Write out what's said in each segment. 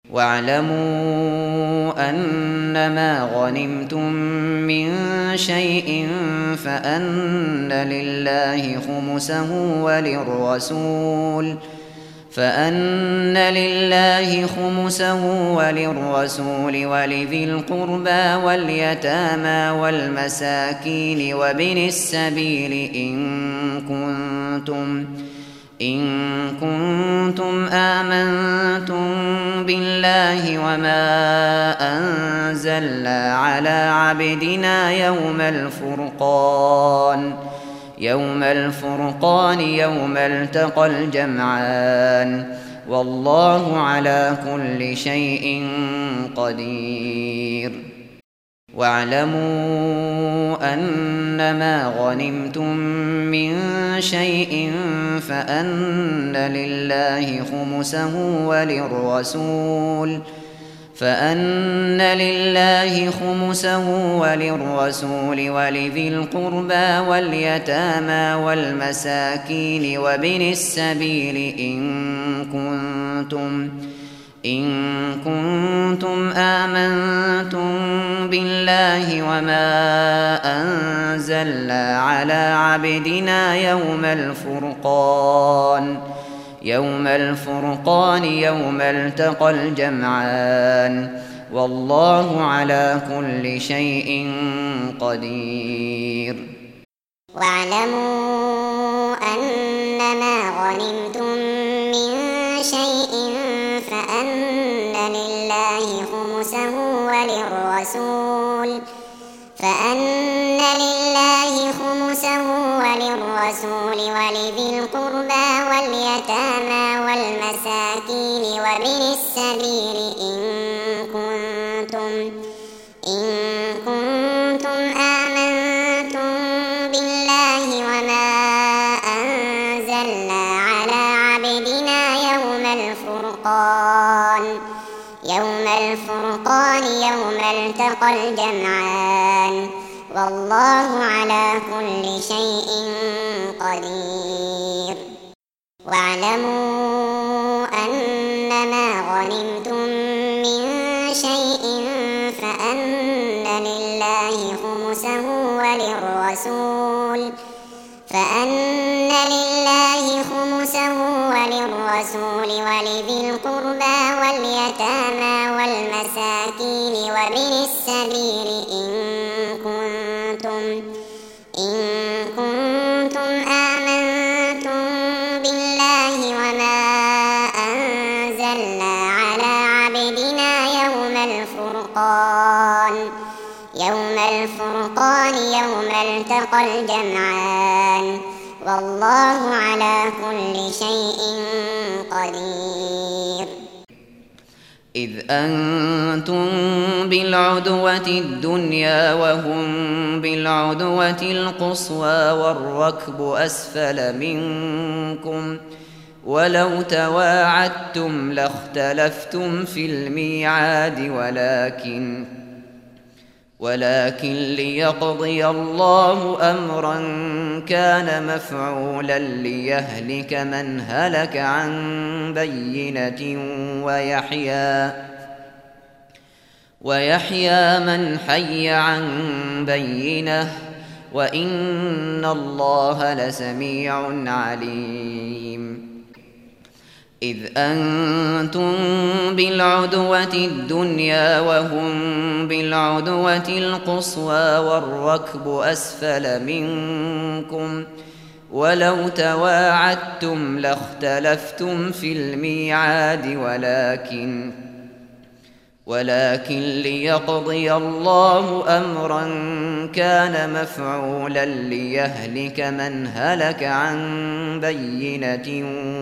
واعلموا أنما غنمتم من شيء فأن لله خمسه وللرسول ولذي القربى واليتامى والمساكين وابن السبيل إن كنتم آمنتم بالله وما أنزلنا على عبدنا يوم الفرقان يوم التقى الجمعان والله على كل شيء قدير. واعلموا أنما غنمتم من شيء فأن لله خمسه وللرسول ولذي القربى واليتامى والمساكين وابن السبيل إن كنتم آمنتم بالله وما أنزلنا على عبدنا يوم الفرقان يوم التقى الجمعان والله على كل شيء قدير. واعلموا أنما غنمتم من شيء فأن لله خمسه وللرسول ولذي القربى واليتامى والمساكين وابن السبيل إن كنتم آمنتم بالله وما أنزلنا على عبدنا يوم الفرقان يوم التقى الجمعان والله على كل شيء قدير. واعلموا أنما غنمتم من شيء فأن لله خمسه وللرسول ولذي القربى واليتامى والمساكين وابن السبيل إن كنتم آمنتم بالله وما أنزلنا على عبدنا يوم الفرقان يوم التقى الجمعان والله على كل شيء قدير. إذ أنتم بالعدوة الدنيا وهم بالعدوة القصوى والركب أسفل منكم ولو تواعدتم لاختلفتم في الميعاد ولكن ليقضي الله أمرا كان مفعولا ليهلك من هلك عن بينة ويحيى من حي عن بينة وإن الله لسميع عليم. إذ أنتم بالعدوة الدنيا وهم بالعدوة القصوى والركب أسفل منكم ولو تواعدتم لاختلفتم في الميعاد ولكن ليقضي الله أمرا كان مفعولا ليهلك من هلك عن بينة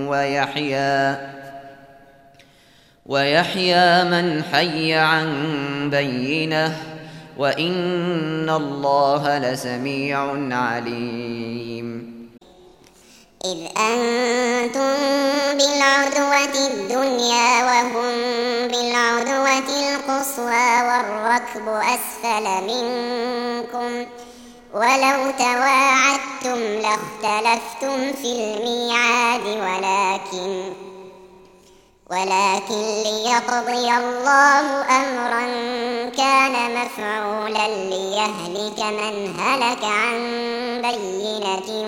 ويحيى من حي عن بينة وإن الله لسميع عليم. إذ أنتم بالعدوة الدنيا وهم بالعدوة القصوى والركب أسفل منكم ولو تواعدتم لاختلفتم في الميعاد ولكن ليقضي الله أمرا كان مفعولا ليهلك من هلك عن بينة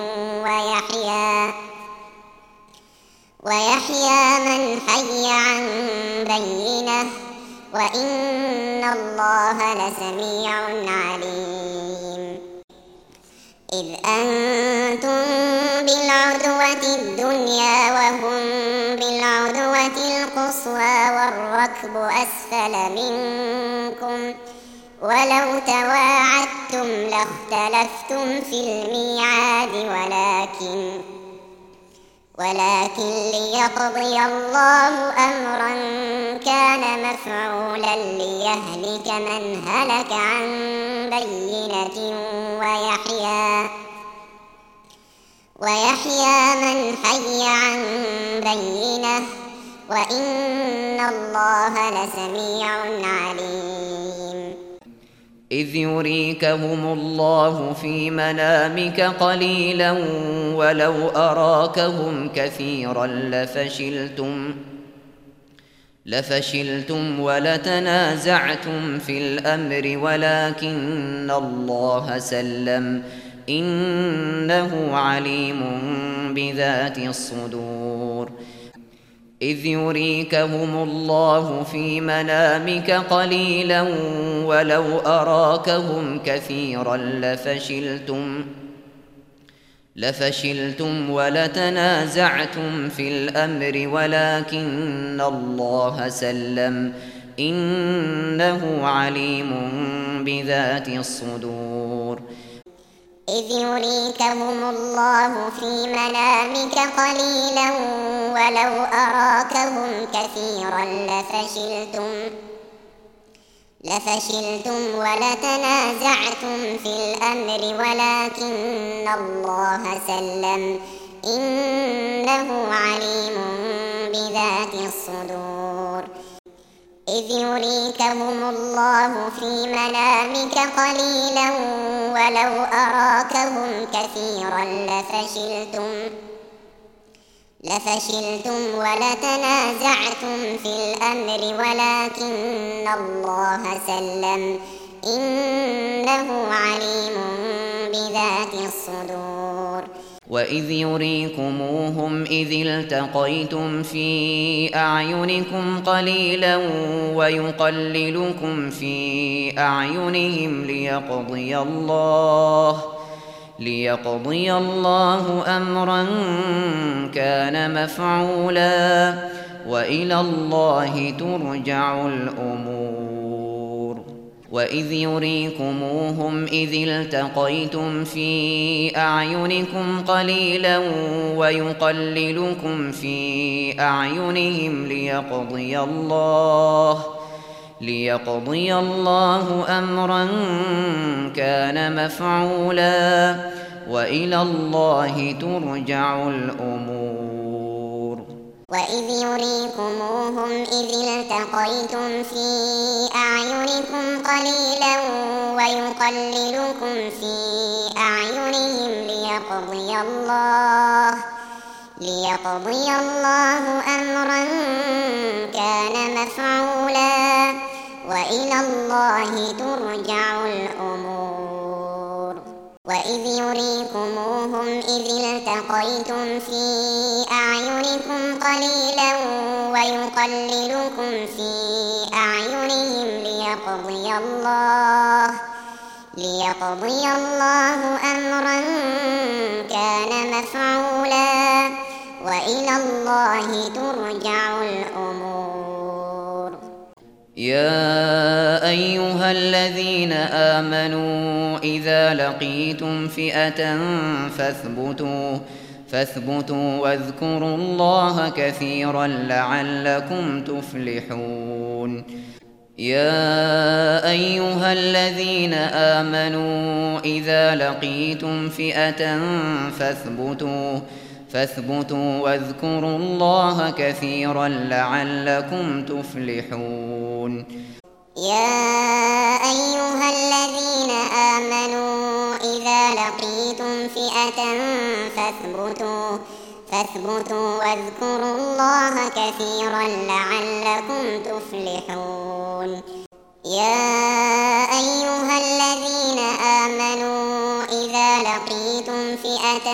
ويحيى من حي عن بينة وإن الله لسميع عليم. إذ أنتم بالعدوة الدنيا وهم بالعدوة القصوى والركب أسفل منكم ولو تواعدتم لاختلفتم في الميعاد ولكن ليقضي الله أمرا كان مفعولا ليهلك من هلك عن بينة ويحيى من حي عن بينة وإن الله لسميع عليم. إذ يريكهم الله في منامك قليلا ولو أراكهم كثيرا لفشلتم ولتنازعتم في الأمر ولكن الله سلم إنه عليم بذات الصدور. إذ يريكهم الله في منامك قليلا ولو أراكهم كثيرا لفشلتم ولتنازعتم في الأمر ولكن الله سلم إنه عليم بذات الصدور. إذ يريكهم الله في منامك قليلا ولو أراكهم كثيرا لفشلتم ولتنازعتم في الأمر ولكن الله سلم إنه عليم بذات الصدور. إذ يريكهم الله في منامك قليلا ولو أراكهم كثيرا لفشلتم ولتنازعتم في الأمر ولكن الله سلم إنه عليم بذات الصدور. وإذ يريكموهم إذ التقيتم في أعينكم قليلا ويقللكم في أعينهم ليقضي الله أمرا كان مفعولا وإلى الله ترجع الأمور. وإذ يريكموهم إذ التقيتم في أعينكم قليلا ويقللكم في أعينهم ليقضي الله أمرا كان مفعولا وإلى الله ترجع الأمور. وإذ يريكموهم إذ التقيتم في أعينكم قليلا ويقللكم في أعينهم ليقضي الله أمرا كان مفعولا وإلى الله ترجع الأمور. وإذ يريكموهم إذ التقيتم في أعينكم قليلا ويقللكم في أعينهم ليقضي الله أمرا كان مفعولا وإلى الله ترجع الأمور. يا أيها الذين آمنوا إذا لقيتم فئة فاثبتوا واذكروا الله كثيرا لعلكم تفلحون. يا أيها الذين آمنوا إذا لقيتم فئة فاثبتوا واذكروا الله كثيرا لعلكم تفلحون. يا أيها الذين آمنوا إذا لقيتم فئة فاثبتوا واذكروا الله كثيرا لعلكم تفلحون يا أيها الذين آمنوا إذا لقيتم فئة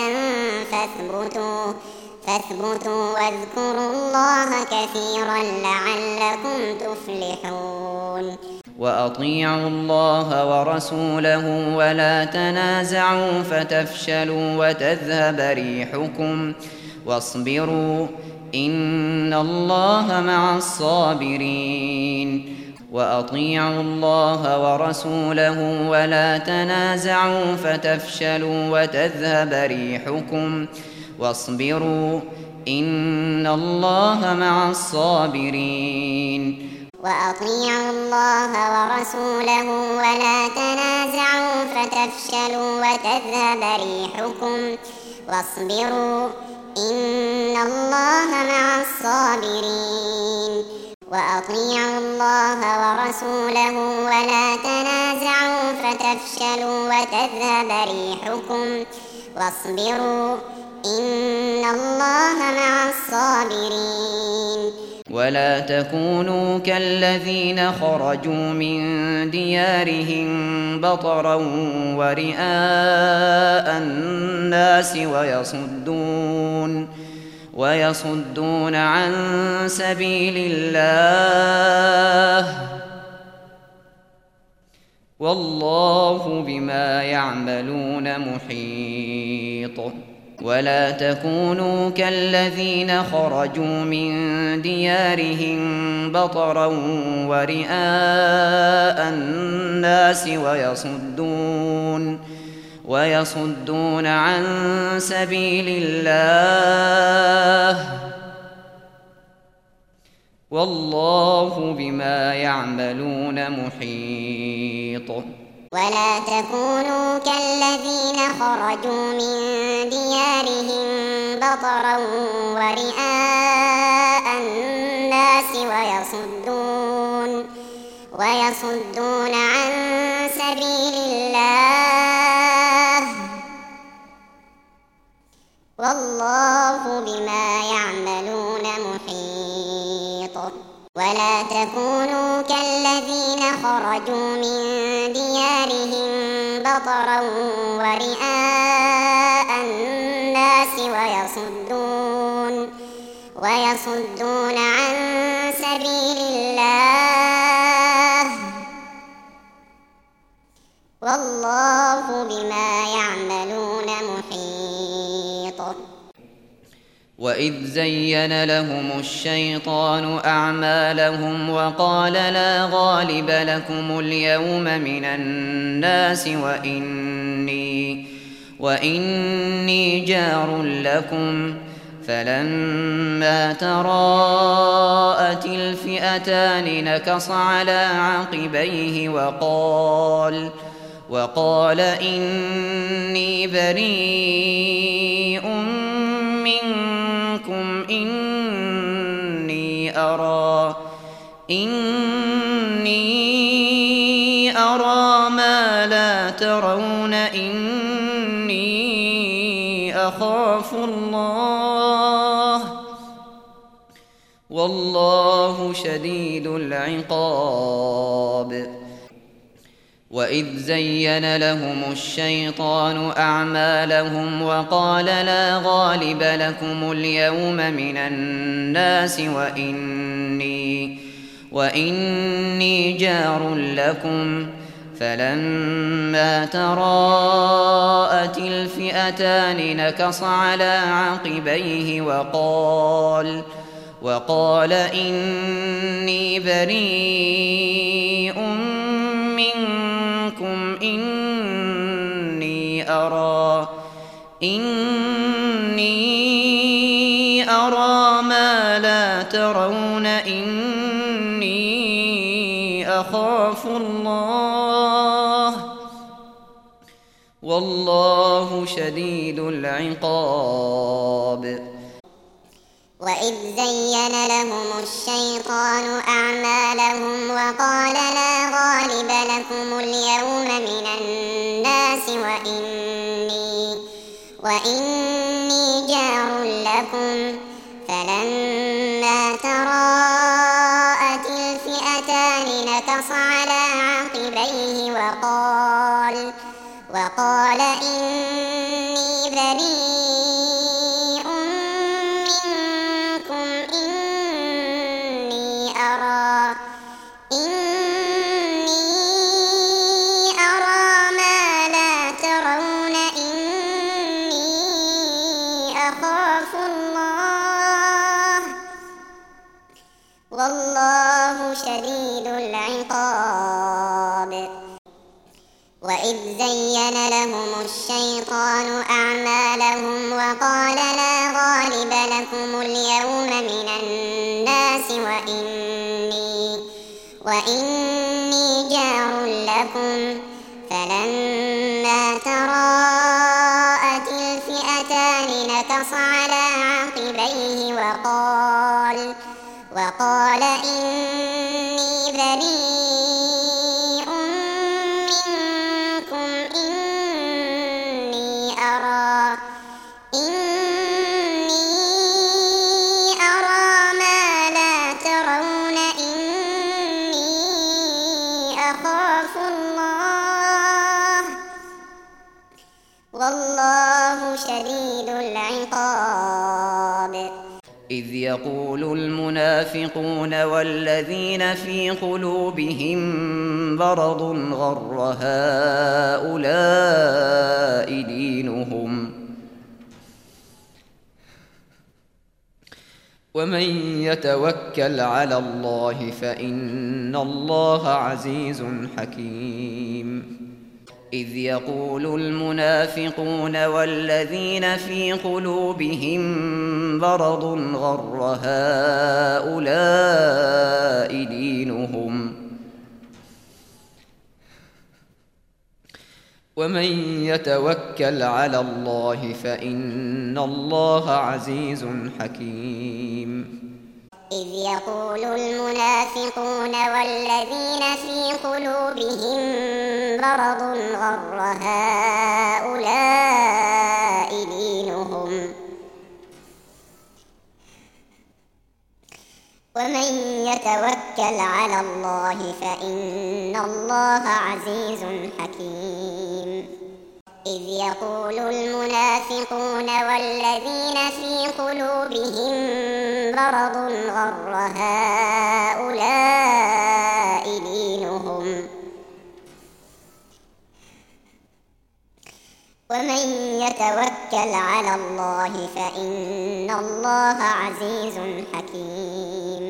فاثبتوا واذكروا الله كثيرا لعلكم تفلحون وأطيعوا الله ورسوله ولا تنازعوا فتفشلوا وتذهب ريحكم واصبروا إن الله مع الصابرين وأطيعوا الله ورسوله ولا تنازعوا فتفشلوا وتذهب ريحكم واصبروا إن الله مع الصابرين وأطيعوا الله ورسوله ولا تنازعوا فتفشلوا وتذهب ريحكم واصبروا إن الله مع الصابرين وأطيعوا الله ورسوله ولا تنازعوا فتفشلوا وتذهب ريحكم واصبروا إن الله مع الصابرين ولا تكونوا كالذين خرجوا من ديارهم بطرا ورئاء الناس ويصدون عن سبيل الله والله بما يعملون محيط ولا تكونوا كالذين خرجوا من ديارهم بطرا ورئاء الناس ويصدون عن سبيل الله والله بما يعملون محيط ولا تكونوا كالذين خرجوا من ديارهم بطرا ورئاء الناس ويصدون عن سبيل الله والله بما يعملون محيط ولا تكونوا كالذين خرجوا من ديارهم بطرا ورئاء الناس ويصدون عن سبيل الله والله بما يعملون محيط وإذ زين لهم الشيطان أعمالهم وقال لا غالب لكم اليوم من الناس وإني جار لكم فلما تراءت الفئتان نكص على عقبيه وقال إني بريء منكم إني أرى ما لا ترون إني أخاف الله والله شديد العقاب وإذ زين لهم الشيطان أعمالهم وقال لا غالب لكم اليوم من الناس وإني جار لكم فلما تراءت الفئتان نكص على عقبيه وقال إني بريء منكم إني أرى ما لا ترون إني أخاف الله والله شديد العقاب وإذ زين لهم الشيطان أعمالهم وقال لا غالب لكم اليوم من الناس وإني جار لكم فلما تراءت الفئتان نكص على عقبيه وقال إني بريء منكم إني أرى ما لا ترون إني أخاف الله والله شديد العقاب. وإذ زين لهم الشيطان أعمالهم وقال لا غالب لكم اليوم من الناس وإني جار لكم فلما تراءت الفئتان نكص على عقبيه وقال إني بريء منكم إني أرى ما لا ترون إني أخاف الله والله شديد العقاب. إذ يقول المنافقون والذين في قلوبهم مرض غر هؤلاء دينهم ومن يتوكل على الله فإن الله عزيز حكيم. إذ يقول المنافقون والذين في قلوبهم مرض غر هؤلاء دينهم ومن يتوكل على الله فإن الله عزيز حكيم. إذ يقول المنافقون والذين في قلوبهم مرض غر هؤلاء دينهم ومن يتوكل على الله فإن الله عزيز حكيم. إذ يقول المنافقون والذين في قلوبهم مرض غر هؤلاء دينهم ومن يتوكل على الله فإن الله عزيز حكيم.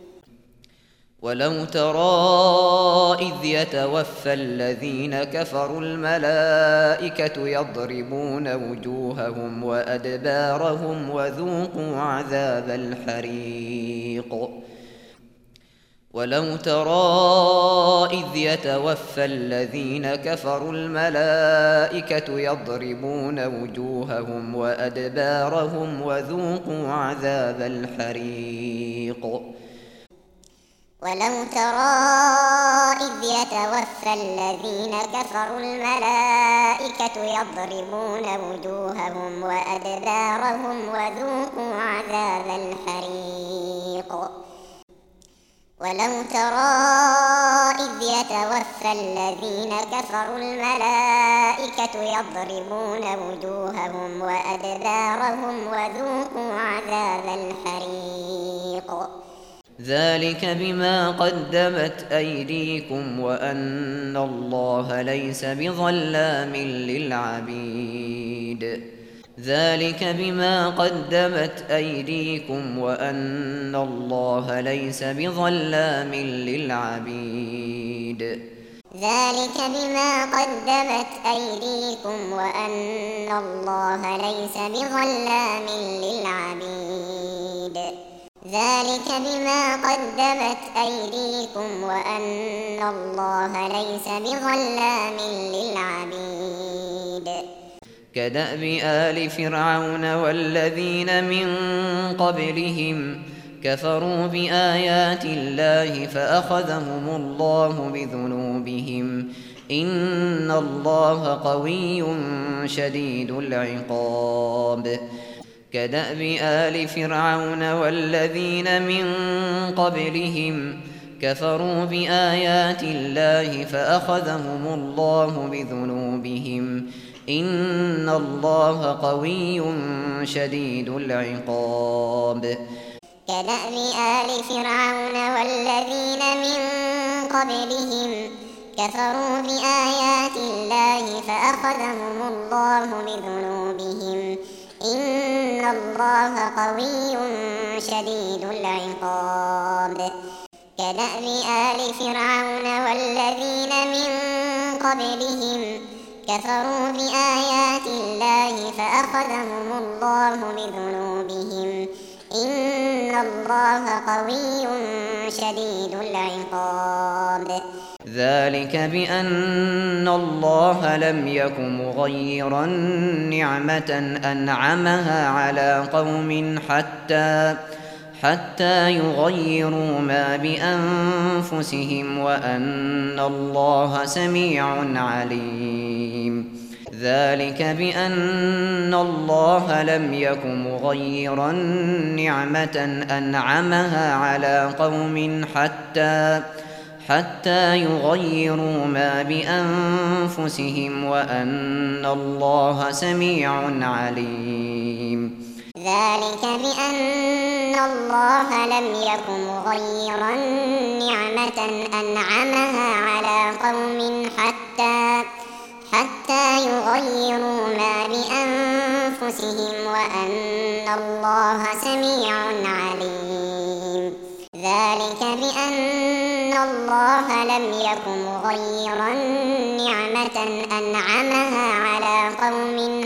ولو ترى إذ يتوفى الذين كفروا الملائكة يضربون وجوههم وأدبارهم وذوقوا عذاب الحريق. ولو ترى إذ يتوفى الذين كفروا الملائكة يضربون وجوههم وأدبارهم وذوقوا عذاب الحريق. ولو ترى إذ يتوفى الذين كفروا الملائكة يضربون وجوههم وأدبارهم وذوقوا عذاب الحريق. ولو ترى إذ يتوفى الذين كفروا الملائكة يضربون وجوههم وأدبارهم وذوقوا عذاب الحريق. ذلك بما قدمت أيديكم وأن الله ليس بظلام للعبيد. ذلك بما قدمت أيديكم وأن الله ليس بظلام للعبيد. ذلك بما قدمت أيديكم وأن الله ليس بظلام للعبيد. ذلك بما قدمت أيديكم وأن الله ليس بظلام للعبيد. كدأب آل فرعون والذين من قبلهم كفروا بآيات الله فأخذهم الله بذنوبهم إن الله قوي شديد العقاب. كدأب آل فرعون والذين من قبلهم كفروا بآيات الله فأخذهم الله بذنوبهم إن الله قوي شديد العقاب كدأب آل فرعون والذين من قبلهم كفروا بآيات الله فأخذهم الله بذنوبهم إن الله قوي شديد العقاب كدأب آل فرعون والذين من قبلهم كفروا بآيات الله فأخذهم الله بذنوبهم إن الله قوي شديد العقاب ذلك بأن الله لم يك مغيرا نعمة أنعمها على قوم حتى يغيروا ما بأنفسهم وأن الله سميع عليم ذلك بأن الله لم يك مغيرا نعمة أنعمها على قوم حتى يغيروا ما بأنفسهم وأن الله سميع عليم ذلك بأن الله لم يك مغيرا نعمة أنعمها على قوم حتى يغيروا ما بأنفسهم وأن الله سميع عليم ذلك بأن الله لم يك مغيرا نعمة أنعمها على قوم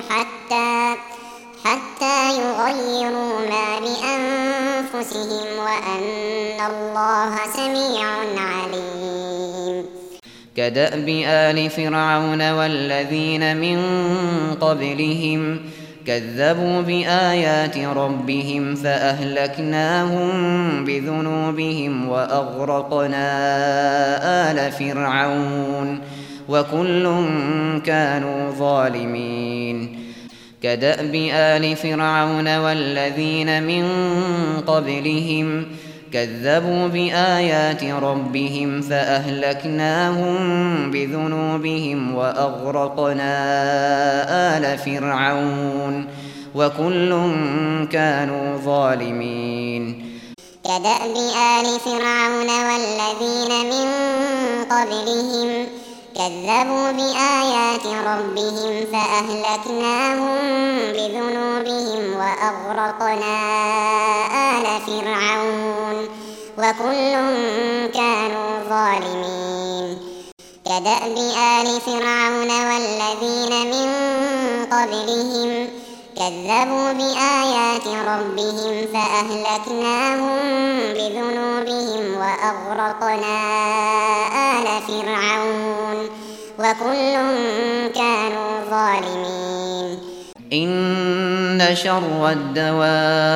حتى يغيروا ما بأنفسهم وأن الله سميع عليم كدأب آل فرعون والذين من قبلهم كذبوا بآيات ربهم فأهلكناهم بذنوبهم وأغرقنا آل فرعون وكل كانوا ظالمين كدأب آل فرعون والذين من قبلهم كذبوا بآيات ربهم فأهلكناهم بذنوبهم وأغرقنا آل فرعون وكل كانوا ظالمين كدأب آل فرعون والذين من قبلهم كذبوا بآيات ربهم فأهلكناهم بذنوبهم وأغرقنا آل فرعون وكل كانوا ظالمين كدأب آل فرعون والذين من قبلهم كذبوا بآيات ربهم فأهلكناهم بذنوبهم وأغرقنا آل فرعون وكل كانوا ظالمين إن شر الدواب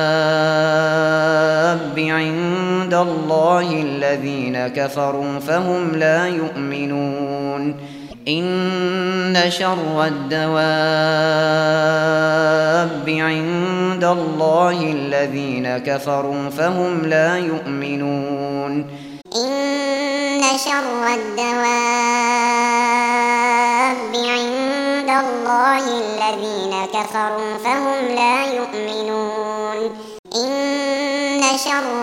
عند الله الذين كفروا فهم لا يؤمنون إن شر الدواب عند الله الذين كفروا فهم لا يؤمنون إن شر الدواب عند الله الذين كفروا فهم لا يؤمنون إن شر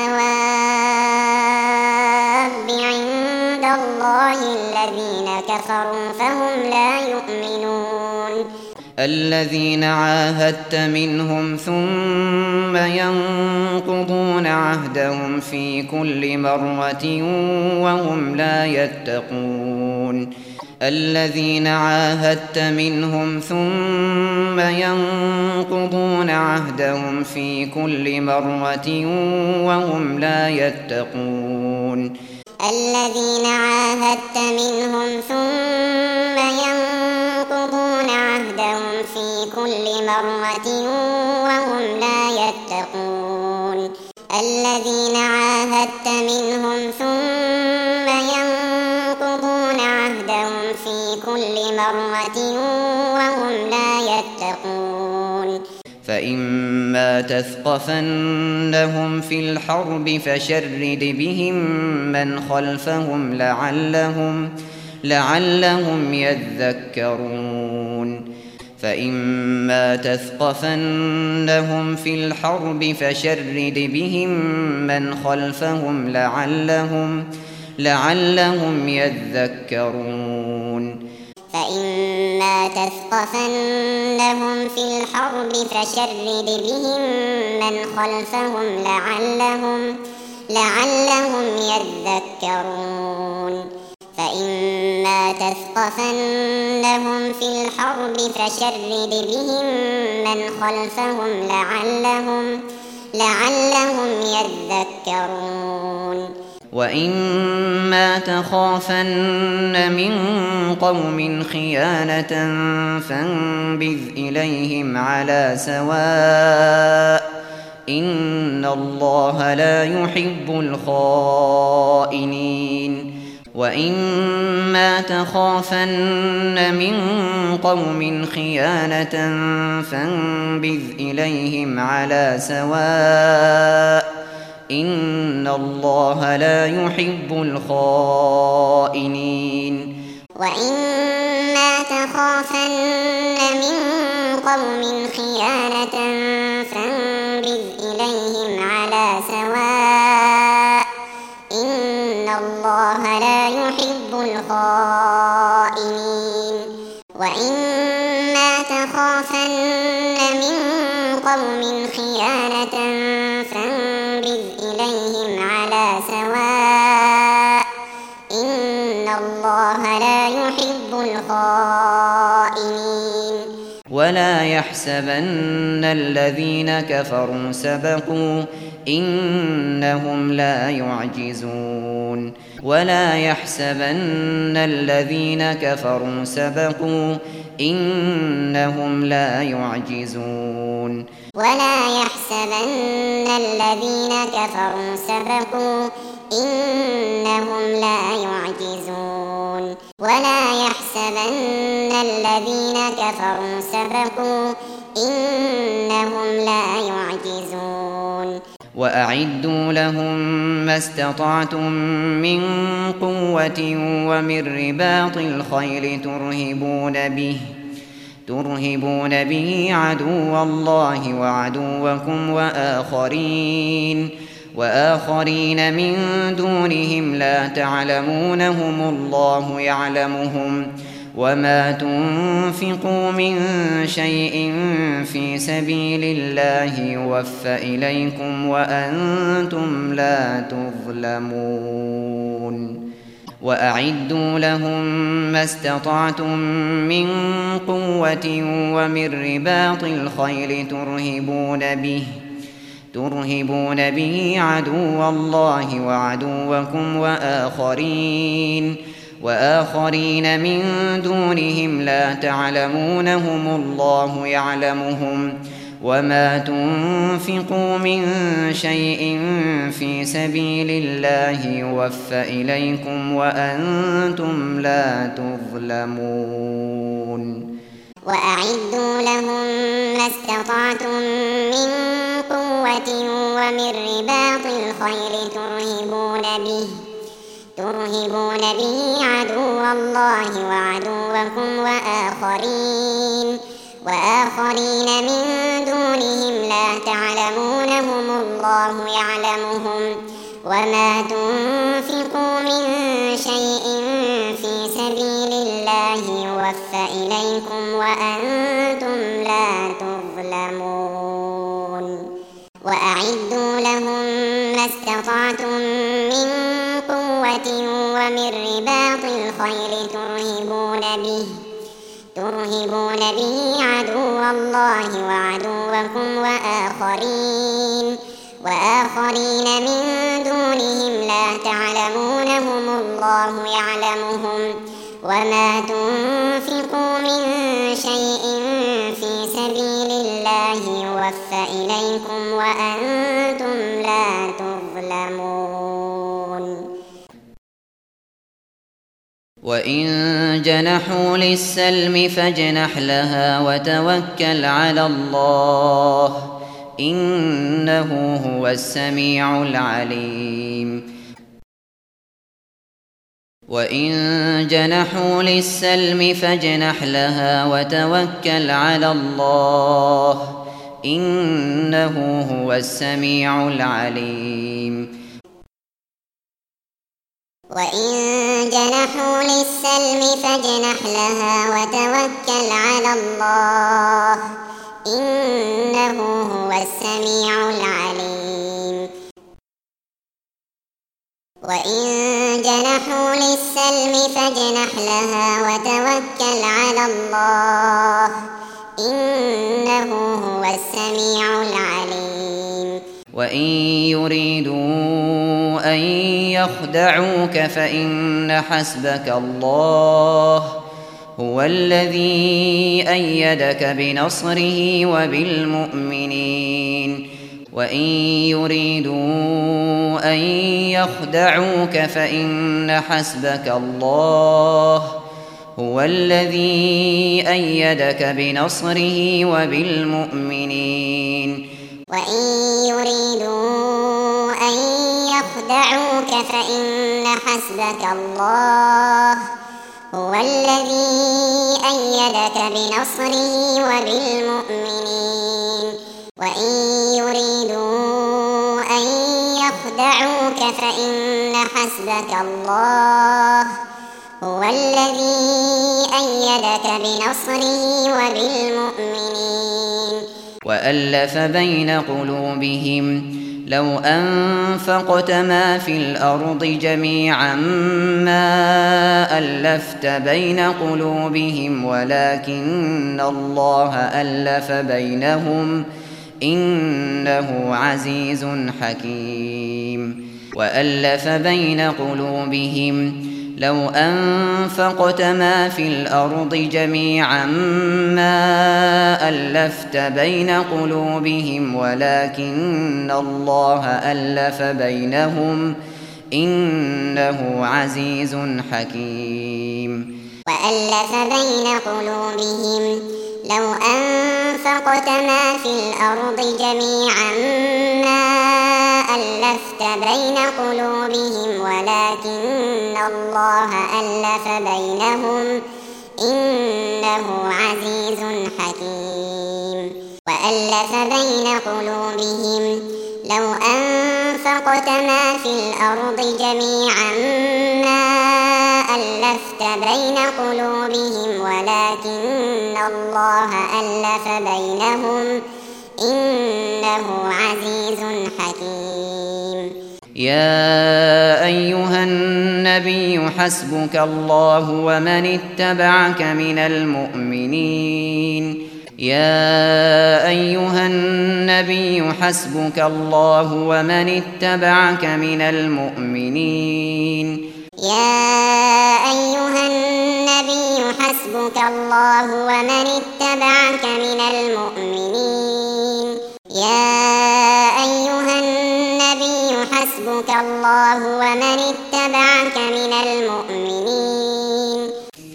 الدواب عند الله الذين كفروا فهم لا يؤمنون الذين عاهدت منهم ثم ينقضون عهدهم في كل مرة وهم لا يتقون الذين عاهدت منهم ثم ينقضون عهدهم في كل مرة وهم لا يتقون الذين عاهدت منهم ثم ينقضون عهدهم في كل مرة وهم لا يتقون الذين عاهدت منهم ثم ينقضون عهدهم في كل مرة وهم لا يتقون فإما تثقفنهم في الحرب فشرد بهم من خلفهم لعلهم يذكرون فإما تثقفنهم في الحرب فشرد بهم من خلفهم لعلهم يذكرون فإما تثقفنهم في الحرب فشرد بهم من خلفهم لعلهم يذكرون فإما تثقفنهم في الحرب فشرد بهم من خلفهم لعلهم يذكرون وإما تخافن من قوم خيانة فانبذ إليهم على سواء إن الله لا يحب الخائنين وإما تخافن من قوم خيانة فانبذ إليهم على سواء إن الله لا يحب الخائنين وإما تخافن من قوم خيانة فانبذ إليهم على سواء إن الله لا يحب الخائنين وإما تخافن من قوم خيانة فانبذ إليهم على سواء إن الله لا يحب الخائنين ولا يحسبن الذين كفروا سبقوا إنهم لا يعجزون ولا يحسبن الذين كفروا سبقوا إنهم لا يعجزون ولا يحسبن الذين كفروا سبقوا إنهم لا يعجزون ولا يحسبن الذين كفروا سبقوا إنهم لا يعجزون وأعدوا لهم ما استطعتم من قوة ومن رباط الخيل ترهبون به عدو الله وعدوكم وآخرين من دونهم لا تعلمونهم الله يعلمهم وما تنفقوا من شيء في سبيل الله يوفى إليكم وأنتم لا تظلمون وأعدوا لهم ما استطعتم من قوة ومن رباط الخيل ترهبون به عدو الله وعدوكم وآخرين من دونهم لا تعلمونهم الله يعلمهم وما تنفقوا من شيء في سبيل الله يوفى إليكم وأنتم لا تظلمون وأعدوا لهم ما استطعتم من قوة ومن رباط الخيل ترهبون به عدو الله وعدوكم وآخرين من دونهم لا تعلمونهم الله يعلمهم وما تنفقوا من شيء في سبيل الله يوفى إليكم وأنتم لا تظلمون وأعدوا لهم ما استطعتم من قوة ومن رباط الخيل ترهبون به عدو الله وعدوكم وآخرين من دونهم لا تعلمونهم الله يعلمهم وما تنفقوا من شيء في سبيل الله يوفى إليكم وأنتم لا تظلمون وإن جنحوا للسلم فاجنح لها وتوكل على الله إنه هو السميع العليم وإن جنحوا للسلم فاجنح لها وتوكل على الله إنه هو السميع العليم وإن جنحوا للسلم فاجنح لها وتوكل على الله إنه هو السميع العليم وإن جنحوا للسلم فاجنح لها وتوكل على الله إنه هو السميع العليم وإن يريدوا أن يخدعوك فإن حسبك الله هو الذي أيدك بنصره وبالمؤمنين وإن يريدوا أن يخدعوك فإن حسبك الله هو الذي أيدك بنصره وبالمؤمنين وإن يريدوا أن يخدعوك فإن حسبك الله هو الذي أيدك بنصره وبالمؤمنين وإن يريدوا أن يخدعوك فإن حسبك الله هو الذي أيدك بنصره وبالمؤمنين وألف بين قلوبهم لو أنفقت ما في الأرض جميعا ما ألفت بين قلوبهم ولكن الله ألف بينهم إنه عزيز حكيم وألف بين قلوبهم لو أنفقت ما في الأرض جميعا ما ألفت بين قلوبهم ولكن الله ألف بينهم إنه عزيز حكيم وألف بين قلوبهم لو أنفقت ما في الأرض جميعا ما ألفت بين قلوبهم ولكن الله ألف بينهم إنه عزيز حكيم وألف بين قلوبهم لو أنفقت ما في الأرض جميعا ما ألفت بين قلوبهم ولكن الله ألف بينهم إنه عزيز حكيم يا أيها النبي حسبك الله ومن اتبعك من المؤمنين يا أيها النبي حسبك الله ومن اتبعك من المؤمنين يا أيها النبي حسبك الله ومن اتبعك من المؤمنين يا أيها النبي حسبك الله ومن اتبعك من المؤمنين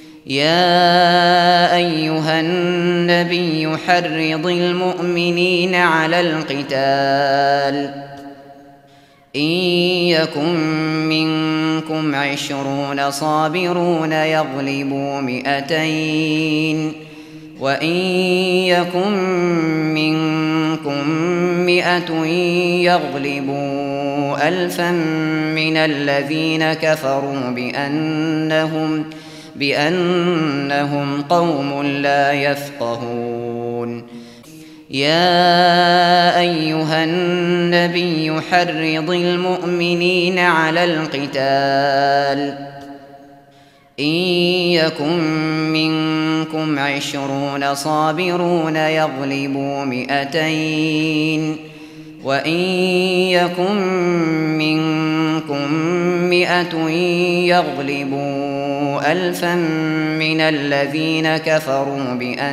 يا أيها النبي حرض المؤمنين على القتال إن يكن منكم 20 صابرون يغلبوا 200 وإن يكن منكم 100 يغلبوا 1000 من الذين كفروا بأنهم قوم لا يفقهون يا أيها النبي حرض المؤمنين على القتال إن يكن منكم 20 صابرون يغلبوا 200 وإن يكن منكم 100 يغلبوا 1000 من الذين كفروا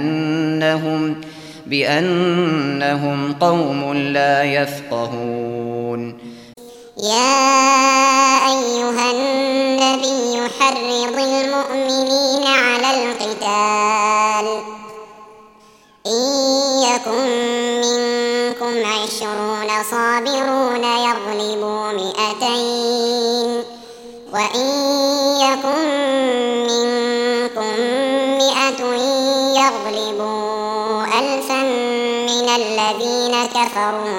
بأنهم قوم لا يفقهون يا أيها النبي يحرض المؤمنين على القتال إن يكن منكم 20 صابرون يغلبوا 200 وإن يكن منكم 100 يغلبوا 1000 من الذين كفروا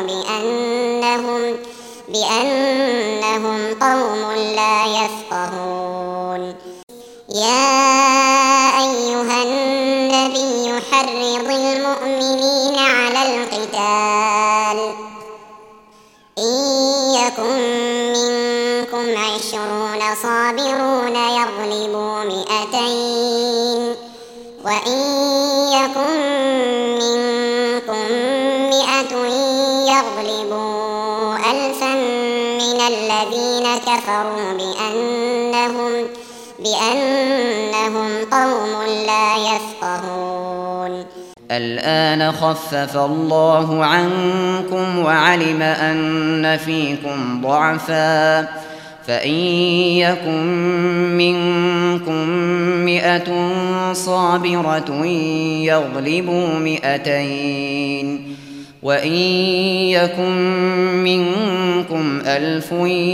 بأنهم قوم لا يفقهون يا أيها النبي حرض المؤمنين على القتال إن يكن منكم 20 صابرون يغلبوا 200 وإن يكن منكم 100 يغلبوا 1000 من الذين كفروا بأنهم قوم لا يفقهون الآن خفف الله عنكم وعلم أن فيكم ضعفا فإن يكن منكم 100 صابرة يغلبوا 200 وإن يكن منكم 1000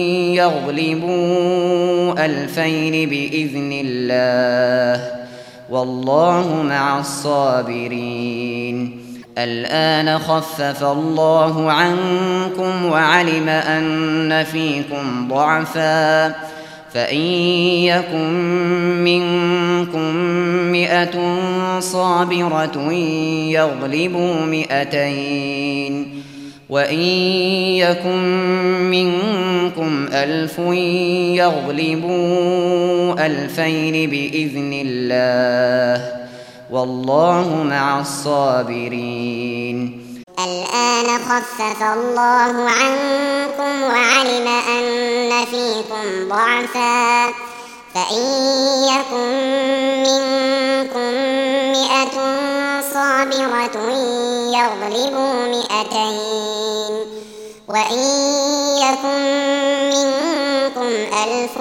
يغلبوا 2000 بإذن الله والله مع الصابرين الآن خفف الله عنكم وعلم أن فيكم ضعفا فإن يكن منكم 100 صابرة يغلبوا 200 وإن يكن منكم 1000 يغلبوا 2000 بإذن الله والله مع الصابرين الآن خفف الله عنكم وعلم أن فيكم ضعفا فإن يكن منكم 100 صابرة يغلبوا 200 وإن يكن منكم 1000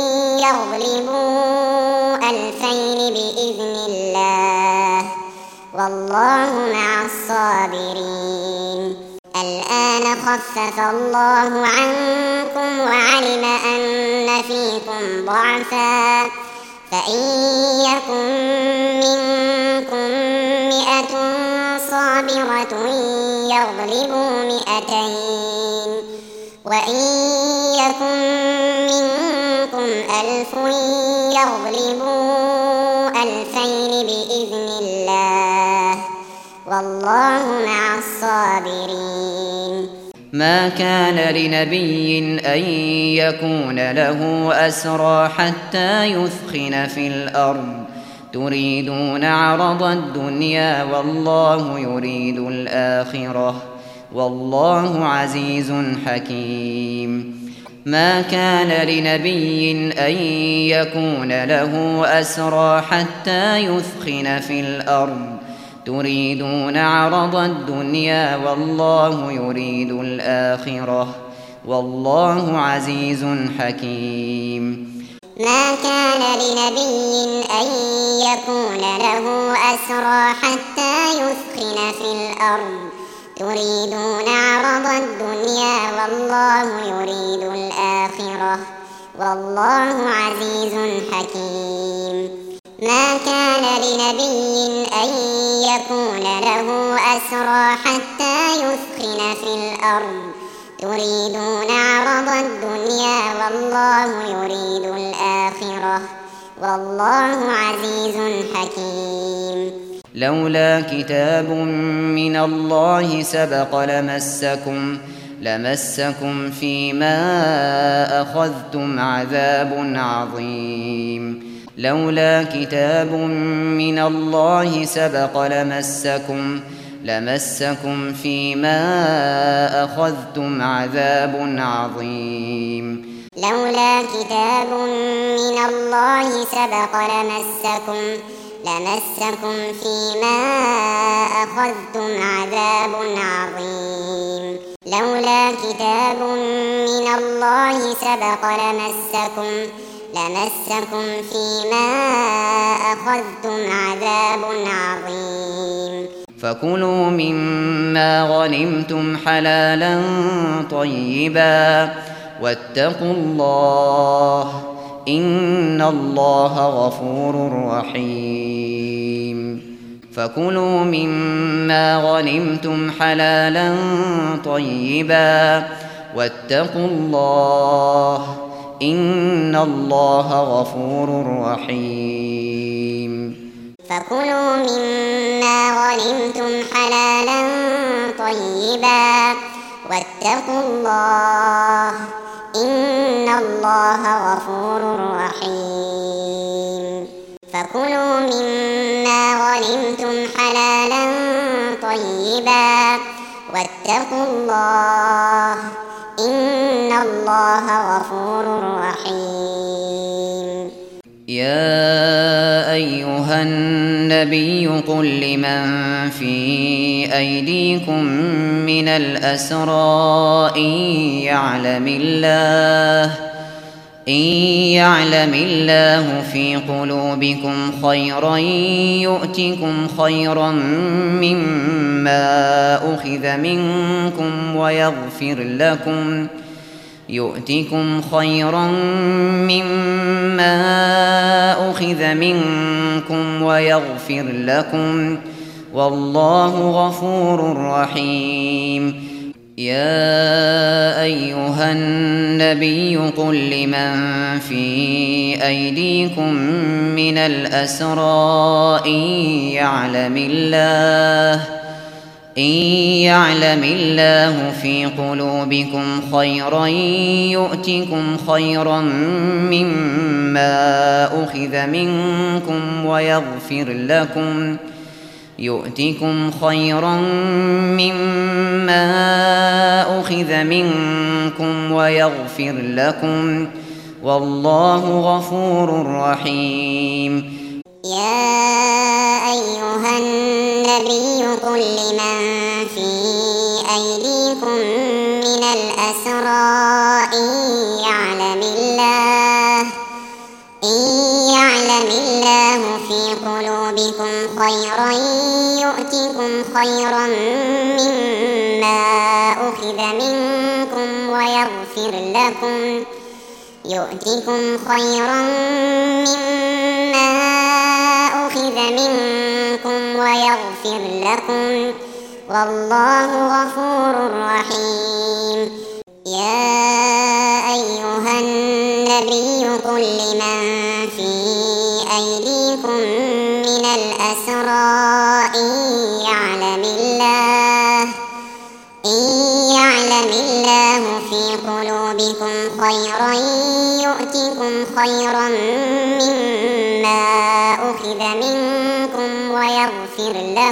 يغلبوا 2000 بإذن الله والله مع الصابرين الآن خفف الله عنكم وعلم أن فيكم ضعفا فإن يكن منكم 100 صابرة يغلبوا 200 وإن يكن منكم 1000 يغلبوا 2000 بإذن الله والله مع الصابرين ما كان لنبي أن يكون له أسرى حتى يثخن في الأرض تريدون عرض الدنيا والله يريد الآخرة والله عزيز حكيم ما كان لنبي أن يكون له أسرى حتى يثخن في الأرض تريدون عرض الدنيا والله يريد الآخرة والله عزيز حكيم ما كان لنبي أن يكون له أسرى حتى يثخن في الأرض تريدون عرض الدنيا والله يريد الآخرة والله عزيز حكيم ما كان لنبي أن يكون له أسرى حتى يثخن في الأرض تريدون عرض الدنيا والله يريد الآخرة والله عزيز حكيم لولا كتاب من الله سبق لمسكم فيما أخذتم عذاب عظيم لولا كتاب من الله سبق لمسكم فيما أخذتم عذاب عظيم لولا كتاب من الله سبق لمسكم فيما أخذتم عذاب عظيم لولا كتاب من الله سبق لمسكم فيما أخذتم عذاب عظيم. فكلوا مما غنمتم حلالا طيبا واتقوا الله إن الله غفور رحيم. فكلوا مما غنمتم حلالا طيبا واتقوا الله إن الله غفور رحيم. فكلوا مما غنمتم حلالا طيبا واتقوا الله إن الله غفور رحيم. فكلوا مما غنمتم حلالا طيبا واتقوا الله إن الله غفور رحيم. يا أيها النبي قل لمن في أيديكم من الأسرى إن يعلم الله في قلوبكم خيرا يؤتكم خيرا مما أخذ منكم ويغفر لكم والله غفور رحيم. يا أيها النبي قل لمن في أيديكم من الأسرى إن يعلم الله في قلوبكم خيرا يؤتكم خيرا مما أخذ منكم ويغفر لكم والله غفور رحيم. يا أيها النبي قل لمن في أيديكم من الأسرى إن يعلم الله في قلوبكم خيرا يؤتكم خيرا مما أخذ منكم ويغفر لكم والله غفور رحيم. يا أيها النبي قل لمن في أيديكم من الأسرى إن يعلم الله في قلوبكم خيرا يؤتكم خيرا مما أخذ منكم ويغفر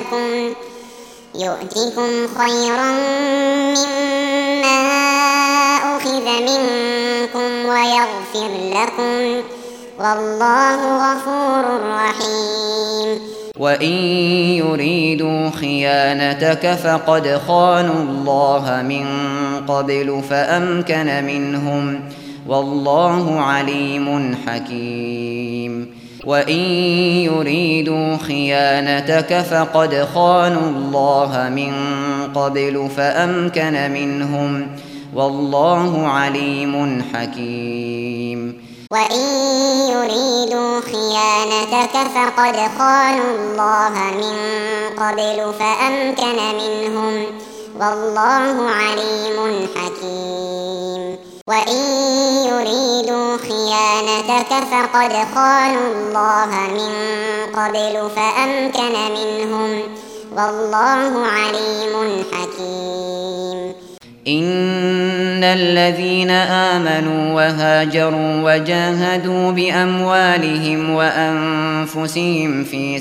لكم والله غفور رحيم. وإن يريدوا خيانتك فقد خانوا الله من قبل فأمكن منهم والله عليم حكيم. وإن يريدوا خيانتك فقد خانوا الله من قبل فأمكن منهم والله عليم حكيم. وإن يريدوا خيانتك فقد خانوا الله من قبل فأمكن منهم والله عليم حكيم. وإن يريدوا خيانتك فقد خانوا الله من قبل فأمكن منهم والله عليم حكيم. إن الذين آمنوا وهاجروا وجاهدوا بأموالهم وأنفسهم في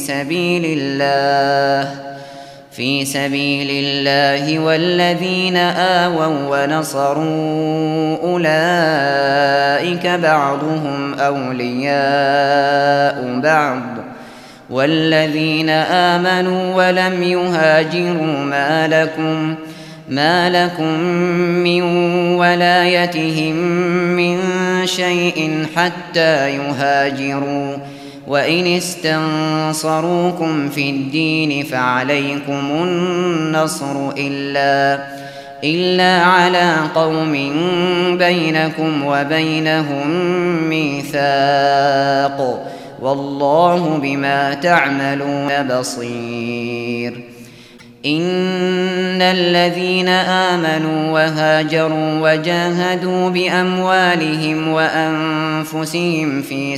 سبيل الله والذين آووا ونصروا أولئك بعضهم أولياء بعض والذين آمنوا ولم يهاجروا ما لكم من ولايتهم من شيء حتى يهاجروا وإن استنصروكم في الدين فعليكم النصر إلا على قوم بينكم وبينهم ميثاق والله بما تعملون بصير إن الذين آمنوا وهاجروا وجاهدوا بأموالهم وأنفسهم في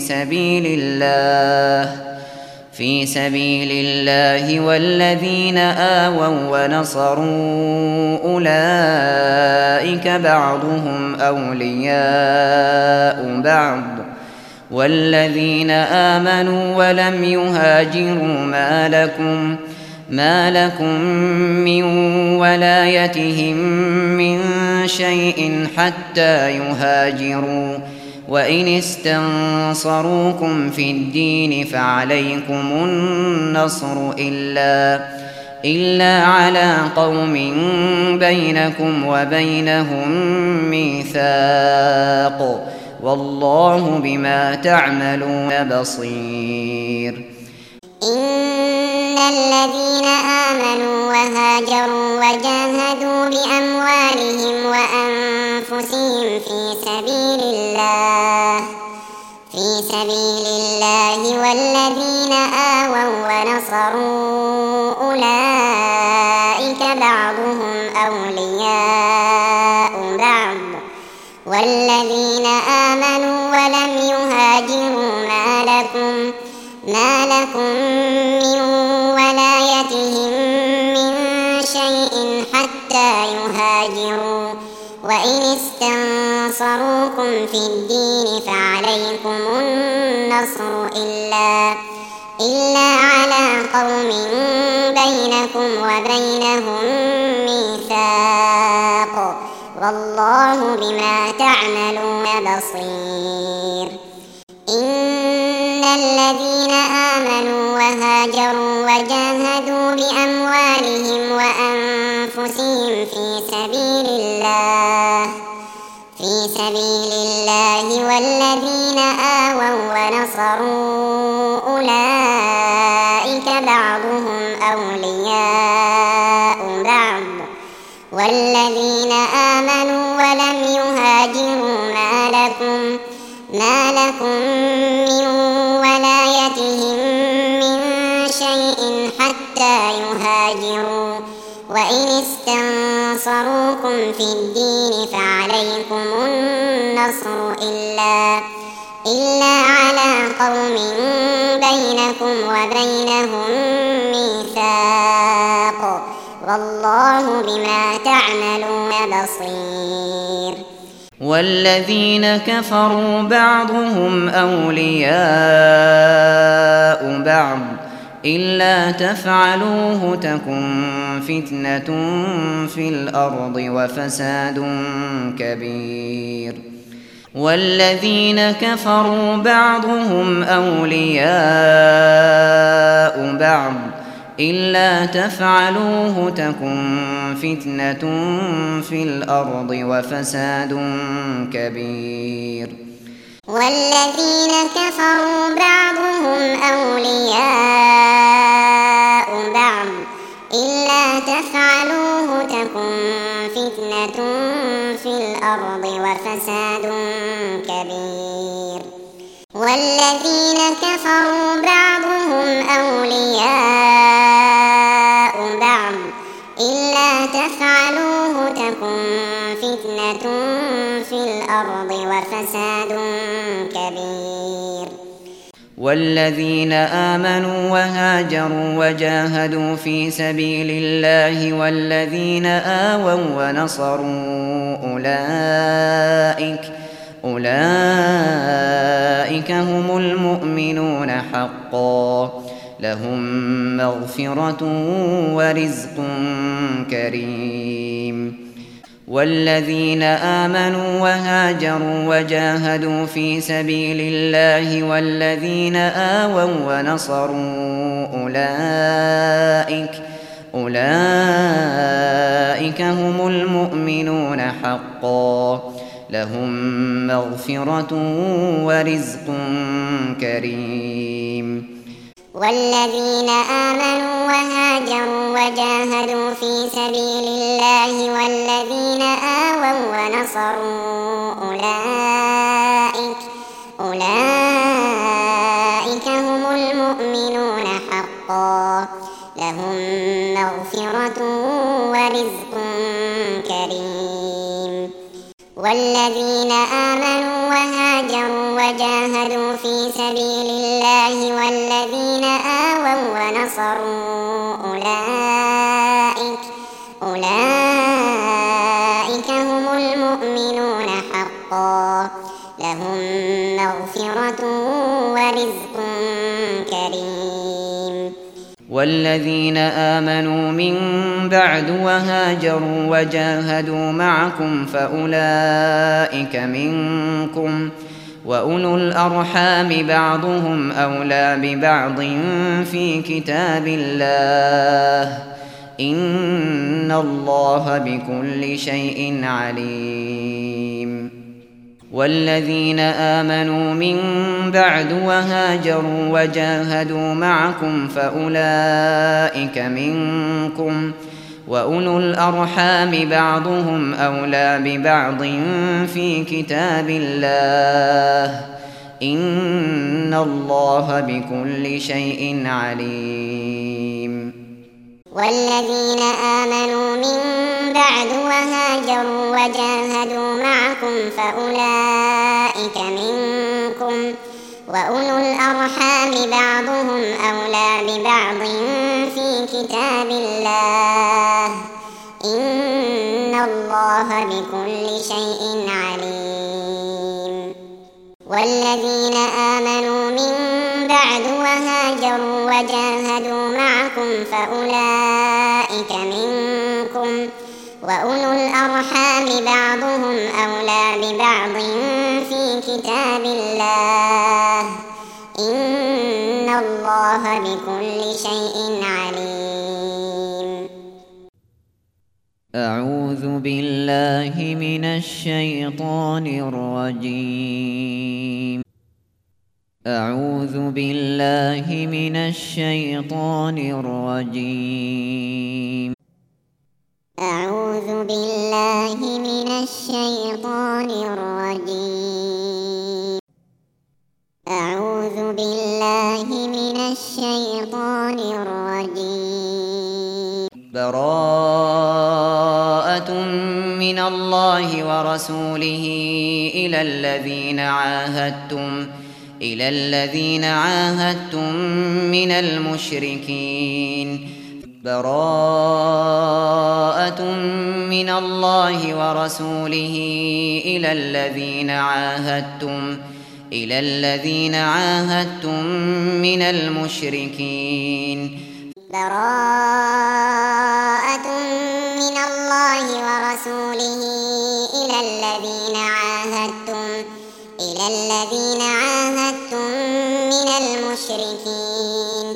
سبيل الله والذين آووا ونصروا أولئك بعضهم أولياء بعض والذين آمنوا ولم يهاجروا ما لكم من ولايتهم من شيء حتى يهاجروا وإن استنصروكم في الدين فعليكم النصر إلا على قوم بينكم وبينهم ميثاق والله بما تعملون بصير إن الذين آمنوا وهاجروا وجاهدوا بأموالهم وأنفسهم في سبيل الله والذين آووا ونصروا أولئك بعضهم أولياء بعض والذين آمنوا ولم يهاجروا ما لكم من ولايتهم من شيء حتى يهاجروا وإن استنصروكم في الدين فعليكم النصر إلا على قوم بينكم وبينهم ميثاق والله بما تعملون بصير إن الذين آمنوا وهاجروا وجاهدوا بأموالهم وأنفسهم في سبيل الله والذين آووا ونصروا أولئك بعضهم أولياء بعض والذين آمنوا ولم يهاجروا ما لكم من ولايتهم من شيء حتى يهاجروا وإن استنصروكم في الدين فعليكم النصر إلا على قوم بينكم وبينهم ميثاق والله بما تعملون بصير والذين كفروا بعضهم أولياء بعض إلا تفعلوه تكن فتنة في الأرض وفساد كبير والذين كفروا بعضهم أولياء بعض إلا تفعلوه تكن فتنة في الأرض وفساد كبير والذين كفروا بعضهم أولياء بعض إلا تفعلوه تكن فتنة في الأرض وفساد كبير والذين كفروا بعضهم أولياء بعض إلا تفعلوه تكن فتنة في الأرض وفساد كبير والذين آمنوا وهاجروا وجاهدوا في سبيل الله والذين آووا ونصروا أولئك هم المؤمنون حقا لهم مغفرة ورزق كريم والذين آمنوا وهاجروا وجاهدوا في سبيل الله والذين آووا ونصروا أولئك هم المؤمنون حقا لهم مغفرة ورزق كريم والذين آمنوا وهاجروا وجاهدوا في سبيل الله والذين آووا ونصروا أولئك هم المؤمنون حقا لهم مغفرة ورزق كريم والذين آمنوا وهاجروا وجاهدوا في سبيل الله والذين آووا ونصروا أولئك هم المؤمنون حقا لهم مغفرة ورزق كريم والذين آمنوا من بعد وهاجروا وجاهدوا معكم فأولئك منكم وأولو الأرحام بعضهم أولى ببعض في كتاب الله إن الله بكل شيء عليم والذين آمنوا من بعد وهاجروا وجاهدوا معكم فأولئك منكم وأولو الأرحام بعضهم أولى ببعض في كتاب الله إن الله بكل شيء عليم والذين آمنوا من بعد وهاجروا وجاهدوا معكم فأولئك منكم وأولو الأرحام بعضهم أولى ببعض في كتاب الله إن الله بكل شيء عليم والذين آمنوا من بعد وهاجروا وجاهدوا معكم فأولئك منكم وأولو الأرحام بعضهم أولى ببعض في كتاب الله إن الله بكل شيء عليم أعوذ بالله من الشيطان الرجيم أعوذ بالله من الشيطان الرجيم أعوذ بالله من الشيطان الرجيم أعوذ بالله من الشيطان الرجيم براءة من الله ورسوله إلى الذين عاهدتم من المشركين براءة من الله ورسوله إلى الذين عاهدتم من المشركين براءة من الله ورسوله إلى الذين عاهدتم من المشركين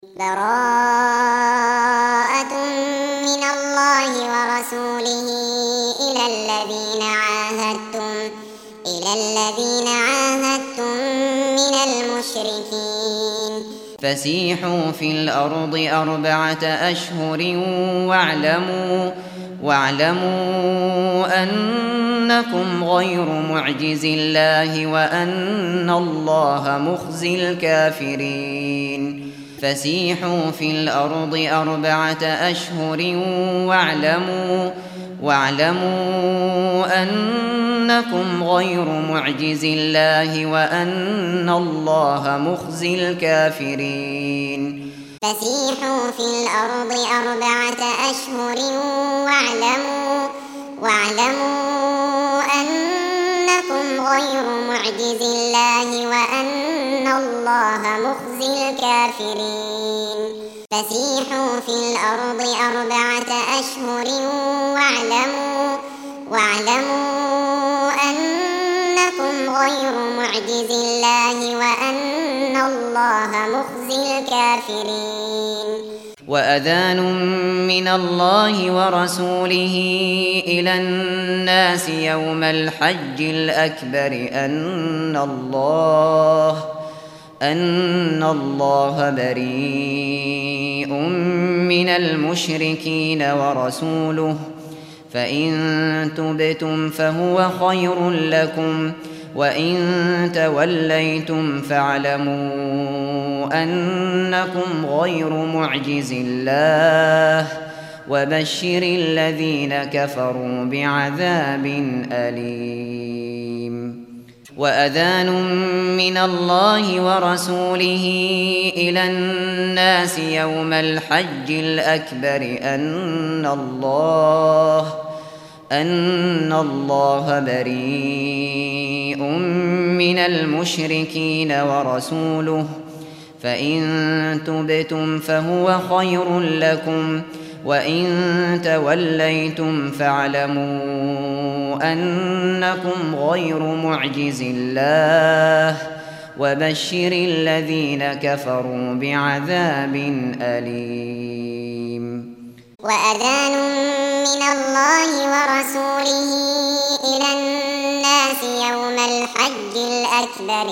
براءة من الله ورسوله إلى الذين عاهدتم من المشركين فسيحوا في الأرض 4 أشهر واعلموا أنكم غير معجز الله وأن الله مخزي الكافرين فسيحوا في الأرض 4 أشهر واعلموا أنكم غير معجز الله وأن الله مخزي الكافرين فسيحوا في الأرض 4 أشهر واعلموا أنكم غير معجز الله وأن الله مخزي الكافرين فسيحوا في الأرض 4 أشهر واعلموا أنكم غير معجز الله وأن الله مخزي الكافرين وأذان من الله ورسوله إلى الناس يوم الحج الأكبر أن الله بريء من المشركين ورسوله، فإن تبتم فهو خير لكم، وإن توليتم فاعلموا أنكم غير معجز الله، وبشر الذين كفروا بعذاب أليم. وأذان من الله ورسوله إلى الناس يوم الحج الأكبر أن الله بريء من المشركين ورسوله، فإن تبتم فهو خير لكم، وإن توليتم فاعلموا أنكم غير معجز الله، وبشر الذين كفروا بعذاب أليم. وأذان من الله ورسوله إلى الناس يوم الحج الأكبر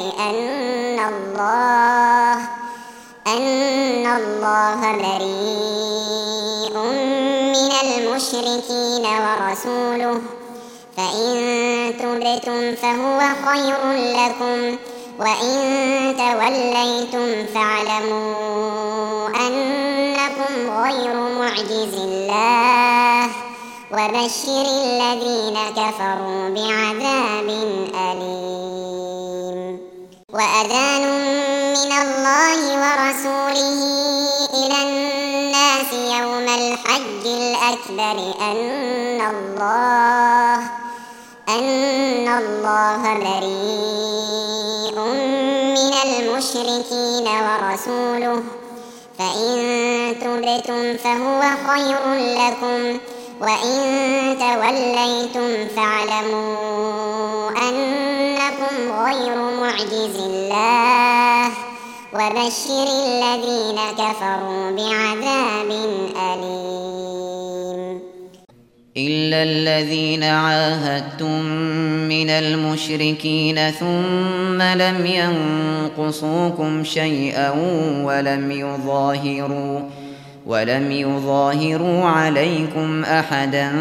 أن الله بريء من المشركين ورسوله، فإن تبتم فهو خير لكم، وإن توليتم فاعلموا أنكم غير معجز الله، وبشر الذين كفروا بعذاب أليم. وأذان من الله ورسوله إلى الناس يوم الحج الأكبر أن الله بريء من المشركين ورسوله، فإن تبتم فهو خير لكم، وإن توليتم فاعلموا أنكم غير معجز الله، وبشر الذين كفروا بعذاب أليم. إلا الذين عاهدتم من المشركين ثم لم ينقصوكم شيئا ولم يظاهروا عليكم أحدا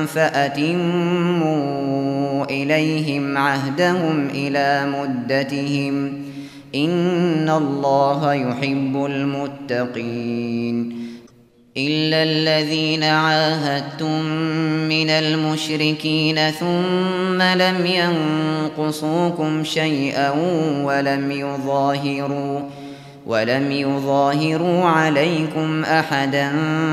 فأتموا إليهم عهدهم إلى مدتهم، إن الله يحب المتقين. إلا الذين عاهدتم من المشركين ثم لم ينقصوكم شيئا ولم يظاهروا عليكم أحدا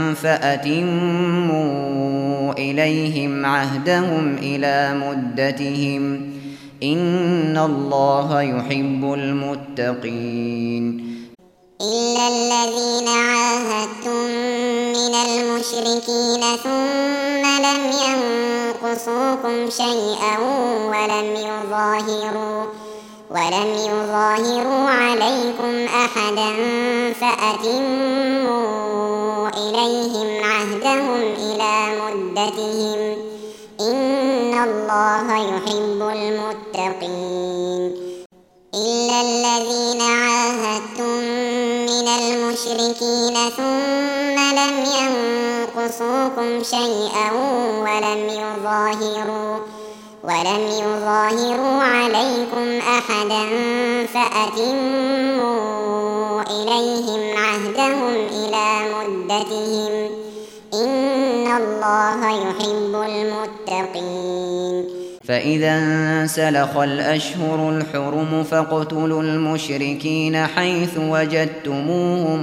فأتموا إليهم عهدهم إلى مدتهم، إن الله يحب المتقين. إلا الذين عاهدتم من المشركين ثم لم ينقصوكم شيئا ولم يظاهروا عليكم أحدا فأتموا إليهم عهدهم إلى مدتهم، إن الله يحب المتقين. إلا الذين عاهدتم من المشركين ثم لم ينقصوكم شيئا ولم يظاهروا عليكم أحدا فأتموا إليهم عهدهم إلى مدتهم، إن الله يحب المتقين. فإذا انسلخ الأشهر الحرم فاقتلوا المشركين حيث وجدتموهم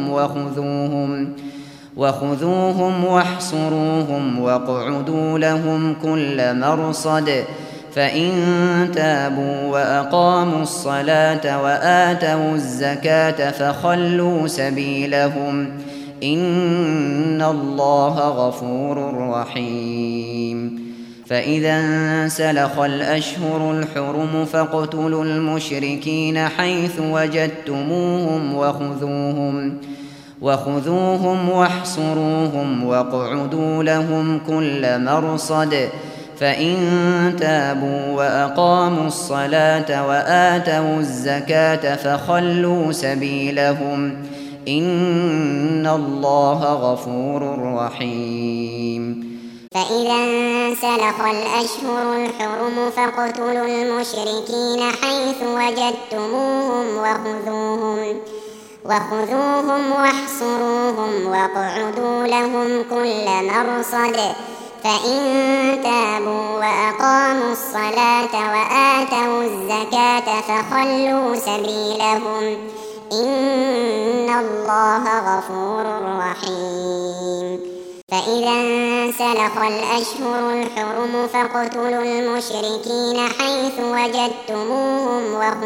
وخذوهم واحصروهم واقعدوا لهم كل مرصد، فإن تابوا وأقاموا الصلاة وآتوا الزكاة فخلوا سبيلهم، إن الله غفور رحيم. فإذا انسلخ الأشهر الحرم فاقتلوا المشركين حيث وجدتموهم وخذوهم واحصروهم واقعدوا لهم كل مرصد فإن تابوا وأقاموا الصلاة وآتوا الزكاة فخلوا سبيلهم إن الله غفور رحيم. فإذا انسلخ الأشهر الحرم فاقتلوا المشركين حيث وجدتموهم وخذوهم واحصروهم واقعدوا لهم كل مرصد فإن تابوا وأقاموا الصلاة وآتوا الزكاة فخلوا سبيلهم إن الله غفور رحيم. فإذا انسلخ الأشهر الحرم فاقتلوا المشركين حيث وجدتموهم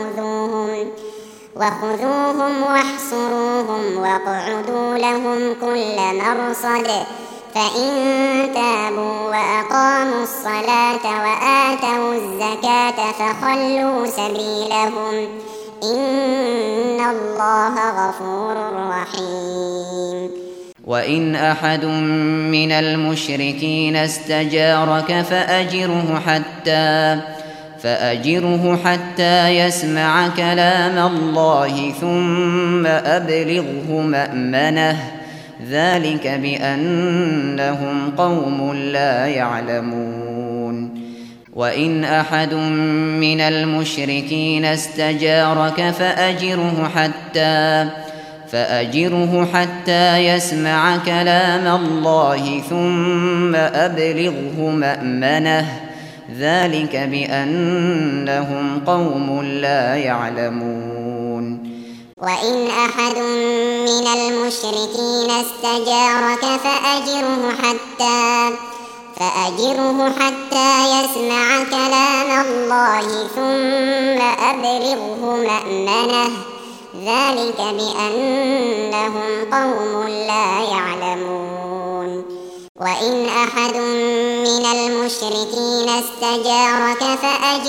وخذوهم واحصروهم واقعدوا لهم كل مرصد فإن تابوا وأقاموا الصلاة وآتوا الزكاة فخلوا سبيلهم إن الله غفور رحيم. وإن أحد من المشركين استجارك فأجره حتى يسمع كلام الله ثم أبلغه مأمنه ذلك بأنهم قوم لا يعلمون. وإن أحد من المشركين استجارك فأجره حتى يسمع كلام الله ثم أبلغه مأمنه ذلك بأنهم قوم لا يعلمون. وإن أحد من المشركين استجارك فأجره حتى يسمع كلام الله ثم أبلغه مأمنه ذلك بأنهم قوم لا يعلمون. وإن أحد من المشركين استجارك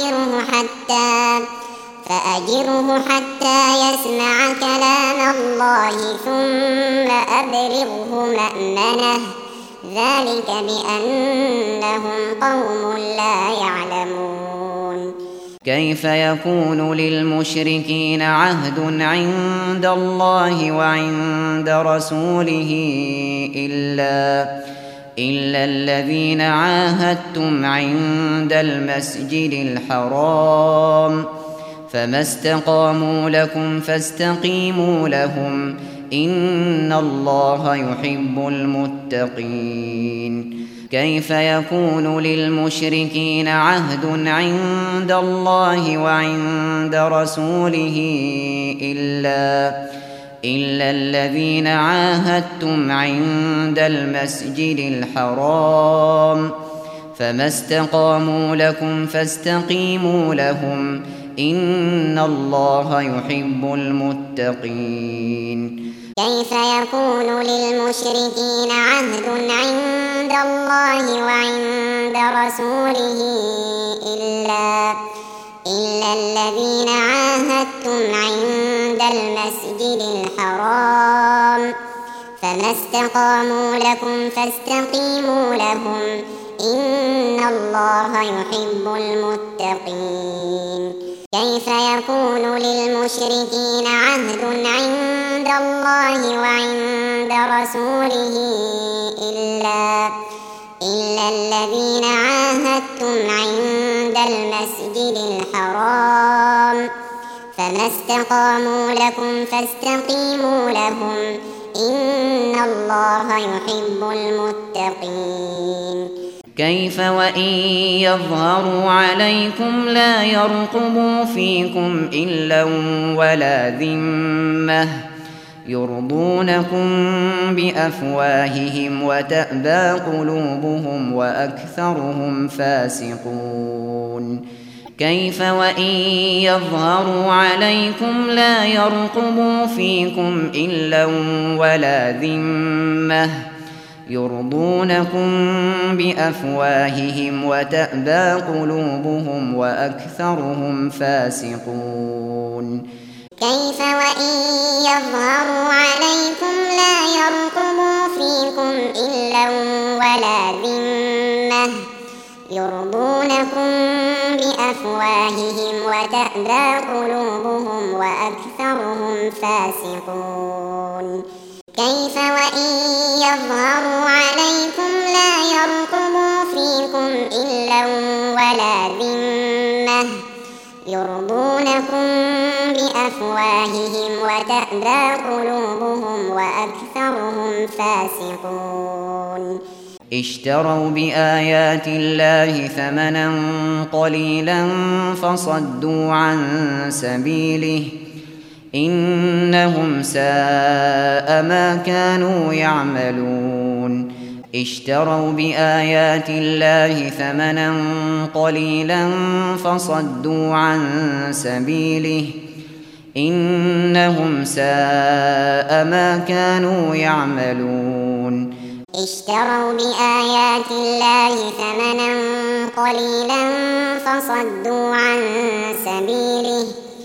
فأجره حتى يسمع كلام الله ثم أبلغه مأمنه ذلك بأنهم قوم لا يعلمون. كيف يكون للمشركين عهد عند الله وعند رسوله إلا الذين عاهدتم عند المسجد الحرام فما استقاموا لكم فاستقيموا لهم إن الله يحب المتقين. كيف يكون للمشركين عهد عند الله وعند رسوله إلا الذين عاهدتم عند المسجد الحرام فما استقاموا لكم فاستقيموا لهم إن الله يحب المتقين. كيف يكون للمشركين عهد عند الله وعند رسوله إلا الذين عاهدتم عند المسجد الحرام فما استقاموا لكم فاستقيموا لهم إن الله يحب المتقين. كيف يكون للمشركين عهد عند الله وعند رسوله إلا الذين عاهدتم عند المسجد الحرام فما استقاموا لكم فاستقيموا لهم إن الله يحب المتقين. كيف وإن يظهروا عليكم لا يرقبوا فيكم إلا ولا ذمة يرضونكم بأفواههم وتأبى قلوبهم وأكثرهم فاسقون. كيف وإن يظهروا عليكم لا يرقبوا فيكم إلا ولا ذمة يرضونكم بأفواههم وتأبى قلوبهم وأكثرهم فاسقون. كيف وإن يظهروا عليكم لا يرضونكم بأفواههم وتأبى قلوبهم وأكثرهم فاسقون كيف وإن يظهروا عليكم لا يرقبوا فيكم إلا ولا ذمة يرضونكم بأفواههم وتأبى قلوبهم وأكثرهم فاسقون اشتروا بآيات الله ثمنا قليلا فصدوا عن سبيله إنهم ساء ما كانوا يعملون اشتروا بآيات الله ثمنا قليلا فصدوا عن سبيله إنهم ساء ما كانوا يعملون اشتروا بآيات الله ثمنا قليلا فصدوا عن سبيله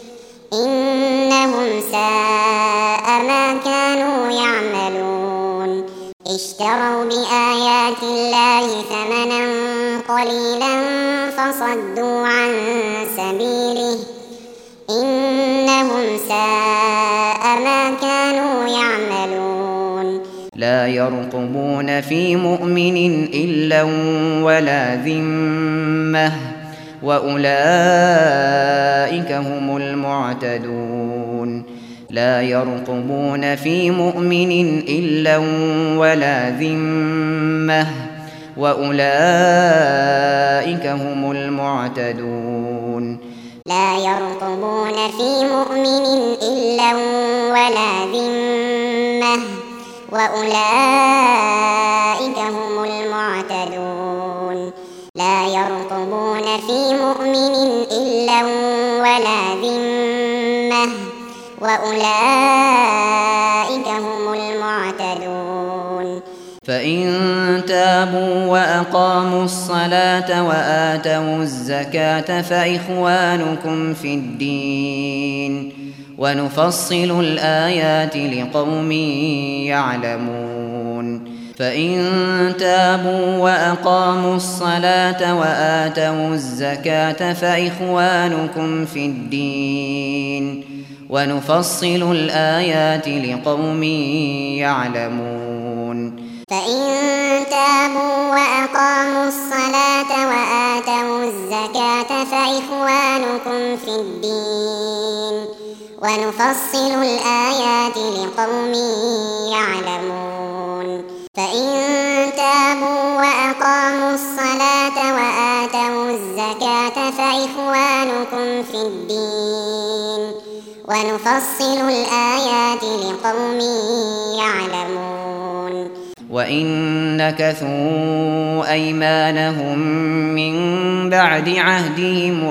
إنهم ساء ما كانوا يعملون اشتروا بآيات الله ثمنا قليلا فصدوا عن سبيله إنهم ساء ما كانوا يعملون لا يرقبون في مؤمن إلا ولا ذمة وأولئك هم المعتدون لا يرقبون في مؤمن إلا ولا ذمة وأولئك هم المعتدون لا يرقبون في مؤمن إلا ولا ذمة وأولئك هم المعتدون لا يرقبون في مؤمن إلا ولا ذمة وأولئك هم المعتدون فإن تابوا وأقاموا الصلاة وآتوا الزكاة فإخوانكم في الدين ونفصل الآيات لقوم يعلمون فإن تابوا وأقاموا الصلاة وآتوا الزكاة فإخوانكم في الدين ونفصل الآيات لقوم يعلمون فإن تابوا وأقاموا الصلاة وآتوا الزكاة فإخوانكم في الدين ونفصل الآيات لقوم يعلمون فإن تابوا وأقاموا الصلاة وآتوا الزكاة فإخوانكم في الدين ونفصل الآيات لقوم يعلمون وإن نكثوا أيمانهم من بعد عهدهم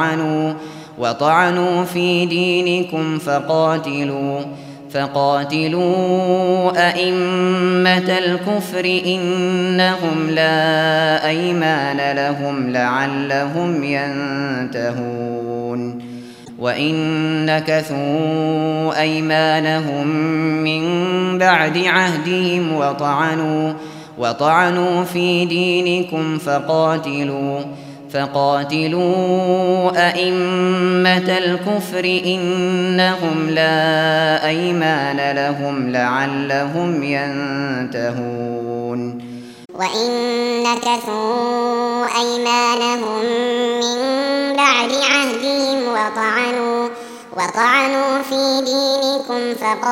وطعنوا في دينكم فقاتلوا أئمة الكفر إنهم لا أيمان لهم لعلهم ينتهون وإن نكثوا أيمانهم من بعد عهدهم وطعنوا في دينكم فقاتلوا أئمة الكفر إنهم لا أيمان لهم لعلهم ينتهون وإن نكثوا أيمانهم من بعد عهدهم وطعنوا في دينكم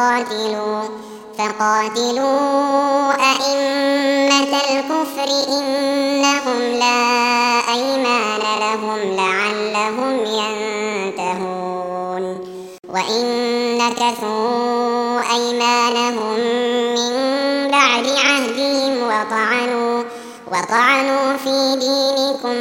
فقاتلوا أئمة الكفر إنهم لا أيمان لهم لعلهم ينتهون وإن نكثوا أيمانهم من بعد عهدهم وطعنوا في دينكم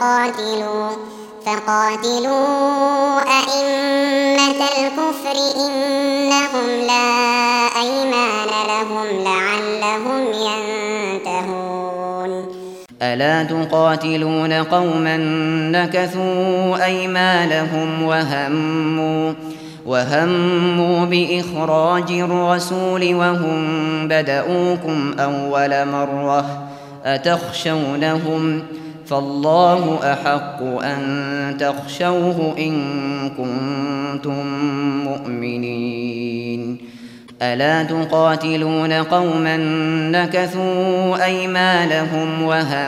فقاتلوا أئمة الكفر إنهم لا أيمان لهم لعلهم ينتهون ألا تقاتلون قوما نكثوا أيمانهم وهموا بإخراج الرسول وهم بدؤوكم أول مرة أتخشونهم فالله أحق أن تخشوه إن كنتم مؤمنين. ألا تقاتلون قوما نكثوا أيمانهم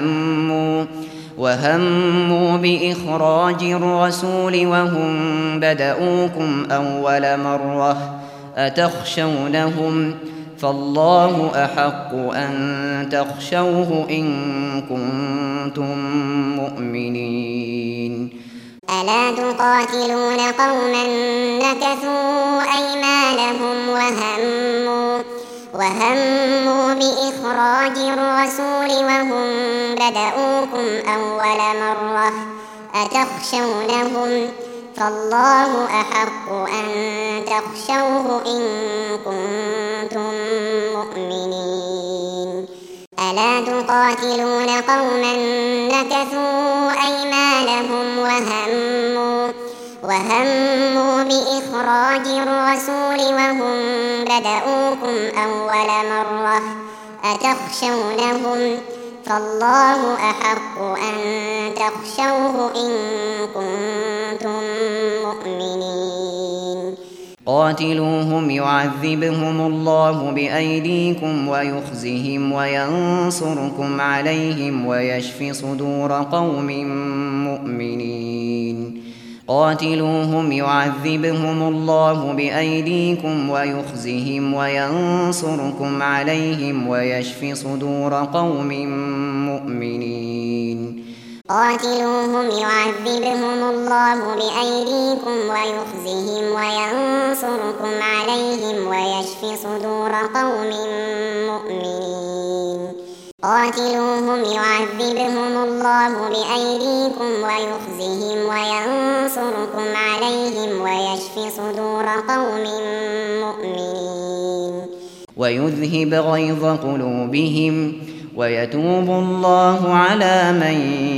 وهموا بإخراج الرسول وهم بدؤوكم أول مرة أتخشونهم فالله أحق أن تخشوه إن كنتم مؤمنين. ألا تقاتلون قوما نكثوا أيمانهم وهموا بإخراج الرسول وهم بدؤوكم أول مرة أتخشونهم فالله أحق أن تخشوه إن كنتم مؤمنين. ألا تقاتلون قوما نكثوا أيمانهم وهموا بإخراج الرسول وهم بدؤوكم أول مرة أتخشونهم فالله أحق أن تخشوه إن كنتم مؤمنين. قاتلوهم يعذبهم الله بأيديكم ويخزهم وينصركم عليهم ويشف صدور قوم مؤمنين. قاتلوهم يعذبهم الله بأيديكم ويخزهم وينصركم عليهم ويشف صدور قوم مؤمنين. قاتلوهم يعذبهم الله بأيديكم ويخزهم وينصركم عليهم ويشف صدور قوم مؤمنين. قاتلوهم يعذبهم الله بأيديكم ويخزهم وينصركم عليهم ويشف صدور قوم مؤمنين. ويذهب غيظ قلوبهم ويتوب الله على من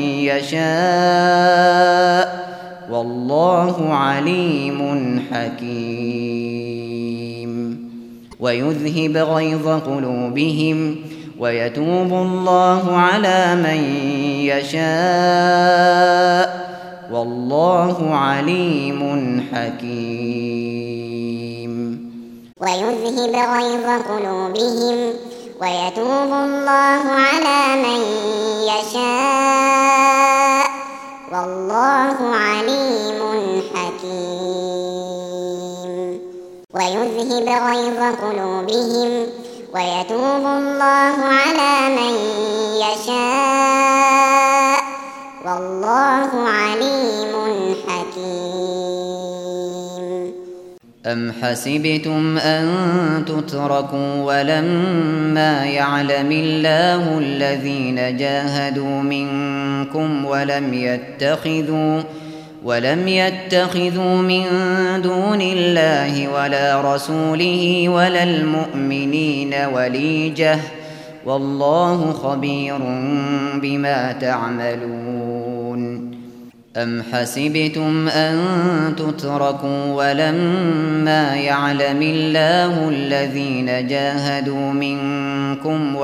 يشاء والله عليم حكيم. ويذهب غيظ قلوبهم ويتوب الله على من يشاء والله عليم حكيم. ويذهب غيظ قلوبهم ويتوب الله على من يشاء والله عليم حكيم. ويذهب غيظ قلوبهم ويتوب الله على من يشاء والله عليم حكيم. أم حسبتم أن تتركوا ولما يعلم الله الذين جاهدوا منكم ولم يتخذوا من دون الله ولا رسوله ولا المؤمنين وليجة والله خبير بما تعملون. أم حسبتم أن تتركوا ولما يعلم الله الذين جاهدوا منكم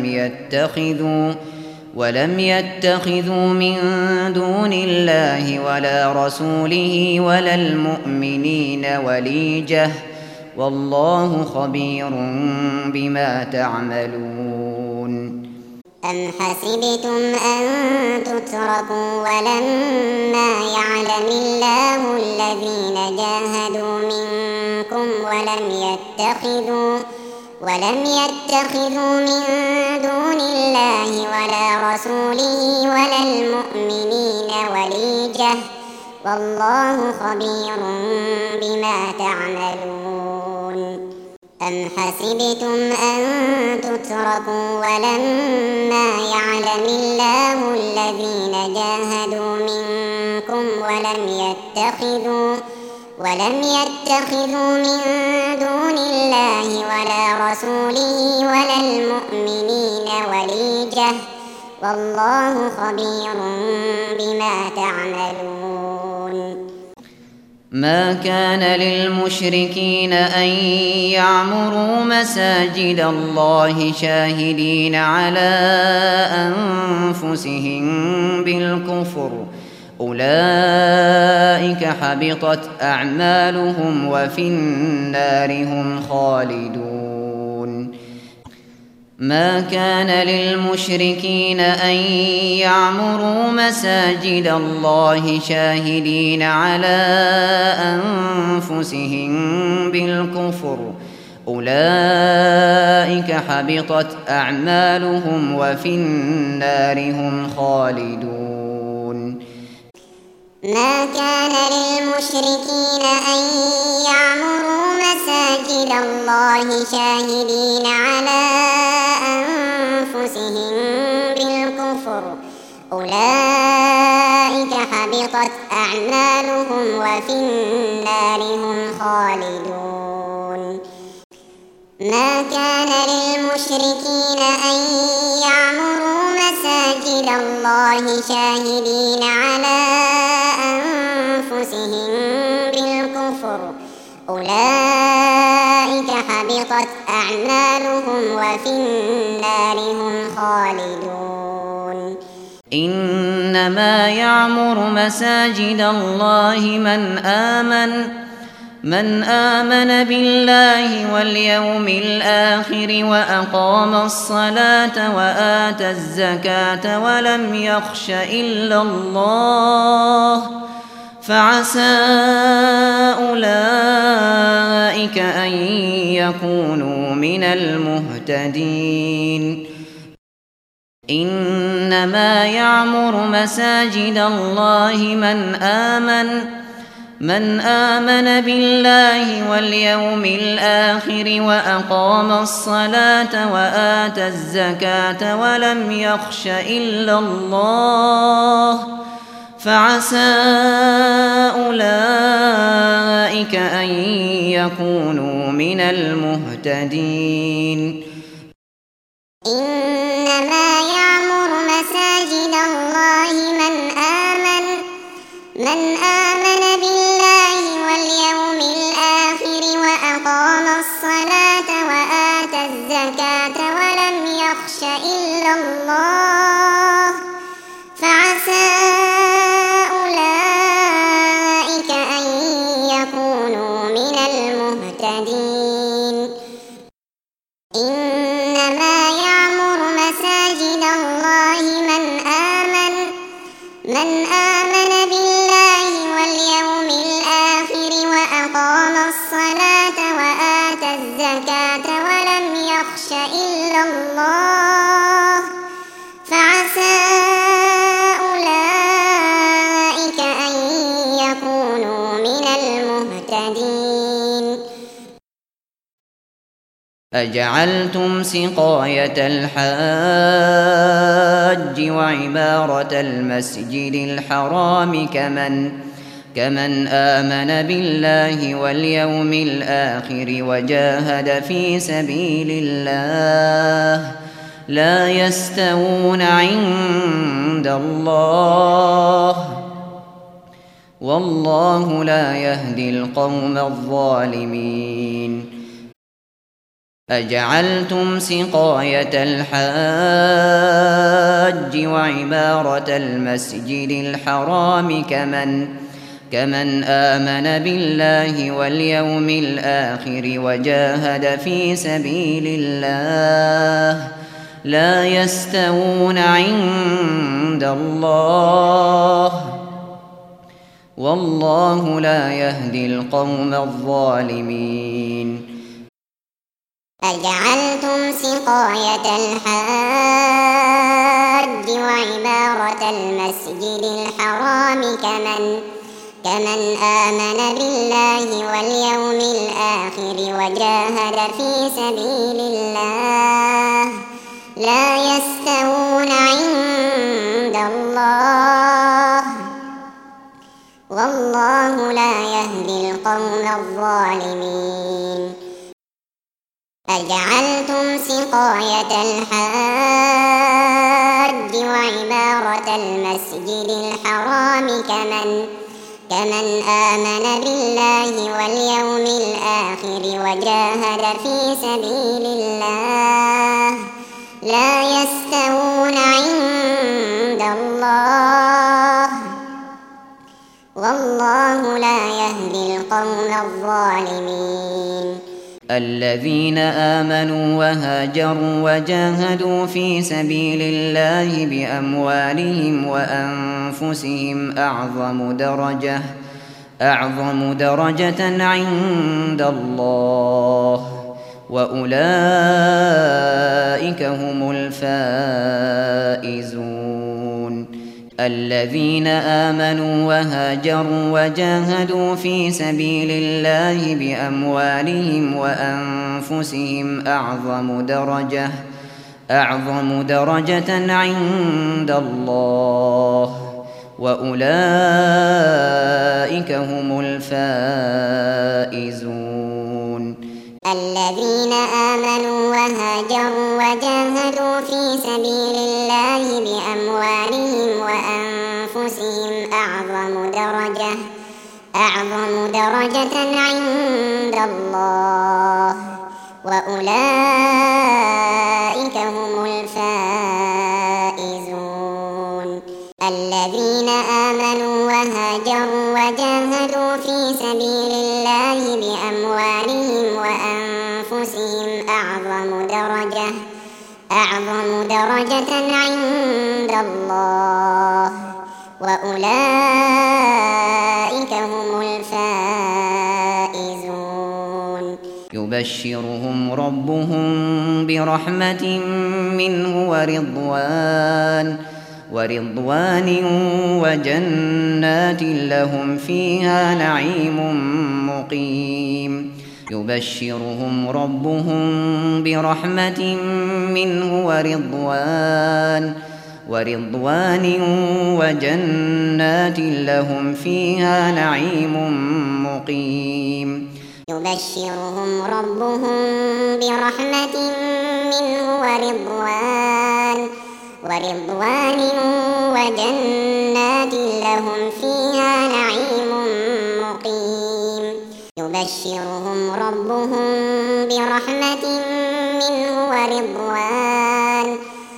ولم يتخذوا من دون الله ولا رسوله ولا المؤمنين وليجة والله خبير بما تعملون. أم حسبتم أن تتركوا ولما يعلم الله الذين جاهدوا منكم ولم يتخذوا من دون الله ولا رسوله ولا المؤمنين وليجة والله خبير بما تعملون. أم حسبتم أن تتركوا ولما يعلم الله الذين جاهدوا منكم ولم يتخذوا من دون الله ولا رسوله ولا المؤمنين وليجة والله خبير بما تعملون. ما كان للمشركين أن يعمروا مساجد الله شاهدين على أنفسهم بالكفر، أولئك حبطت أعمالهم وفي النار هم خالدون. ما كان للمشركين أن يعمروا مساجد الله شاهدين على أنفسهم بالكفر، أولئك حبطت أعمالهم وفي النار هم خالدون. ما كان للمشركين أن يعمروا مساجد الله شاهدين على أنفسهم بالكفر، أولئك حبطت أعمالهم وفي النار هم خالدون. ما كان للمشركين أن يعمروا مساجد الله شاهدين على أنفسهم بالكفر، أولئك حبطت أعمالهم وفي النار هم خالدون. إنما يعمر مساجد الله من آمن بالله واليوم الآخر وأقام الصلاة وآتى الزكاة ولم يخش إلا الله، فعسى أولئك أن يكونوا من المهتدين. إنما يعمر مساجد الله من آمن بالله واليوم الآخر وأقام الصلاة وآتى الزكاة ولم يخش إلا الله، فعسى أولئك أن يكونوا من المهتدين. إنما يعمر مساجد الله من آمن بالله واليوم الآخر وأقام الصلاة وآتى الزكاة ولم يخش إلا الله، فعسى أولئك أن يكونوا من المهتدين. إنما يعمر مساجد الله من آمن بالله واليوم الآخر وأقام الصلاة وآتى الزكاة ولم يخش إلا الله، فعسى أولئك أن يكونوا من المهتدين. أجعلتم سقاية الحاج وعمارة المسجد الحرام كمن آمن بالله واليوم الآخر وجاهد في سبيل الله لا يستوون عند الله، والله لا يهدي القوم الظالمين. أجعلتم سقاية الحاج وعمارة المسجد الحرام كمن آمن بالله واليوم الآخر وجاهد في سبيل الله لا يستوون عند الله، والله لا يهدي القوم الظالمين. أجعلتم سقاية الحاج وعمارة المسجد الحرام كمن آمن بالله واليوم الآخر وجاهد في سبيل الله لا يستوون عند الله، والله لا يهدي القوم الظالمين. أجعلتم سقاية الحاج وعمارة المسجد الحرام كمن آمن بالله واليوم الآخر وجاهد في سبيل الله لا يستوون عند الله والله لا يهدي القوم الظالمين. الذين آمنوا وهاجروا وجاهدوا في سبيل الله بأموالهم وأنفسهم أعظم درجة عند الله وأولئك هم الفائزون. الذين آمنوا وهاجروا وجاهدوا في سبيل الله بأموالهم وأنفسهم أعظم درجة عند الله وأولئك هم الفائزون. الذين آمنوا وهاجروا وجاهدوا في سبيل الله بأموالهم وأنفسهم أعظم درجة عند الله وأولئك هم الفائزون. الذين آمنوا وهاجروا وجاهدوا في سبيل الله بأموالهم وأنفسهم أعظم درجة عند الله وأولئك هم الفائزون. يبشرهم ربهم برحمة منه ورضوان وجنات لهم فيها نعيم مقيم. يبشرهم ربهم برحمة منه ورضوان وجنات لهم فيها نعيم مقيم. يبشرهم ربهم برحمة منه ورضوان وجنات لهم فيها نعيم مقيم. يبشرهم ربهم برحمة منه ورضوان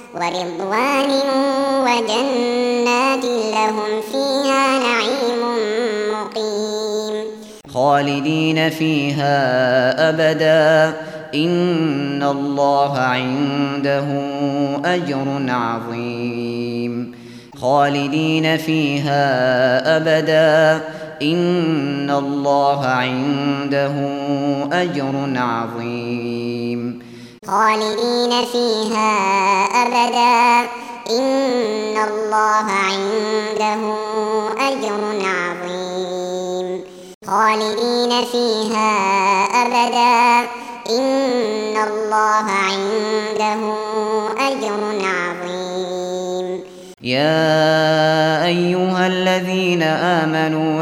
وجنات لهم فيها نعيم مقيم. خالدين فيها أبدا إن الله عنده أجر عظيم. خالدين فيها أبدا إن الله عنده أجر عظيم. خالدين فيها أبدا إن الله عنده أجر عظيم. خالدين فيها أبدا إن الله عنده أجر عظيم. يا أيها الذين آمنوا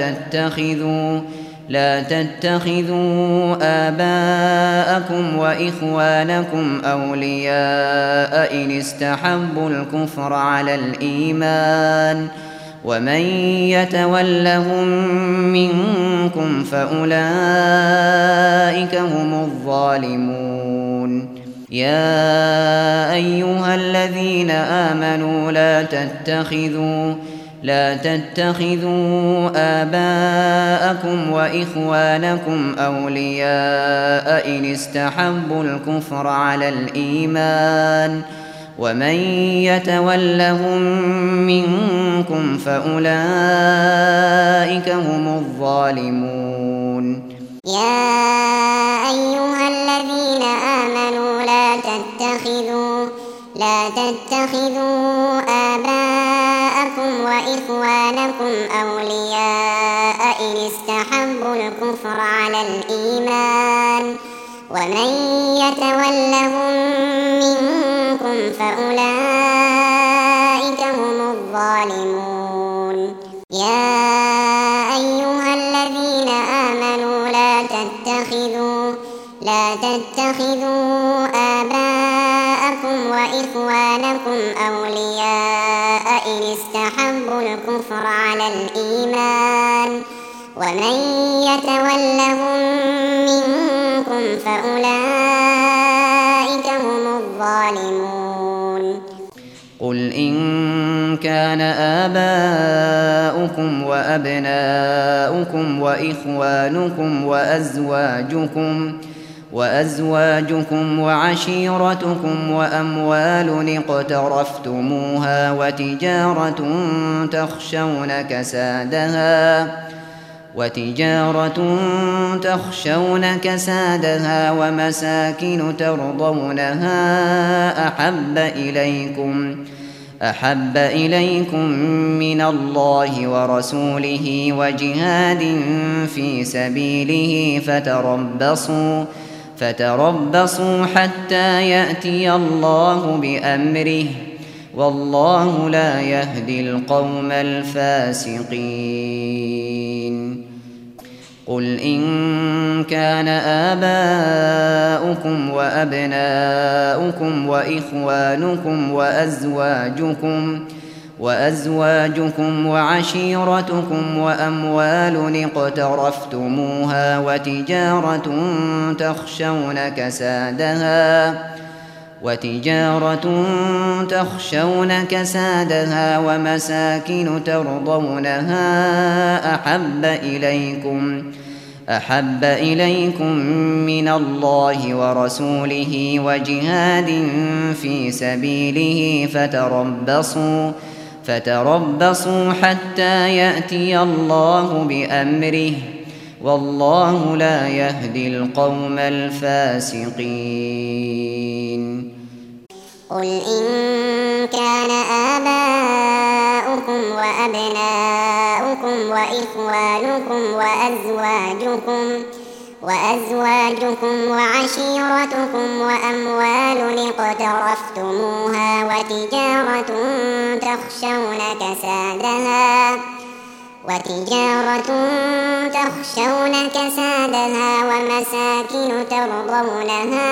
لا تتخذوا آباءكم وإخوانكم أولياء إن استحبوا الكفر على الإيمان ومن يتولهم منكم فأولئك هم الظالمون. يا أيها الذين آمنوا لا تتخذوا آباءكم وإخوانكم أولياء إن استحبوا الكفر على الإيمان ومن يتولهم منكم فأولئك هم الظالمون. يا أيها الذين آمنوا لا تتخذوا آباءكم وإخوانكم أولياء إن استحبوا الكفر على الإيمان ومن يتولهم منكم فأولئك هم الظالمون. يا أيها الذين آمنوا لا تتخذوا آباءكم وإخوانكم أولياء إن استحبوا الكفر على الإيمان ومن يتولهم منكم فأولئك هم الظالمون قل إن كان آباؤكم وأبناؤكم وإخوانكم وأزواجكم وعشيرتكم وأموال اقترفتموها وتجارة تخشون كسادها ومساكن ترضونها أحب إليكم من الله ورسوله وجهاد في سبيله فتربصوا حتى يأتي الله بأمره والله لا يهدي القوم الفاسقين قل إن كان آباؤكم وأبناؤكم وإخوانكم وأزواجكم وعشيرتكم وأموال اقترفتموها وتجارة تخشون كسادها ومساكن ترضونها أحب إليكم من الله ورسوله وجهاد في سبيله فتربصوا حتى يأتي الله بأمره والله لا يهدي القوم الفاسقين قل إن كان آباؤكم وأبناؤكم وإخوانكم وأزواجكم وعشيرتكم وأموال اقترفتموها وتجارة تخشون كسادها ومساكن ترضونها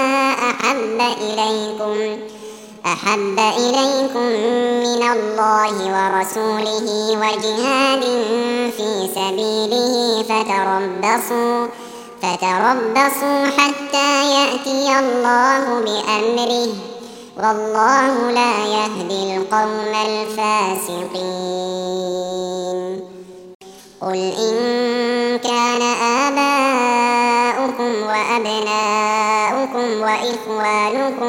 أحب إليكم من الله ورسوله وجهاد في سبيله فتربصوا حتى يأتي الله بأمره والله لا يهدي القوم الفاسقين قل إن كان آباؤكم وأبناؤكم وإخوانكم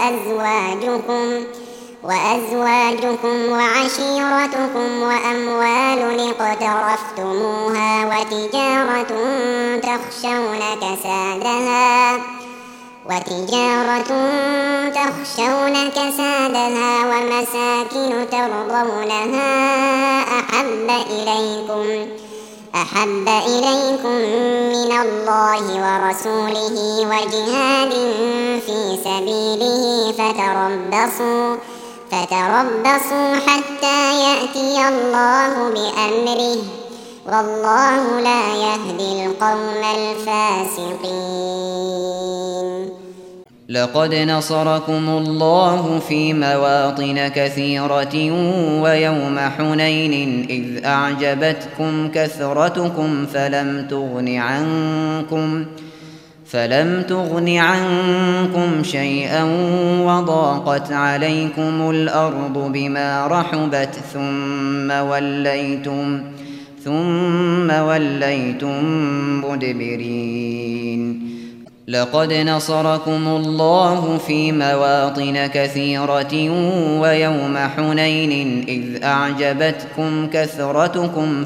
وأزواجكم وعشيرتكم وأموال اقترفتموها وتجارة تخشون كسادها ومساكن ترضونها أحب إليكم من الله ورسوله وجهاد في سبيله فتربصوا حتى يأتي الله بأمره والله لا يهدي القوم الفاسقين لقد نصركم الله في مواطن كثيرة ويوم حنين إذ أعجبتكم كثرتكم فلم تغن عنكم شيئا وضاقت عليكم الأرض بما رحبت ثم وليتم مدبرين لقد نصركم الله في مواطن كثيرة ويوم حنين إذ أعجبتكم كثرتكم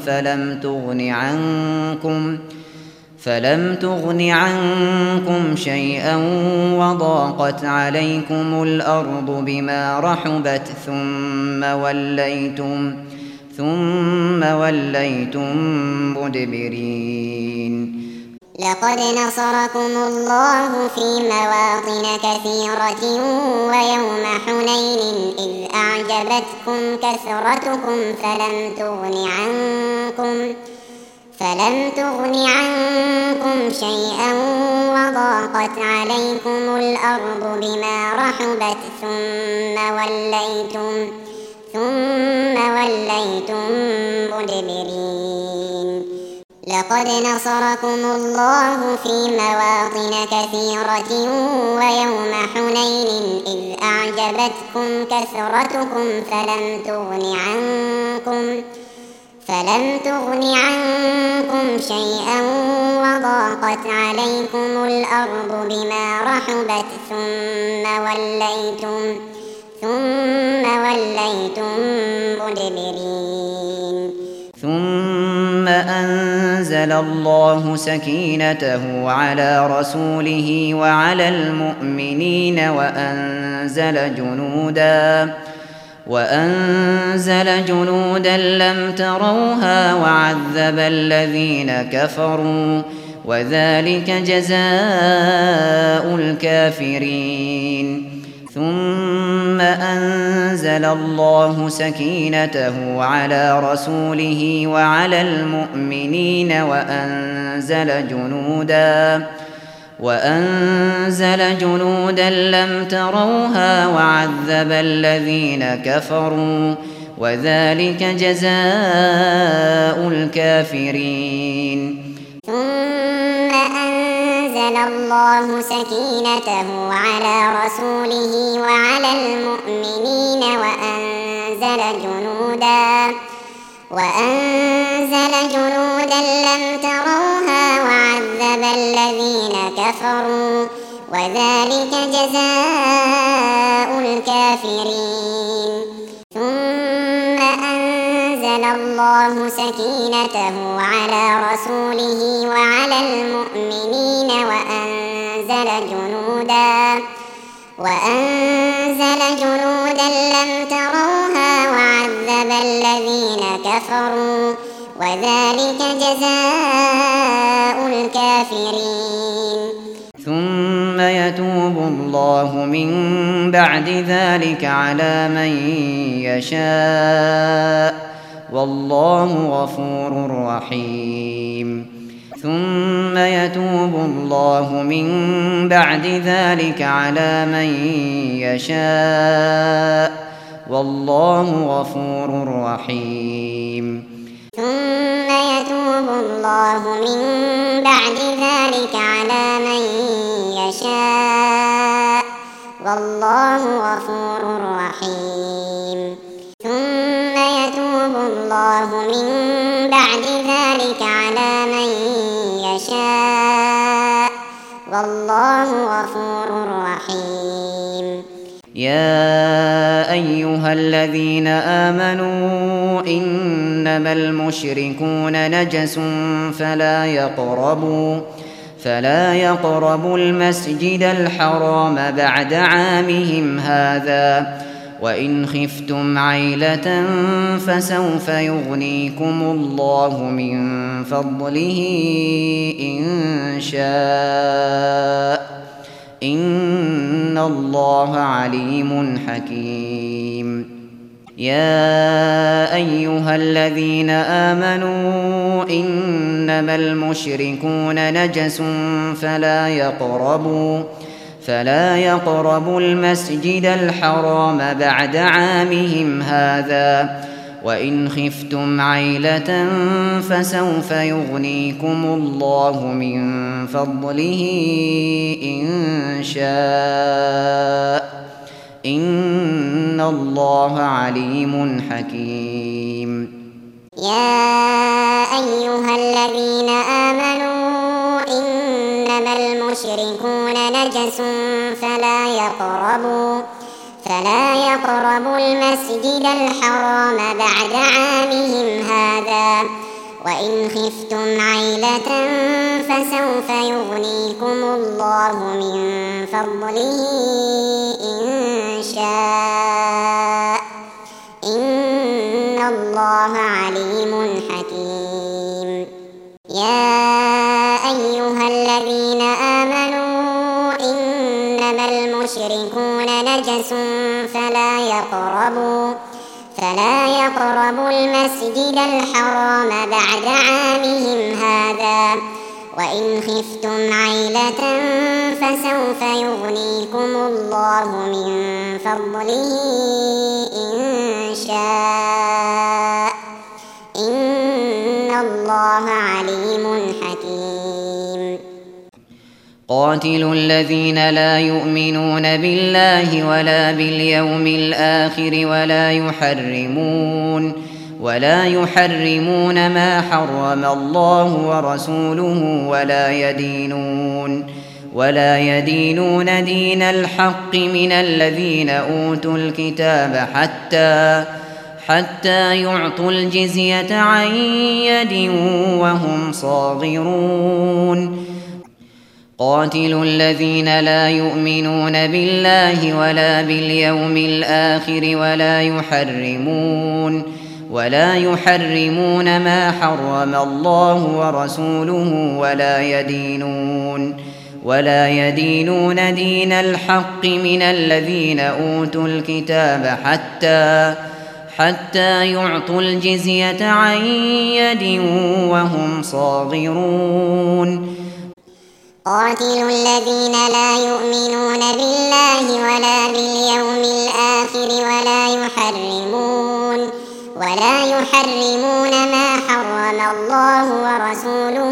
فلم تغن عنكم شيئا وضاقت عليكم الأرض بما رحبت ثم وليتم مدبرين لقد نصركم الله في مواطن كثيرة ويوم حنين إذ أعجبتكم كثرتكم فلم تغن عنكم شيئا وضاقت عليكم الأرض بما رحبت ثم وليتم مدبرين. لقد نصركم الله في مواطن كثيرة ويوم حنين إذ أعجبتكم كثرتكم فلم تغن عنكم شيئا وضاقت عليكم الأرض بما رحبت ثم وليتم مدبرين. ثم أنزل الله سكينته على رسوله وعلى المؤمنين وأنزل جنودا لم تروها وعذب الذين كفروا وذلك جزاء الكافرين. ثم أنزل الله سكينته على رسوله وعلى المؤمنين وأنزل جنودا لم تروها وعذب الذين كفروا وذلك جزاء الكافرين. ثم أنزل الله سكينته على رسوله وعلى المؤمنين وأنزل جنودا لم تروها وعذب الذين كفروا وذلك جزاء الكافرين. ثم أنزل الله سكينته على رسوله وعلى المؤمنين وأنزل جنودا لم تروها وعذب الذين كفروا وذلك جزاء الكافرين. ثم يتوب الله من بعد ذلك على من يشاء والله غفور رحيم. ثم يتوب الله من بعد ذلك على من يشاء والله غفور رحيم. ثم يتوب الله من بعد ذلك على من يشاء والله غفور رحيم. ثم يتوب الله من بعد ذلك على من يشاء والله غفور رحيم. يا أيها الذين آمنوا إنما المشركون نجس فلا يقربوا المسجد الحرام بعد عامهم هذا وإن خفتم عيلة فسوف يغنيكم الله من فضله إن شاء إن الله عليم حكيم. يا أيها الذين آمنوا إنما المشركون نجس فلا يقربوا المسجد الحرام بعد عامهم هذا وإن خفتم عيلة فسوف يغنيكم الله من فضله إن شاء إن الله عليم حكيم. يا أيها الذين آمنوا إنما المشركون نجس فلا يقربوا المسجد الحرام بعد عامهم هذا وإن خفتم عيلة فسوف يغنيكم الله من فضله إن شاء إن الله عليم حكيم. يا أيها الذين آمنوا إنما المشركون نجس فلا يقربوا المسجد الحرام بعد عامهم هذا وإن خفتم عيلة فسوف يغنيكم الله من فضله إن شاء إن الله عليم حكيم. قاتلوا الذين لا يؤمنون بالله ولا باليوم الآخر ولا يحرمون ما حرم الله ورسوله ولا يدينون دين الحق من الذين أوتوا الكتاب حتى يعطوا الجزية عن يد وهم صاغرون. قاتلوا الذين لا يؤمنون بالله ولا باليوم الآخر ولا يحرمون ما حرم الله ورسوله ولا يدينون دين الحق من الذين أوتوا الكتاب حتى يعطوا الجزية عن يد وهم صاغرون. قاتلوا الذين لا يؤمنون بالله ولا باليوم الآخر ولا يحرمون ما حرم الله ورسوله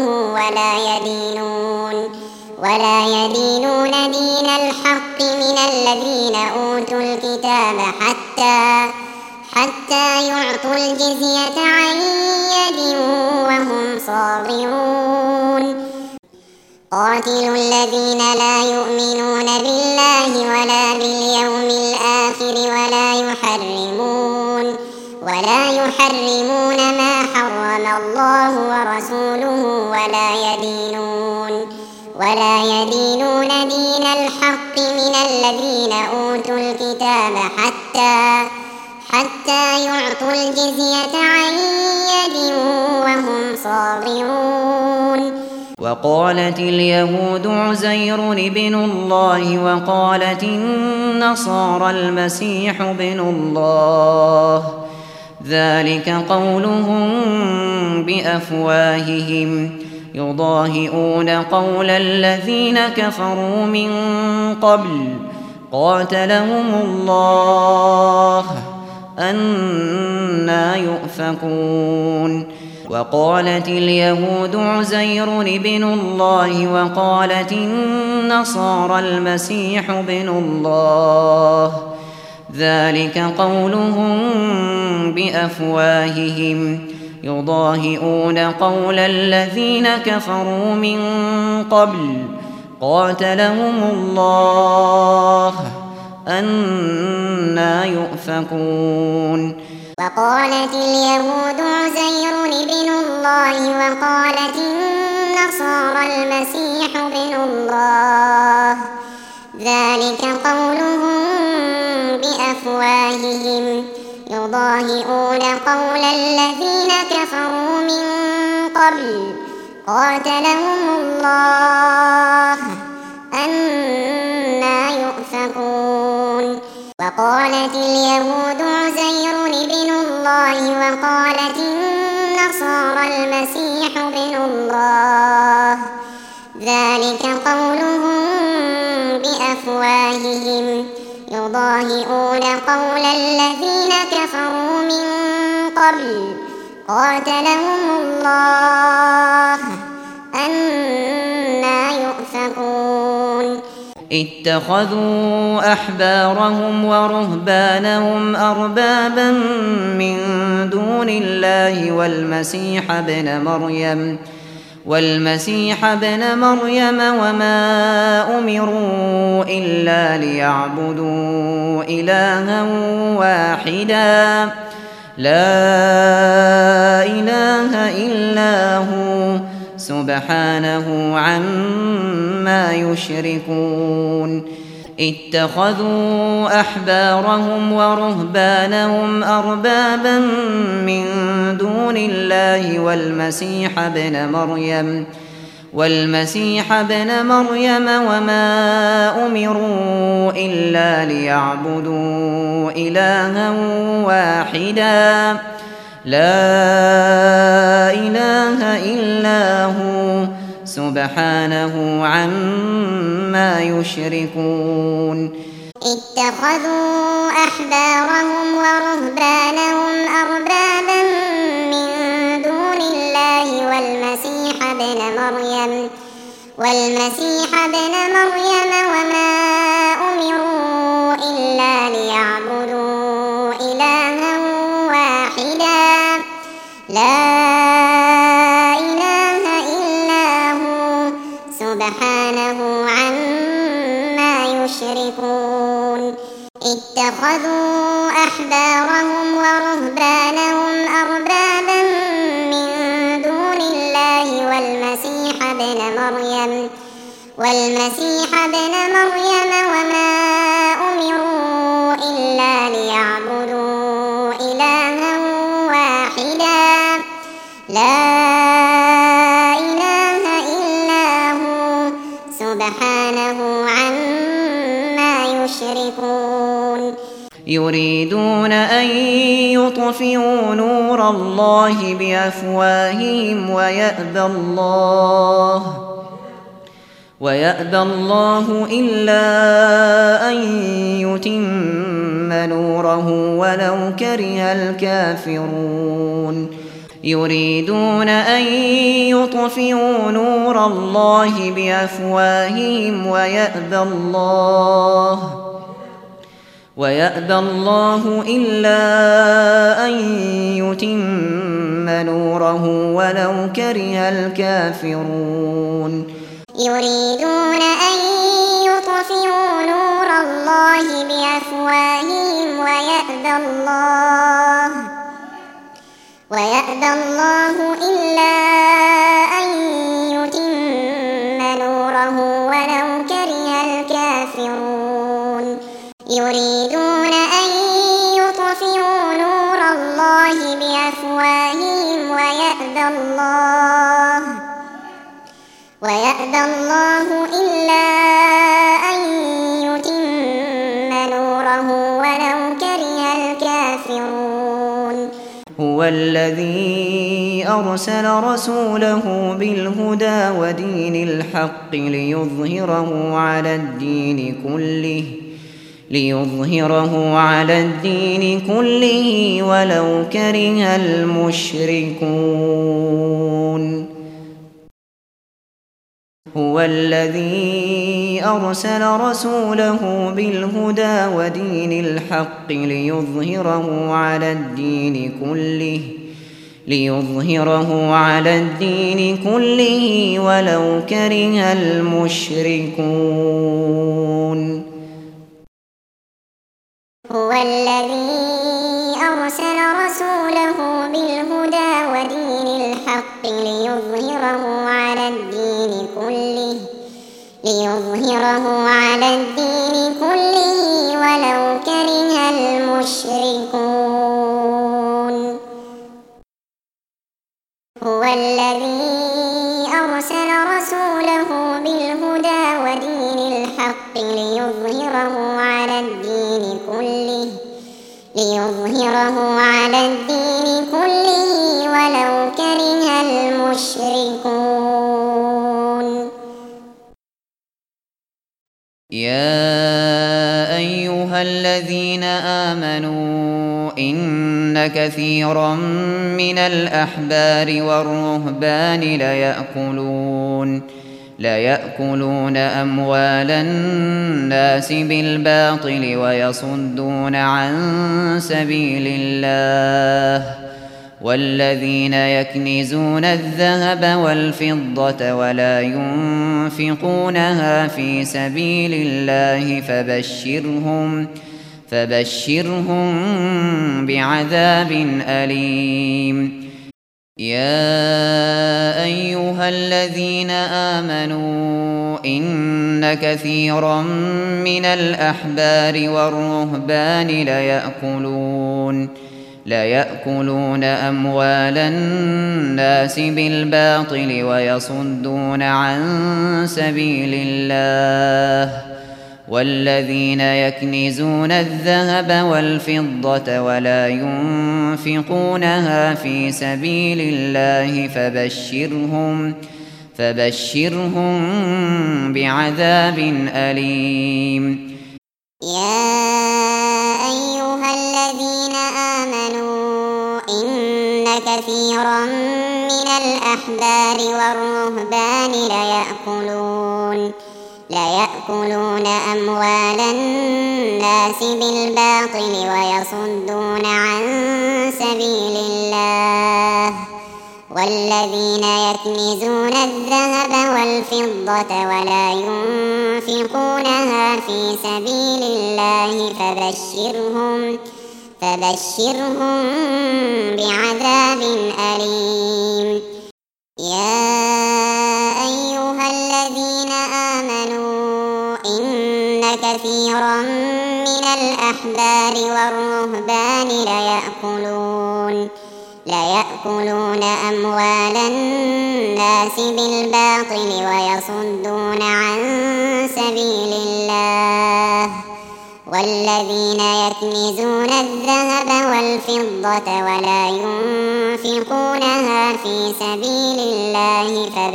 ولا يدينون دين الحق من الذين أوتوا الكتاب حتى يعطوا الجزية عن يد وهم صاغرون. قاتلوا الذين لا يؤمنون بالله ولا باليوم الآخر ولا يحرمون ما حرم الله ورسوله ولا يدينون دين الحق من الذين أوتوا الكتاب حتى يعطوا الجزية عن يد وهم صاغرون. وقالت اليهود عزير ابن الله وقالت النصارى المسيح ابن الله ذلك قولهم بأفواههم يضاهئون قول الذين كفروا من قبل قاتلهم الله أنى يؤفكون. وقالت اليهود عزير ابن الله وقالت النصارى المسيح ابن الله ذلك قولهم بأفواههم يضاهئون قول الذين كفروا من قبل قاتلهم الله أنى يؤفكون. وقالت اليهود عزير ابن الله وقالت النصارى المسيح ابن الله ذلك قولهم بأفواههم يضاهئون قول الذين كفروا من قبل قاتلهم الله أنى يؤفكون. وقالت اليهود عزير ابن الله وقالت النصارى المسيح ابن الله ذلك قولهم بأفواههم يضاهئون قول الذين كفروا من قبل قاتلهم الله أنى يؤفكون. اتخذوا أحبارهم ورهبانهم أربابا من دون الله والمسيح ابن مريم وما أمروا إلا ليعبدوا إلها واحدا لا إله إلا هو سبحانه عما يشركون. اتخذوا أحبارهم ورهبانهم أربابا من دون الله والمسيح ابن مريم وما أمروا إلا ليعبدوا إلها واحدا لا إله إلا هو سبحانه عما يشركون اتخذوا أحبارهم ورهبانهم أربابا من دون الله والمسيح ابن مريم وما أمروا إلا ليعبدوا إلها واحدا لا إله إلا هو سبحانه عما يشركون اتخذوا أحبارهم ورهبانهم أربابا من دون الله والمسيح ابن مريم وما أمروا إلا ليعبدوا إلها واحدا لا إله إلا هو سبحانه عما يشركون يريدون أن يطفئوا نور الله بأفواههم ويأبى الله إلا أن يتم نوره ولو كره الكافرون يريدون أن يطفئوا نور الله بأفواههم ويأبى الله إلا أن يتم نوره ولو كره الكافرون يريدون أن يطفئوا نور الله بأفواههم ويأبى الله إلا أن يتم نوره ولو كره الكافرون يريدون أن يطفئوا نور الله بأفواههم ويأبى الله إلا أن يتم نوره ولو كره الكافرون هو الذي أرسل رسوله بالهدى ودين الحق ليظهره على الدين كله ولو كره المشركون هو الذي أرسل رسوله بالهدى ودين الحق ليظهره على الدين كله ولو كره المشركون هو الذي أرسل رسوله بالهدى ودين الحق ليظهره على الدين كله ولو كره المشركون هو الذي أرسل رسوله بالهدى ودين الحق ليظهره على الدين كله ولو كره المشركون يا أيها الذين آمنوا إن كثيرا من الأحبار والرهبان ليأكلون أموال الناس بالباطل ويصدون عن سبيل الله والذين يكنزون الذهب والفضة ولا ينفقونها في سبيل الله فبشرهم بعذاب أليم يا أيها الذين آمنوا إن كثيرا ليأكلون أموال الناس بالباطل ويصدون عن سبيل الله والذين يكنزون الذهب والفضة ولا ينفقونها في سبيل الله فبشرهم بعذاب أليم. يا أيها الذين آمنوا إن كثيرا من الأحبار والرهبان ليأكلون أموال الناس بالباطل ويصدون عن سبيل الله والذين يكنزون الذهب والفضة ولا ينفقونها في سبيل الله فبشرهم بعذاب أليم. يا أيها الذين آمنوا إن كثيرا من الأحبار والرهبان ليأكلون أموال الناس بالباطل ويصدون عن سبيل الله والذين يكنزون الذهب والفضة ولا ينفقونها في سبيل الله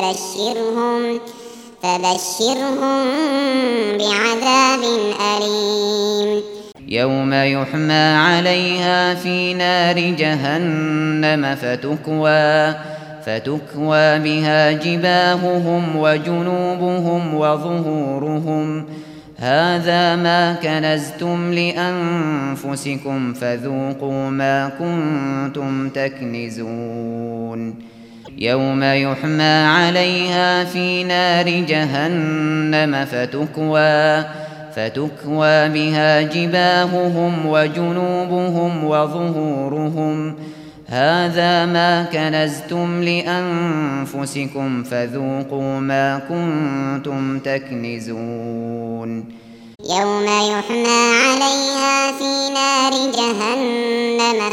فبشرهم بعذاب أليم. يوم يحمى عليها في نار جهنم فتكوى بها جباههم وجنوبهم وظهورهم هذا ما كنزتم لأنفسكم فذوقوا ما كنتم تكنزون. يوم يحمى عليها في نار جهنم فتكوى بها جباههم وجنوبهم وظهورهم هذا ما كنزتم لأنفسكم فذوقوا ما كنتم تكنزون. يوم يحمى عليها في نار جهنم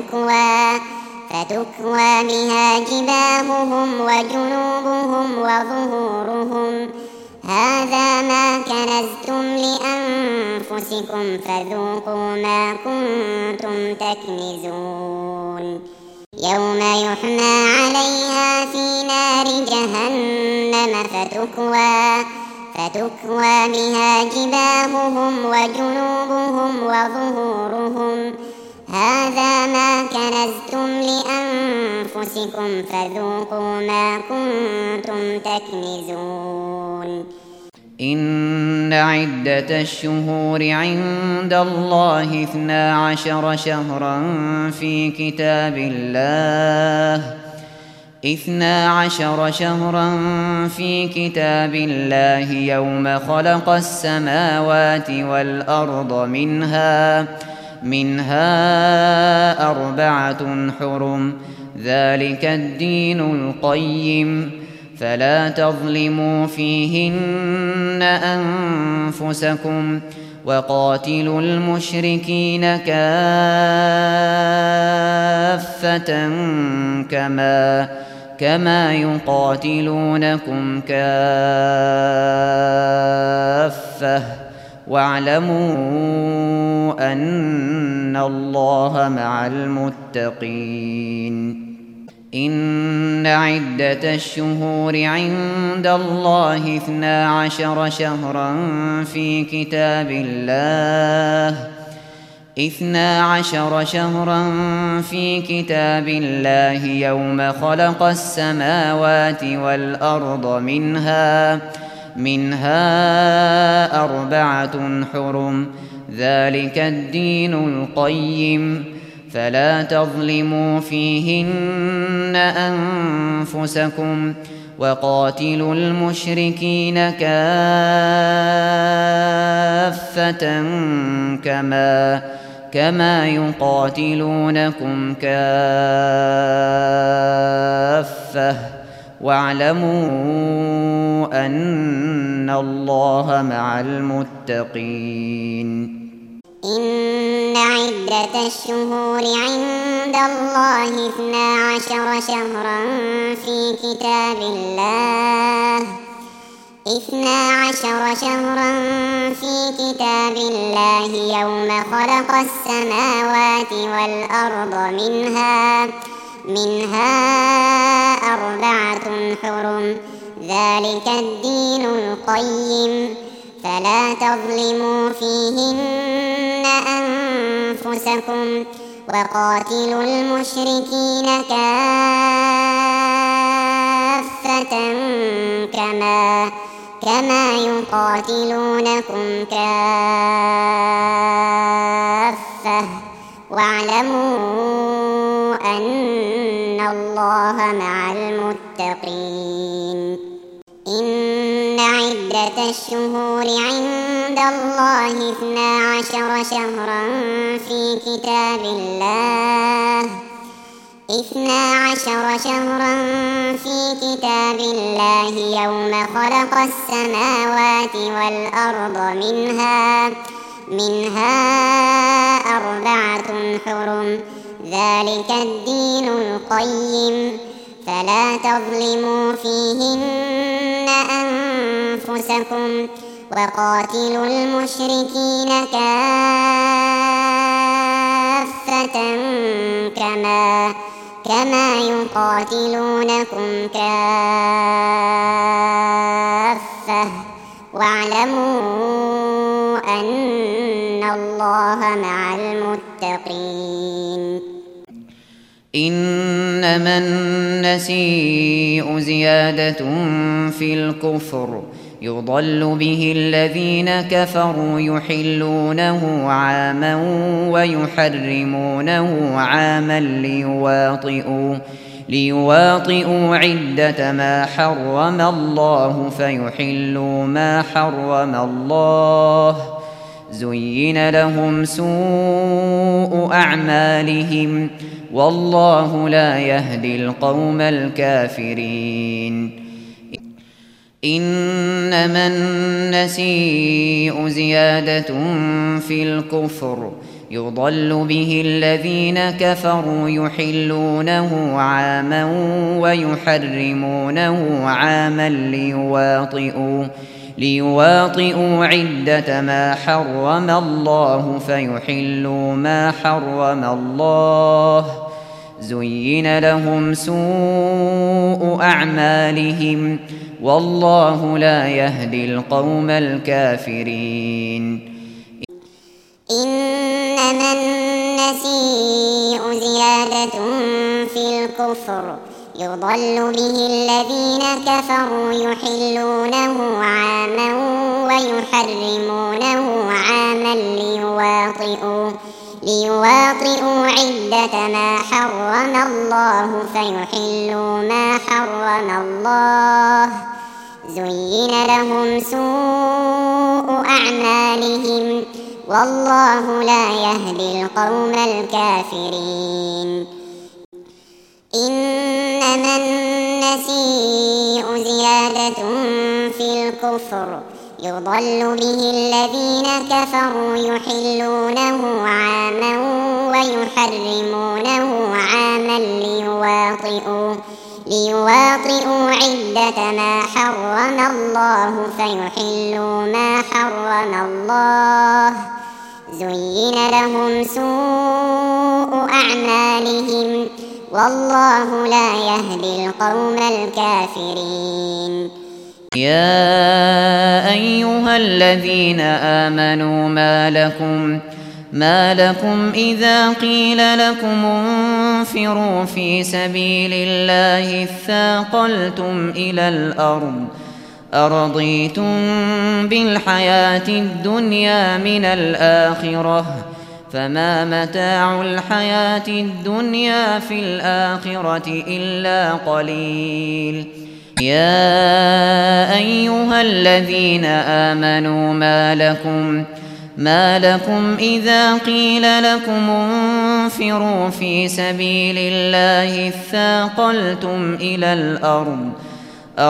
فتكوى بها جباههم وجنوبهم وظهورهم هذا ما كنزتم لأنفسكم فذوقوا ما كنتم تكنزون. يوم يحمى عليها في نار جهنم فتكوى بها جباههم وجنوبهم وظهورهم هذا ما كنزتم لأنفسكم فذوقوا ما كنتم تكنزون. إن عدة الشهور عند الله 12 شهرا في كتاب الله يوم خلق السماوات والأرض منها 4 حرم ذلك الدين القيم فلا تظلموا فيهن أنفسكم وقاتلوا المشركين كافة كما يقاتلونكم كافة واعلموا أن الله مع المتقين. إن عدة الشهور عند الله 12 شهرا في كتاب الله يوم خلق السماوات والأرض منها 4 حرم ذلك الدين القيم فلا تظلموا فيهن أنفسكم وقاتلوا المشركين كافة كما يقاتلونكم كافة واعلموا أن الله مع المتقين. إن عدة الشهور عند الله 12 شهرا في كتاب الله 12 شهرا في كتاب الله يوم خلق السماوات والأرض منها 4 حرم ذلك الدين القيم فلا تظلموا فيهن أنفسكم وقاتلوا المشركين كافة كما يقاتلونكم كافة واعلموا أن الله مع المتقين إن عدة الشهور عند الله 12 شهرا في كتاب الله 12 شهرا في كتاب الله يوم خلق السماوات والأرض منها 4 حرم ذلك الدين القيم فلا تظلموا فيهن أنفسكم وقاتلوا المشركين كافة كما يقاتلونكم كافة واعلموا أن الله مع المتقين إنما النسيء زيادة في الكفر يضل به الذين كفروا يحلونه عاما ويحرمونه عاما ليواطئوا عدة ما حرم الله فيحلوا ما حرم الله زين لهم سوء أعمالهم والله لا يهدي القوم الكافرين إنما النسيء زيادة في الكفر يضل به الذين كفروا يحلونه عاما ويحرمونه عاما ليواطئوا عدة ما حرم الله فيحلوا ما حرم الله زين لهم سوء أعمالهم والله لا يهدي القوم الكافرين إنما النسيء زيادة في الكفر يضل به الذين كفروا يحلونه عاما ويحرمونه عاما ليواطئوا عدة ما حرم الله فيحلوا ما حرم الله زين لهم سوء أعمالهم والله لا يهدي القوم الكافرين إنما النسيء زيادة في الكفر يضل به الذين كفروا يحلونه عاما ويحرمونه عاما ليواطئوا عدة ما حرم الله فيحلوا ما حرم الله زين لهم سوء أعمالهم والله لا يهدي القوم الكافرين يا أيها الذين آمنوا ما لكم إذا قيل لكم انفروا في سبيل الله اثاقلتم إلى الأرض أرضيتم بالحياة الدنيا من الآخرة فما متاع الحياة الدنيا في الآخرة إلا قليل يا أيها الذين آمنوا ما لكم إذا قيل لكم انفروا في سبيل الله اثاقلتم إلى الأرض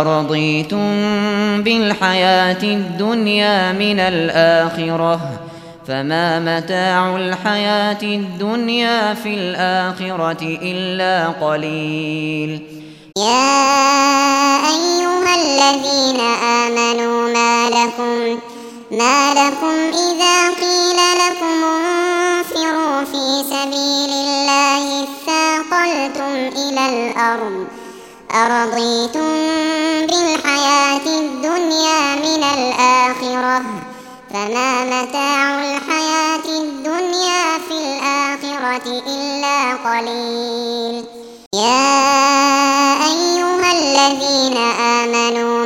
أرضيتم بالحياة الدنيا من الآخرة فما متاع الحياة الدنيا في الآخرة إلا قليل. يا أيها الذين آمنوا ما لكم إذا قيل لكم انفروا في سبيل الله اثاقلتم إلى الأرض أرضيتم بالحياة الدنيا من الآخرة فما متاع الحياة الدنيا في الآخرة إلا قليل. يا أيها الذين آمنوا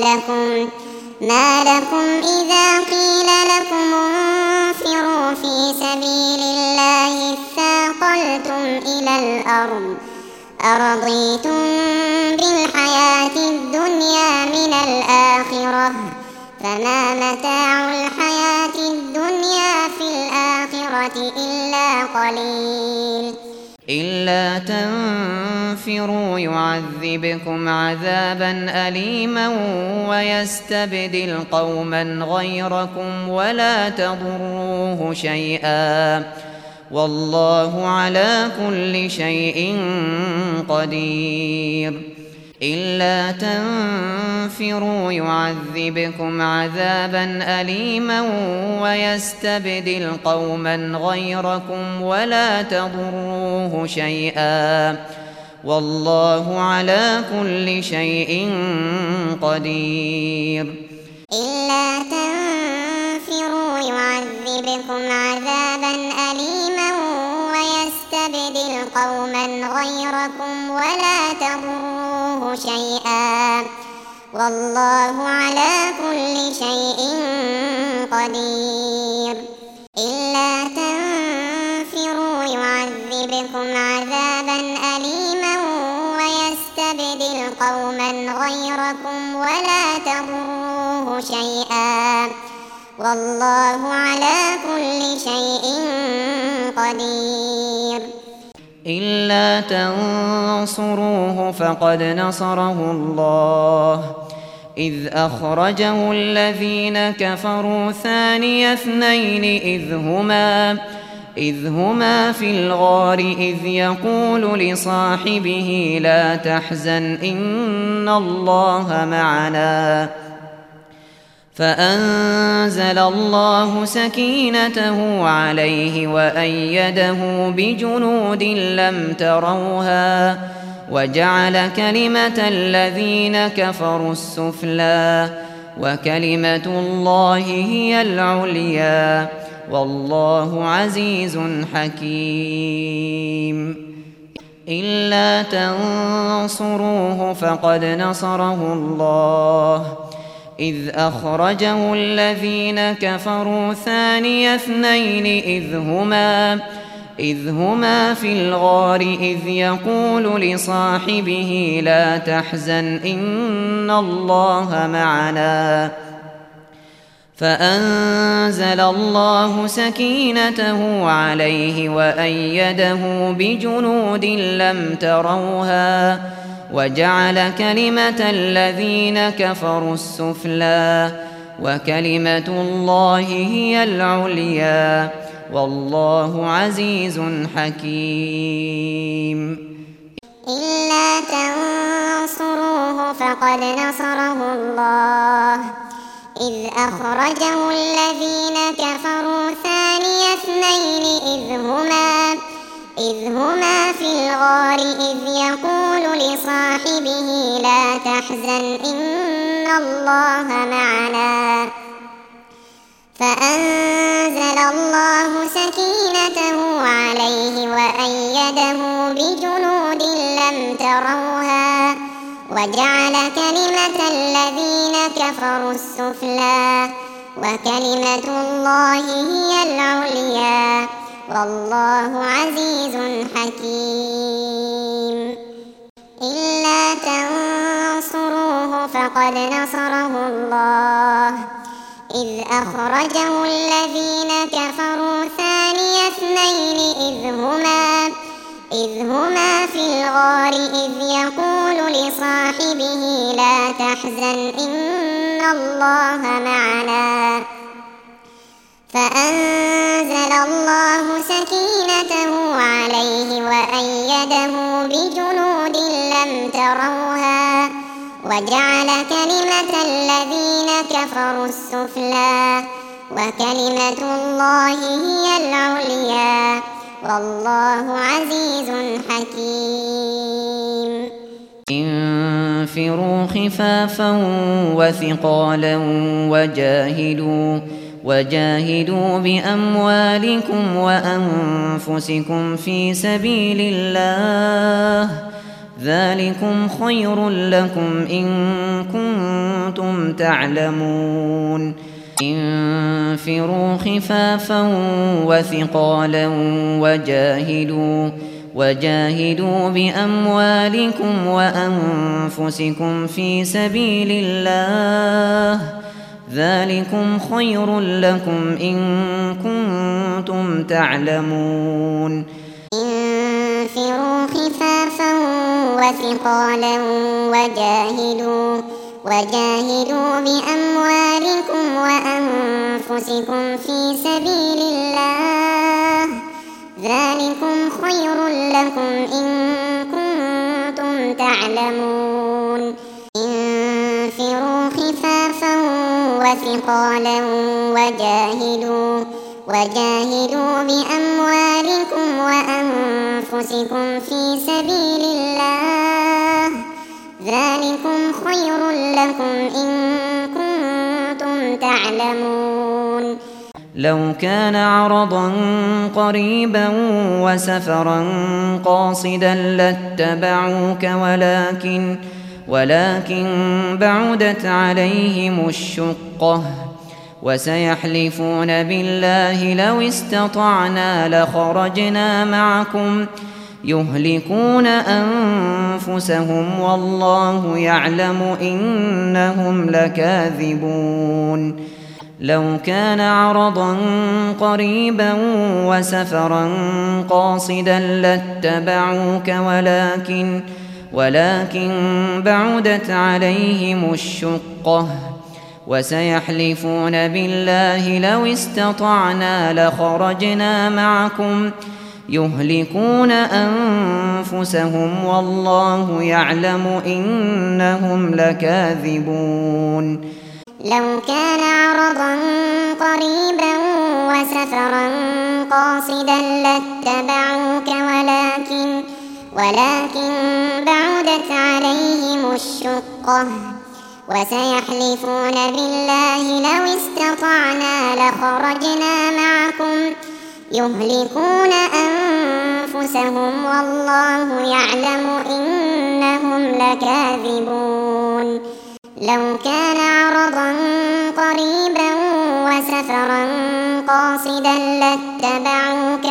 ما لكم إذا قيل لكم انفروا في سبيل الله اثاقلتم إلى الأرض أرضيتم بالحياة الدنيا من الآخرة فما متاع الحياة الدنيا في الآخرة إلا قليل. إلا تنفروا يعذبكم عذابا أليما ويستبدل قوما غيركم ولا تضروه شيئا والله على كل شيء قدير. إلا تنفروا يعذبكم عذابا أليما ويستبدل قوما غيركم ولا تضروه شيئا والله على كل شيء قدير. إلا تنفروا يعذبكم عذابا أليما ويستبدل قوما غيركم ولا تضروه شيئا والله على كل شيء قدير. إلا تنفروا يعذبكم عذابا أليما ويستبدل قوما غيركم ولا تضروه شيئا والله على كل شيء قدير. إلا تنصروه فقد نصره الله إذ أخرجه الذين كفروا ثاني اثنين إذ هما في الغار إذ يقول لصاحبه لا تحزن إن الله معنا فأنزل الله سكينته عليه وأيده بجنود لم تروها وجعل كلمة الذين كفروا السفلى وكلمة الله هي العليا والله عزيز حكيم. إلا تنصروه فقد نصره الله إذ أخرجه الذين كفروا ثاني اثنين إذ هما في الغار إذ يقول لصاحبه لا تحزن إن الله معنا فأنزل الله سكينته عليه وأيده بجنود لم تروها وجعل كلمة الذين كفروا السفلى وكلمة الله هي العليا والله عزيز حكيم. إلا تنصروه فقد نصره الله إذ أخرجه الذين كفروا ثاني اثنين إذ هما في الغار إذ يقول لصاحبه لا تحزن إن الله معنا فأنزل الله سكينته عليه وأيده بجنود لم تروها وجعل كلمة الذين كفروا السفلى وكلمة الله هي العليا والله عزيز حكيم. إلا تنصروه فقد نصره الله إذ أخرجه الذين كفروا ثاني اثنين إذ هما في الغار إذ يقول لصاحبه لا تحزن إن الله معنا فأنزل الله سكينته عليه وأيده بجنود لم تروها وجعل كلمة الذين كفروا السفلى وكلمة الله هي العليا والله عزيز حكيم. انفروا خفافا وثقالا وجاهدوا بأموالكم وأنفسكم في سبيل الله ذلكم خير لكم إن كنتم تعلمون. انفروا خفافا وثقالا وجاهدوا بأموالكم وأنفسكم في سبيل الله ذلكم خير لكم إن كنتم تعلمون. انفروا خفافا وثقالا وجاهدوا بأموالكم وأنفسكم في سبيل الله ذلكم خير لكم إن كنتم تعلمون. انفروا خفافا وثقالا وجاهدوا بأموالكم وأنفسكم في سبيل الله ذلكم خير لكم إن كنتم تعلمون. لو كان عرضا قريبا وسفرا قاصدا لاتبعوك ولكن بعدت عليهم الشقة وسيحلفون بالله لو استطعنا لخرجنا معكم يهلكون أنفسهم والله يعلم إنهم لكاذبون. لو كان عرضا قريبا وسفرا قاصدا لاتبعوك ولكن بعدت عليهم الشقة وسيحلفون بالله لو استطعنا لخرجنا معكم يهلكون أنفسهم والله يعلم إنهم لكاذبون. لو كان عرضا قريبا وسفرا قاصدا لاتبعوك ولكن بعدت عليهم الشقة وسيحلفون بالله لو استطعنا لخرجنا معكم يهلكون أنفسهم والله يعلم إنهم لكاذبون. لو كان عرضا قريبا وسفرا قاصدا لاتبعوك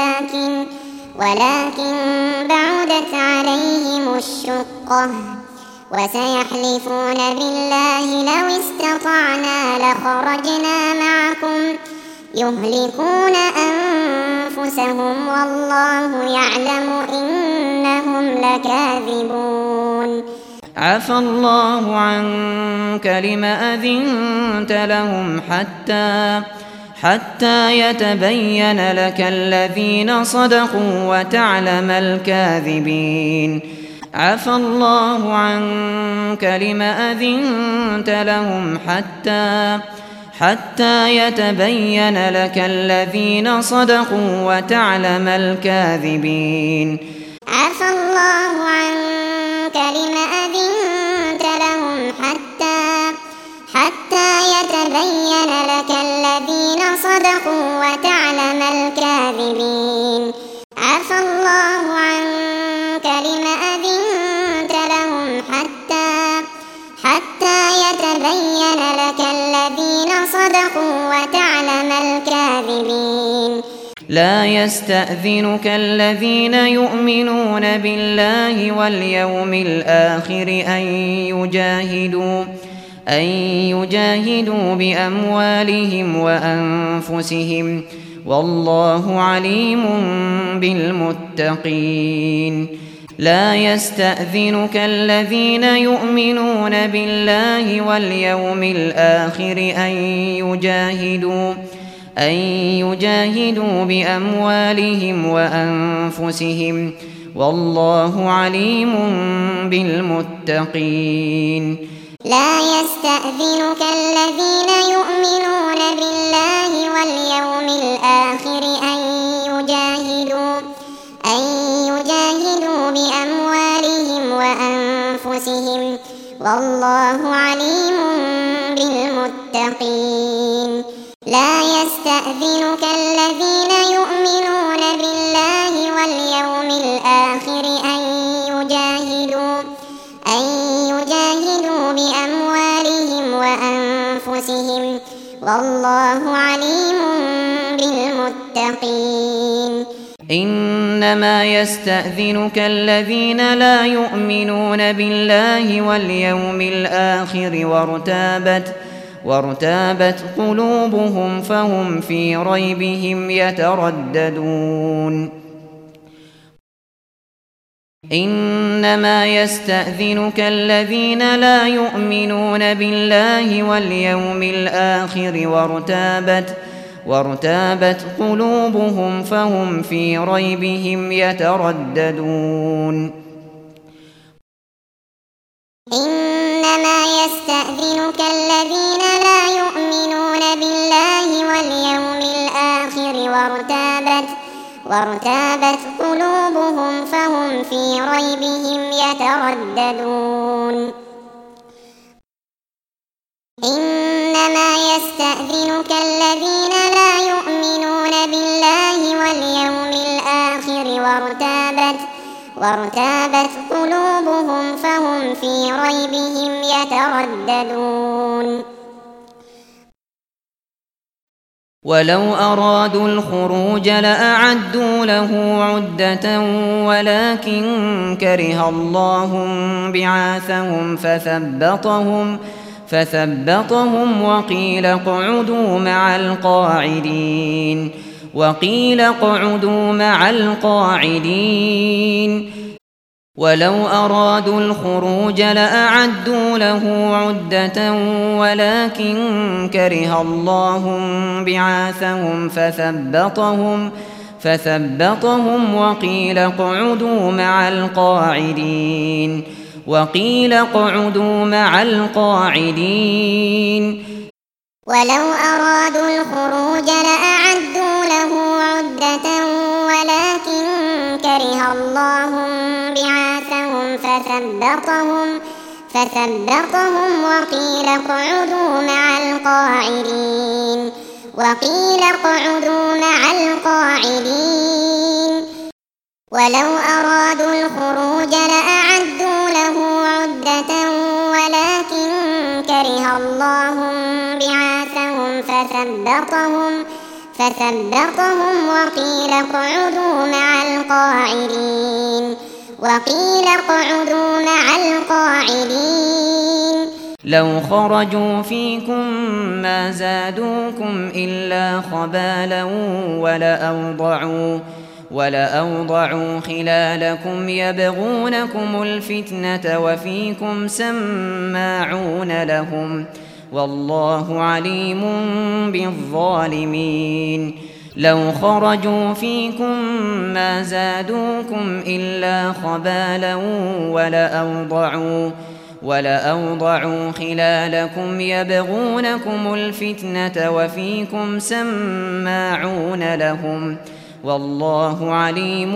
ولكن بعدت عليهم الشقة وسيحلفون بالله لو استطعنا لخرجنا معكم يهلكون أنفسهم والله يعلم إنهم لكاذبون. عفى الله عنك لم أذنت لهم حتى يتبين لك الذين صدقوا وتعلم الكاذبين. عفى الله عنك لم أذنت لهم حتى يتبين لك الذين صدقوا وتعلم الكاذبين. عفى الله عنك لم أذنت لهم حتى يتبين لك الذين صدقوا وتعلم الكاذبين. عفى الله عنك لم أذنت لهم حتى يتبين لك الذين صدقوا وتعلم الكاذبين. لا يستأذنك الذين يؤمنون بالله واليوم الآخر أن يجاهدوا بأموالهم وأنفسهم والله عليم بالمتقين. لا يستأذنك الذين يؤمنون بالله واليوم الآخر أن يجاهدوا بأموالهم وأنفسهم والله عليم بالمتقين. لا يستأذنك الذين يؤمنون بالله واليوم الآخر أن يجاهدوا بأموالهم وأنفسهم والله عليم بالمتقين. لا يستأذنك الذين يؤمنون بالله واليوم الآخر أن يجاهدوا بأموالهم وأنفسهم والله عليم بالمتقين. إنما يستأذنك الذين لا يؤمنون بالله واليوم الآخر وارتابت قلوبهم فهم في ريبهم يترددون. إنما يستأذنك الذين لا يؤمنون بالله واليوم الآخر وارتابت قلوبهم فهم في ريبهم يترددون. إنما يستأذنك الذين لا يؤمنون بالله واليوم الآخر وارتابت قلوبهم فهم في ريبهم يترددون. إنما يستأذنك الذين لا يؤمنون بالله واليوم الآخر وارتابت قلوبهم فهم في ريبهم يترددون. ولو أرادوا الخروج لأعدوا له عدة ولكن كره الله بعاثهم فثبطهم وقيل اقعدوا مع القاعدين. ولو أرادوا الخروج لأعدوا له عدة ولكن كره الله بعاثهم فثبطهم وقيل اقعدوا مع القاعدين. ولو أرادوا الخروج لأعدوا له عدة ولكن كره الله بعاثهم فثبطهم وقيل اقعدوا مع القاعدين. ولو أرادوا الخروج لأعدوا له عدة ولكن كره الله بعاثهم فثبطهم وقيل اقعدوا مع القاعدين. لو خرجوا فيكم ما زادوكم إلا خبالا ولأوضعوا خلالكم يبغونكم الفتنة وفيكم سماعون لهم والله عليم بالظالمين. لو خرجوا فيكم ما زادوكم إلا خبالا ولأوضعوا خلالكم يبغونكم الفتنة وفيكم سماعون لهم والله عليم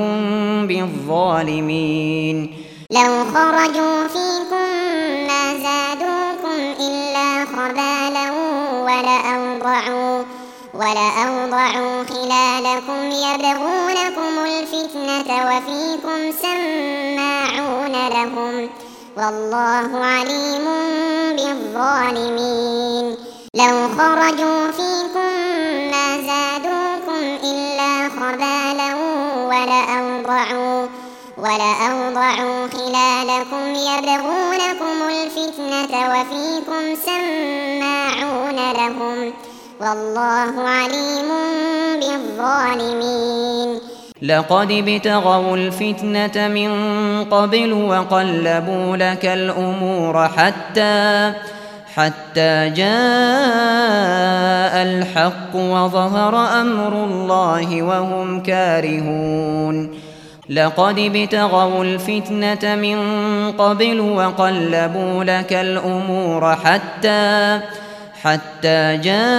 بالظالمين. لو خرجوا فيكم ما زادوكم إلا خبالا ولأوضعوا خلالكم يبغونكم الفتنة وفيكم سماعون لهم والله عليم بالظالمين. لو خرجوا فيكم ما زادوكم إلا خبالا ولأوضعوا خلالكم يبغونكم الفتنة وفيكم سماعون لهم والله عليم بالظالمين. لقد ابتغوا الفتنة من قبل وقلبوا لك الأمور حتى جاء الحق وظهر أمر الله وهم كارهون لقد ابتغوا الفتنة من قبل وقلبوا لك الأمور حتى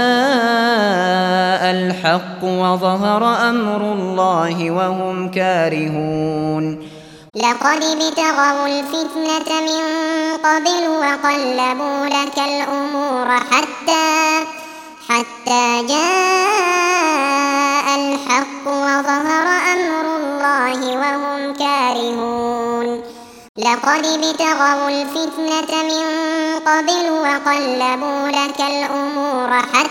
جاء الحق وظهر أمر الله وهم كارهون لقد ابتغوا الفتنة من قبل وقلبوا لك الأمور حتى جاء الحق وظهر أمر الله وهم كارهون لقد ابتغوا الفتنة من قبل وقلبوا لك الأمور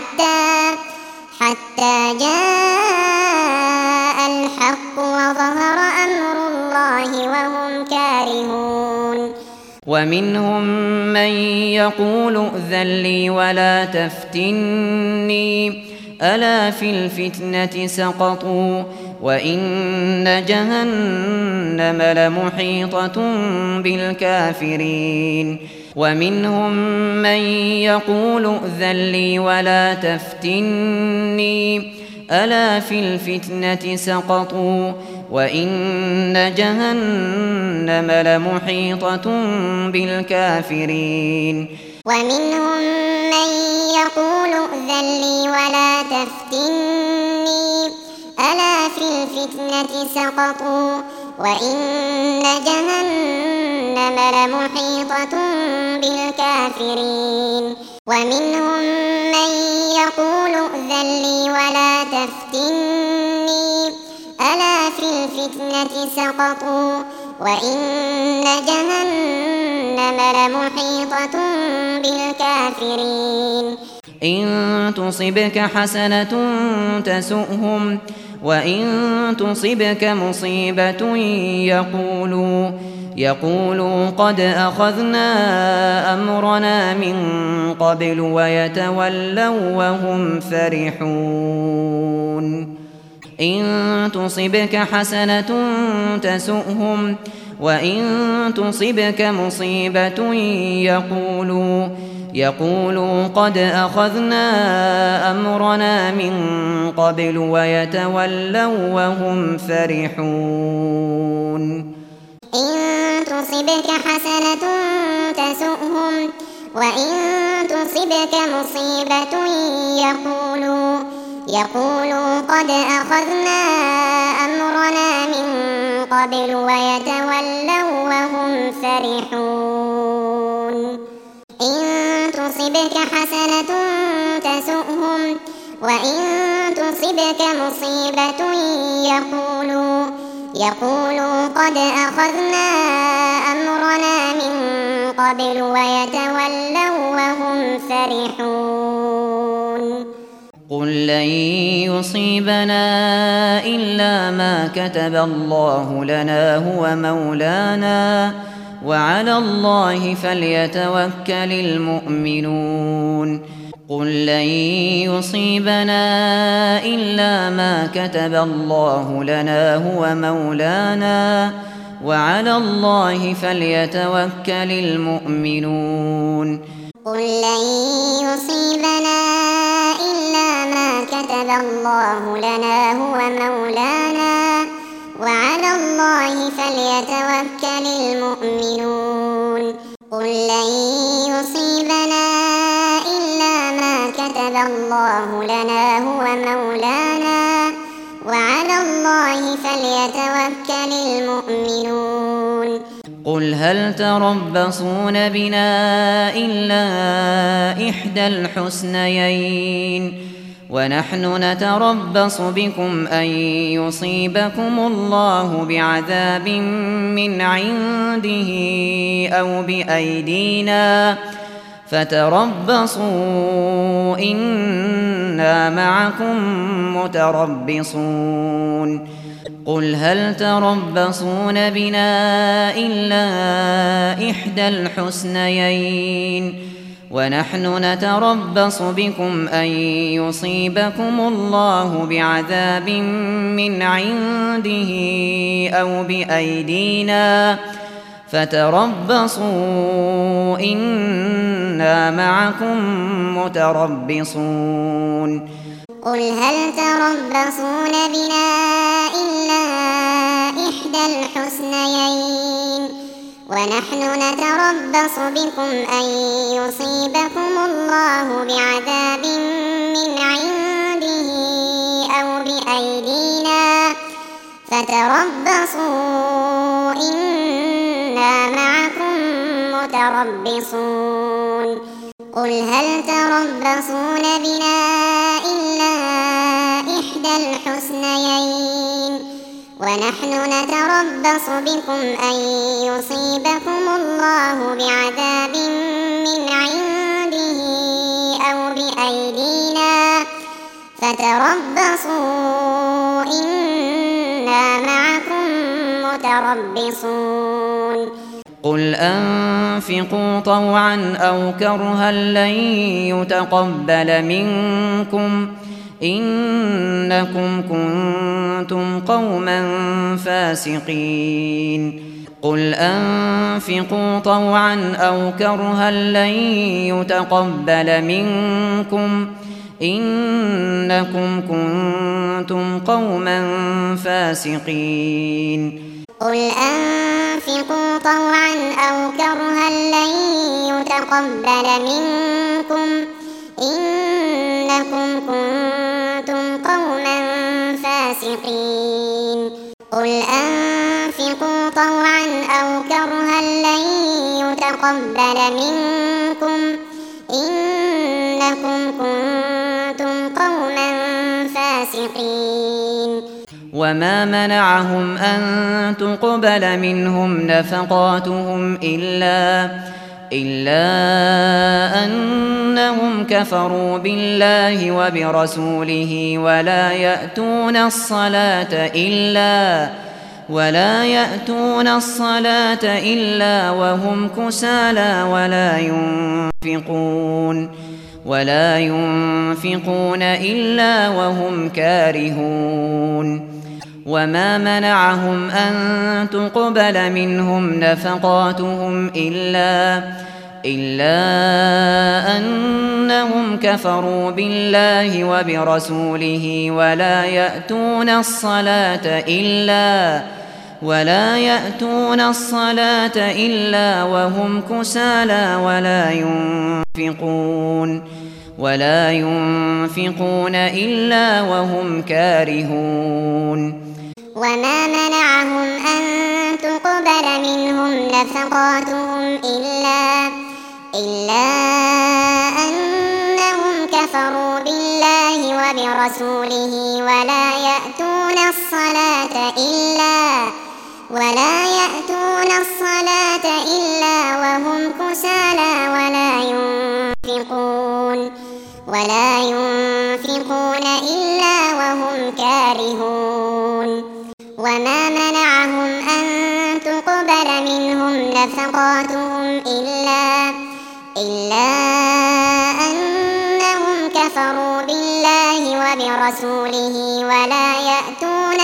حتى جاء الحق وظهر أمر الله وهم كارهون ومنهم من يقول ائذن لي ولا تفتني ألا في الفتنة سقطوا وإن جهنم لمحيطة بالكافرين ومنهم من يقول ائذن لي ولا تفتني ألا في الفتنة سقطوا وإن جهنم لمحيطة بالكافرين ومنهم من يقول ائذن لي ولا تفتني ألا في الفتنة سقطوا وإن جهنم لمحيطة بالكافرين ومنهم من يقول ائذن لي ولا تفتني ألا في الفتنة سقطوا وإن جهنم لمحيطة بالكافرين إن تصبك حسنة تسؤهم وإن تصبك مصيبة يقولوا قد أخذنا أمرنا من قبل ويتولوا وهم فرحون إن تصبك حسنة تسؤهم وإن تصبك مصيبة يقولوا قد أخذنا أمرنا من قبل ويتولوا وهم فرحون إن تصبك حسنة تسؤهم وإن تصبك مصيبة يقولوا قد أخذنا أمرنا من قبل ويتولوا وهم فرحون إن تصبك حسنة تسؤهم وإن تصبك مصيبة يقولوا قد أخذنا أمرنا من قبل ويتولوا وهم فرحون قل لن يصيبنا إلا ما كتب الله لنا هو مولانا وعلى الله فليتوكل المؤمنون قل لن يصيبنا إلا ما كتب الله لنا هو مولانا وعلى الله فليتوكل المؤمنون قل لن يصيبنا إلا ما كتب الله لنا هو مولانا وعلى الله فليتوكل المؤمنون قل لن يصيبنا إلا ما كتب الله لنا هو مولانا وعلى الله فليتوكل المؤمنون قل هل تربصون بنا إلا إحدى الحسنيين ونحن نتربص بكم أن يصيبكم الله بعذاب من عنده أو بأيدينا فتربصوا إنا معكم متربصون قل هل تربصون بنا إلا إحدى الحسنيين ونحن نتربص بكم أن يصيبكم الله بعذاب من عنده أو بأيدينا فتربصوا إنا إنا معكم متربصون قل هل تربصون بنا إلا إحدى الحسنيين ونحن نتربص بكم أن يصيبكم الله بعذاب من عنده أو بأيدينا فتربصوا إنا معكم متربصون قل هل تربصون بنا إلا إحدى الحسنيين ونحن نتربص بكم أن يصيبكم الله بعذاب من عنده أو بأيدينا فتربصوا إنا معكم متربصون قل أنفقوا طوعا أو كرها لن يتقبل منكم إنكم كنتم قوما فاسقين قل أنفقوا طوعا أو كرها لن يتقبل منكم إنكم كنتم قوما فاسقين قل أنفقوا طوعا أو كرها لن يتقبل منكم إنكم كنتم قوما فاسقين قل أنفقوا طوعا أو كرها لن يتقبل منكم إنكم كنتم قوما فاسقين وما منعهم أن تقبل منهم نفقاتهم إلا أنهم كفروا بالله وبرسوله ولا يأتون الصلاة إلا وهم كسالى ولا ينفقون إلا وهم كارهون وما منعهم أن تقبل منهم نفقاتهم إلا أنهم كفروا بالله وبرسوله ولا يأتون الصلاة إلا وهم كسالى ولا ينفقون إلا وهم كارهون وما منعهم أن تقبل منهم نفقاتهم إلا أنهم كفروا بالله وبرسوله ولا يأتون الصلاة إلا وهم كسالى ولا ينفقون إلا وهم كارهون وما منعهم أن تقبل منهم نفقاتهم إلا أنهم كفروا بالله وبرسوله ولا يأتون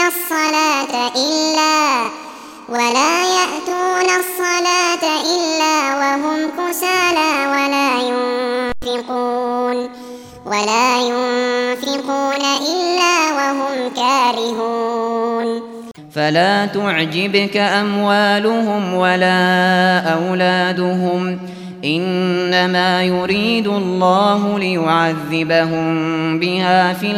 الصلاة إلا وهم كسالى ولا ينفقون إلا وهم كارهون فلا تعجبك أموالهم ولا أولادهم إنما يريد الله ليعذبهم بها في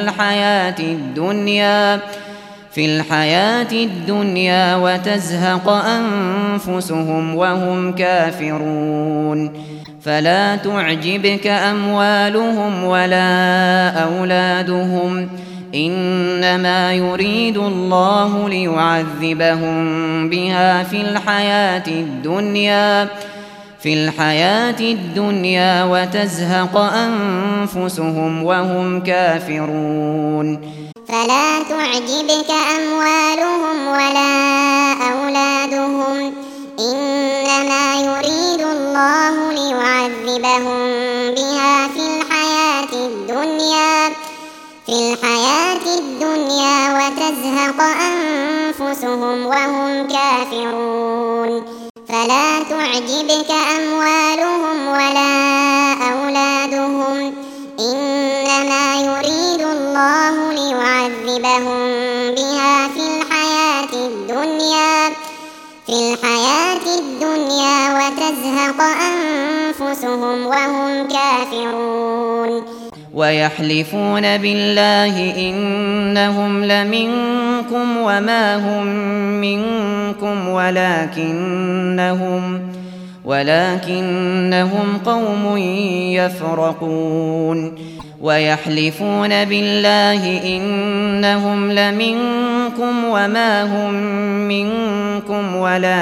الحياة الدنيا وتزهق أنفسهم وهم كافرون فلا تعجبك أموالهم ولا أولادهم إنما يريد الله ليعذبهم بها في الحياة الدنيا وتزهق أنفسهم وهم كافرون فلا تعجبك أموالهم ولا أولادهم إنما يريد الله ليعذبهم بها في الحياة الدنيا وتزهق أنفسهم وهم كافرون فلا تعجبك أموالهم ولا أولادهم إنما يريد الله ليعذبهم بها في الحياة الدنيا وتزهق أنفسهم وهم كافرون ويحلفون بالله إنهم لمنكم وما هم منكم ولكنهم قوم يفرقون ويحلفون بالله إنهم لمنكم وما هم منكم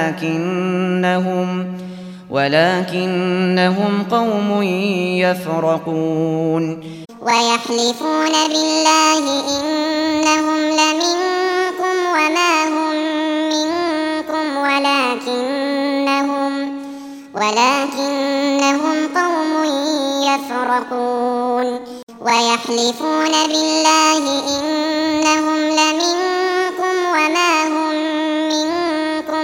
ولكنهم قوم يفرقون ويحلفون بالله إنهم لمنكم وما هم منكم ولكنهم قوم يفرقون ويحلفون بالله إنهم لمنكم وما هم منكم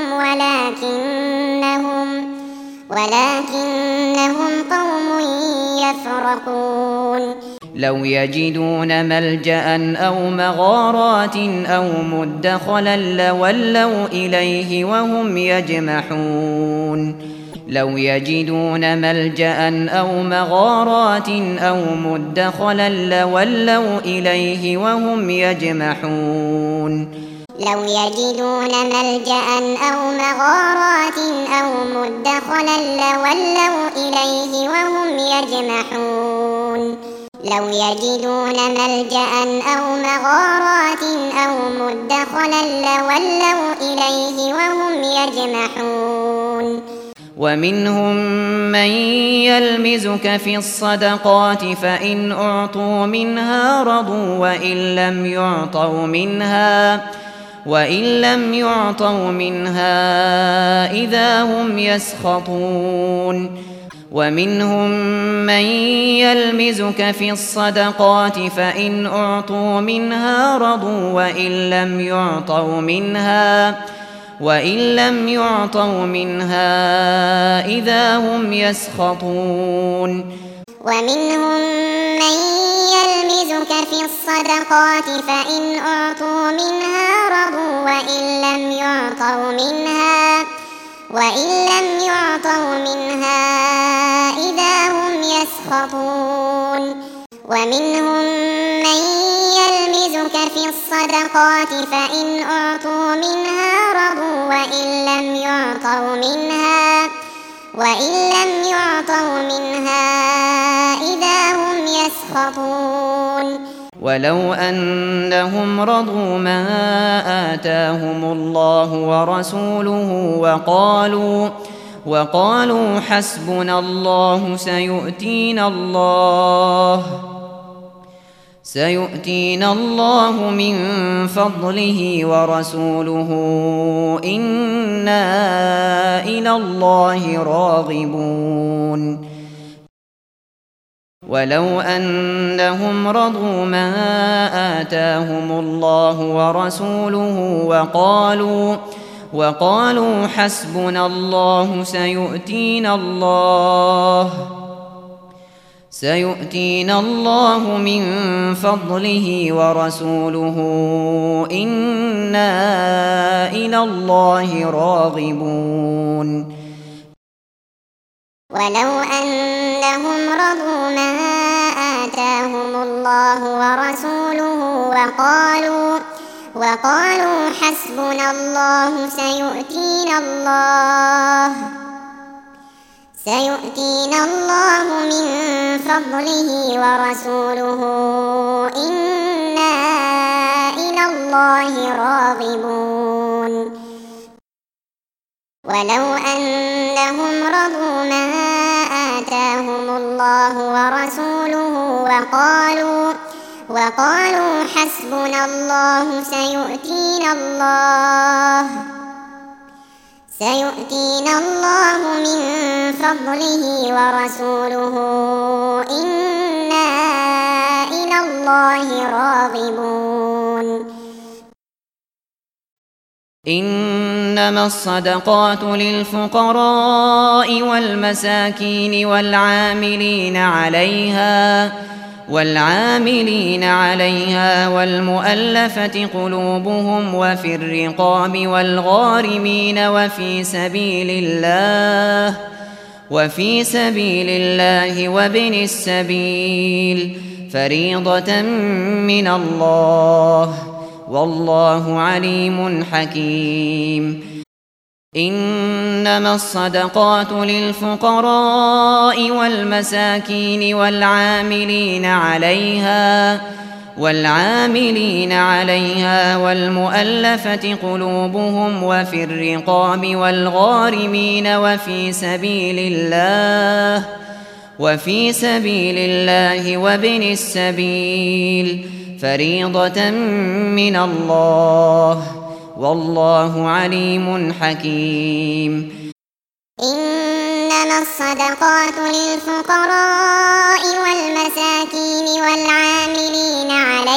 ولكنهم قوم يفرقون لو يجدون ملجأ أو مغارات أو مدخلا لولوا إليه وهم يجمحون لو يجدون ملجأ أو مغارات أو مدخلا لولوا إليه وهم يجمحون لو يجدون ملجأ أو مغارات أو مدخلا لولوا إليه وهم يجمحون لو يجدون ملجأ أو مغارات أو مدخلا لولوا إليه وهم يجمحون ومنهم من يلمزك في الصدقات فإن أعطوا منها رضوا وإن لم يعطوا منها إذا هم يسخطون ومنهم من يلمزك في الصدقات فإن أعطوا منها رضوا وإن لم يعطوا منها إذا هم يسخطون ومنهم من يلمزك في الصدقات فإن أعطوا منها رضوا وإن لم يعطوا منها إذا هم يسخطون ومنهم من يلمزك في الصدقات فإن أعطوا منها رضوا وإن لم يعطوا منها إذا هم يسخطون ولو أنهم رضوا ما آتاهم الله ورسوله وقالوا حسبنا الله سيؤتينا الله من فضله ورسوله إنا إلى الله راغبون ولو أنهم رضوا ما آتاهم الله ورسوله وقالوا حسبنا الله سيؤتينا الله من فضله ورسوله إنا إلى الله راغبون ولو أنهم رضوا ما آتاهم الله ورسوله وقالوا حسبنا الله سيؤتينا الله من فضله ورسوله إنا إلى الله راغبون ولو أنهم رضوا ما آتاهم الله ورسوله وقالوا حسبنا الله سيؤتينا الله من فضله ورسوله إنا إلى الله راغبون إنما الصدقات للفقراء والمساكين والعاملين عليها والمؤلفة قلوبهم وفي الرقاب والغارمين وفي سبيل الله وابن السبيل فريضة من الله والله عليم حكيم. إنما الصدقات للفقراء والمساكين والعاملين عليها والمؤلفة قلوبهم وفي الرقاب والغارمين وفي سبيل الله وابن السبيل فريضة من الله والله عليم حكيم. إنما الصدقات للفقراء والمساكين والعاملين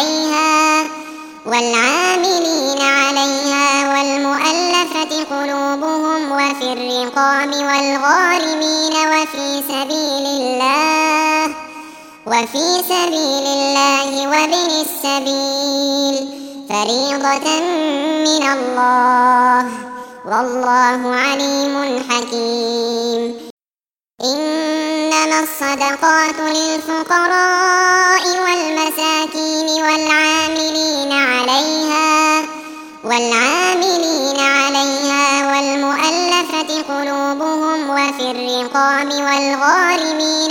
عليها والمؤلفة قلوبهم وفي الرقاب والغارمين وفي سبيل الله وابن السبيل فريضة من الله والله عليم حكيم. إنما الصدقات للفقراء والمساكين والعاملين عليها والمؤلفة قلوبهم وفي الرقاب والغارمين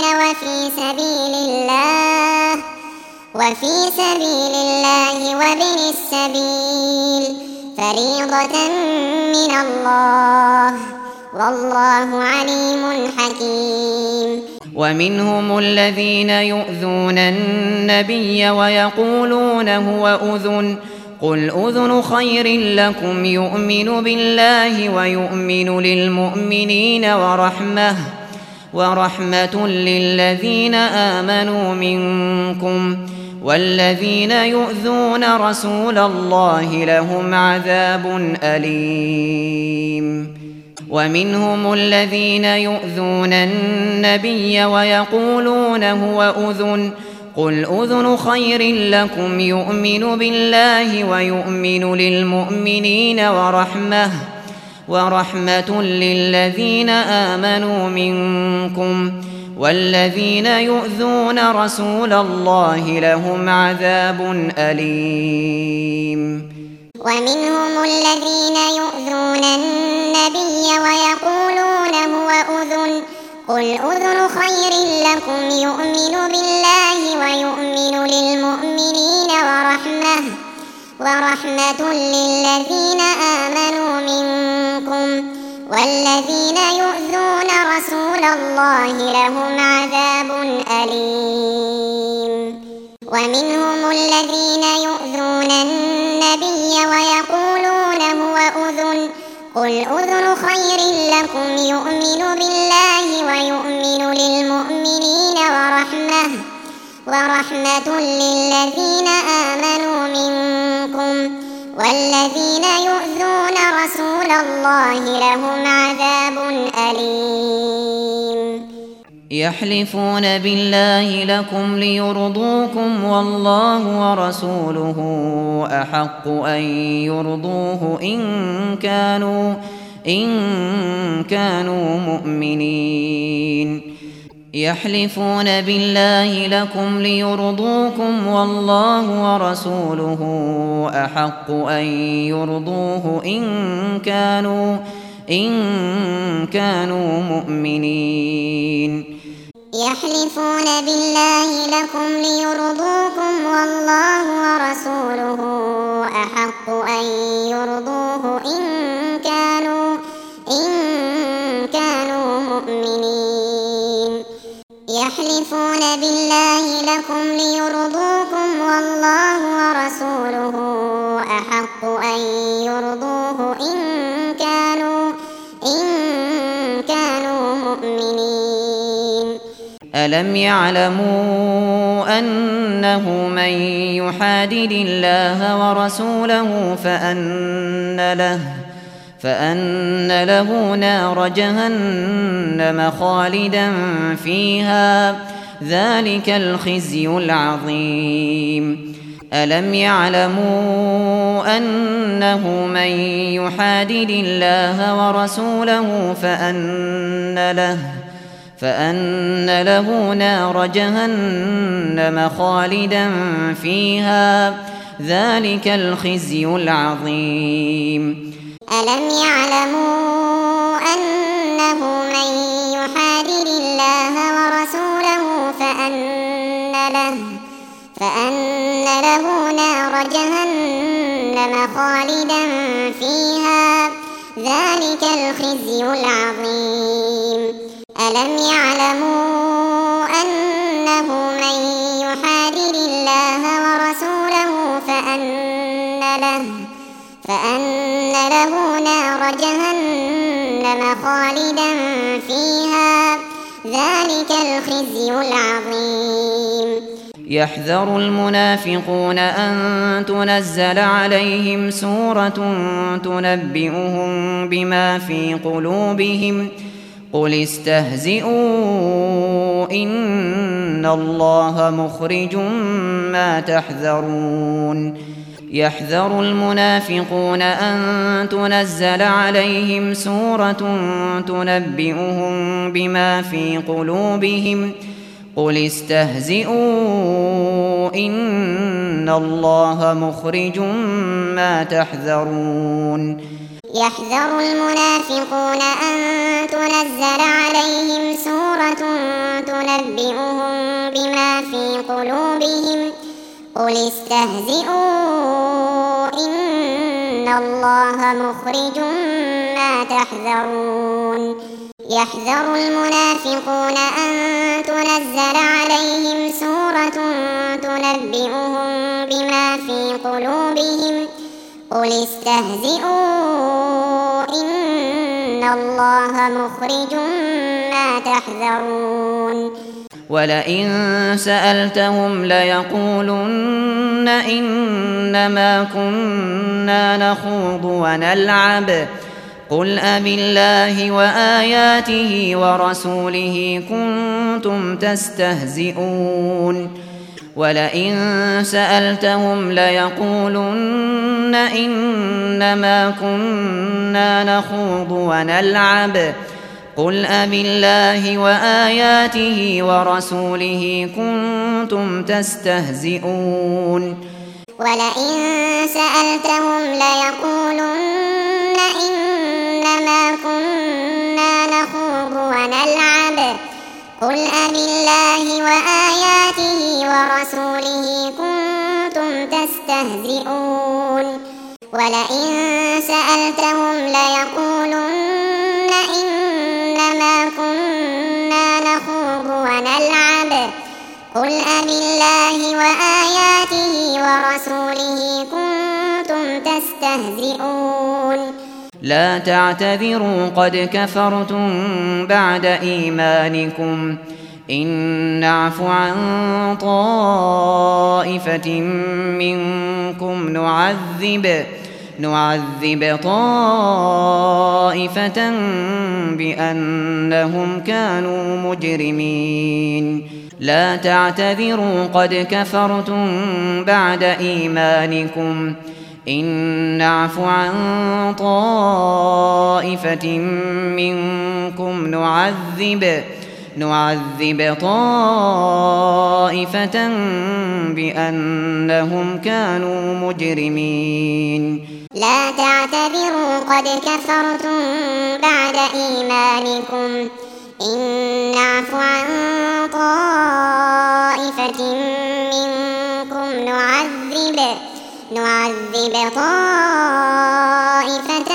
وفي سبيل الله وابن السبيل فريضة من الله والله عليم حكيم. ومنهم الذين يؤذون النبي ويقولون هو أذن قل أذن خير لكم يؤمن بالله ويؤمن للمؤمنين ورحمة للذين آمنوا منكم والذين يؤذون رسول الله لهم عذاب أليم. ومنهم الذين يؤذون النبي ويقولون هو أذن قل أذن خير لكم يؤمن بالله ويؤمن للمؤمنين ورحمة للذين آمنوا منكم والذين يؤذون رسول الله لهم عذاب أليم. ومنهم الذين يؤذون النبي ويقولون هو أذن قل أذن خير لكم يؤمن بالله ويؤمن للمؤمنين ورحمة للذين آمنوا منكم والذين يؤذون رسول الله لهم عذاب أليم. ومنهم الذين يؤذون النبي ويقولون هو أذن قل أذن خير لكم يؤمن بالله ويؤمن للمؤمنين ورحمة للذين آمنوا منكم والذين يؤذون رسول الله لهم عذاب أليم. يحلفون بالله لكم ليرضوكم والله ورسوله أحق أن يرضوه إن كانوا مؤمنين. يحلفون بالله لكم ليرضوكم والله ورسوله أحق أن يرضوه إن كانوا مؤمنين. يحلفون بالله لكم ليرضوكم والله ورسوله أحق أن يرضوه إن كانوا مؤمنين. يحلفون بالله لكم ليرضوكم والله ورسوله أحق أن يرضوه إن كانوا مؤمنين. ألم يعلموا أنه من يحادد الله ورسوله فأن له نار جهنم خالدا فيها ذلك الخزي العظيم. ألم يعلموا أنه من يحادد الله ورسوله فأن له نار جهنم خالدا فيها ذلك الخزي العظيم. ألم يعلموا أنه من يحادد الله ورسوله فأن له نار جهنم خالدا فيها ذلك الخزي العظيم. ألم يعلموا أنه من يحادد الله ورسوله فأن له نار جهنم خالدا فيها ذلك الخزي العظيم. يحذر المنافقون أن تنزل عليهم سورة تنبئهم بما في قلوبهم قل استهزئوا إن الله مخرج ما تحذرون. يحذر المنافقون أن تنزل عليهم سورة تنبئهم بما في قلوبهم قل استهزئوا إن الله مخرج ما تحذرون. يحذر المنافقون أن تنزل عليهم سورة تنبئهم بما في قلوبهم قل استهزئوا إن الله مخرج ما تحذرون. يحذر المنافقون أن تنزل عليهم سورة تنبئهم بما في قلوبهم قل استهزئوا إن الله مخرج ما تحذرون. ولئن سألتهم ليقولن إنما كنا نخوض ونلعب قل أبالله وآياته ورسوله كنتم تستهزئون. ولئن سألتهم ليقولن إنما كنا نخوض ونلعب قل أبالله وآياته ورسوله كنتم تستهزئون. ولئن سألتهم ليقولن إنما كنا نخوض ونلعب قل أبالله وآياته ورسوله كنتم تستهزئون. ولئن سألتهم ليقولن إنما كنا نخوض ونلعب قل أبالله وآياته ورسوله كنتم تستهزئون. لا تعتذروا قد كفرتم بعد إيمانكم إن نعف عن طائفة منكم نعذب طائفة بأنهم كانوا مجرمين. لا تعتذروا قد كفرتم بعد إيمانكم إن نعف عن طائفة منكم نعذب طائفة بأنهم كانوا مجرمين. لا تعتذروا قد كفرتم بعد إيمانكم إن نعف عن طائفة منكم نعذب طائفة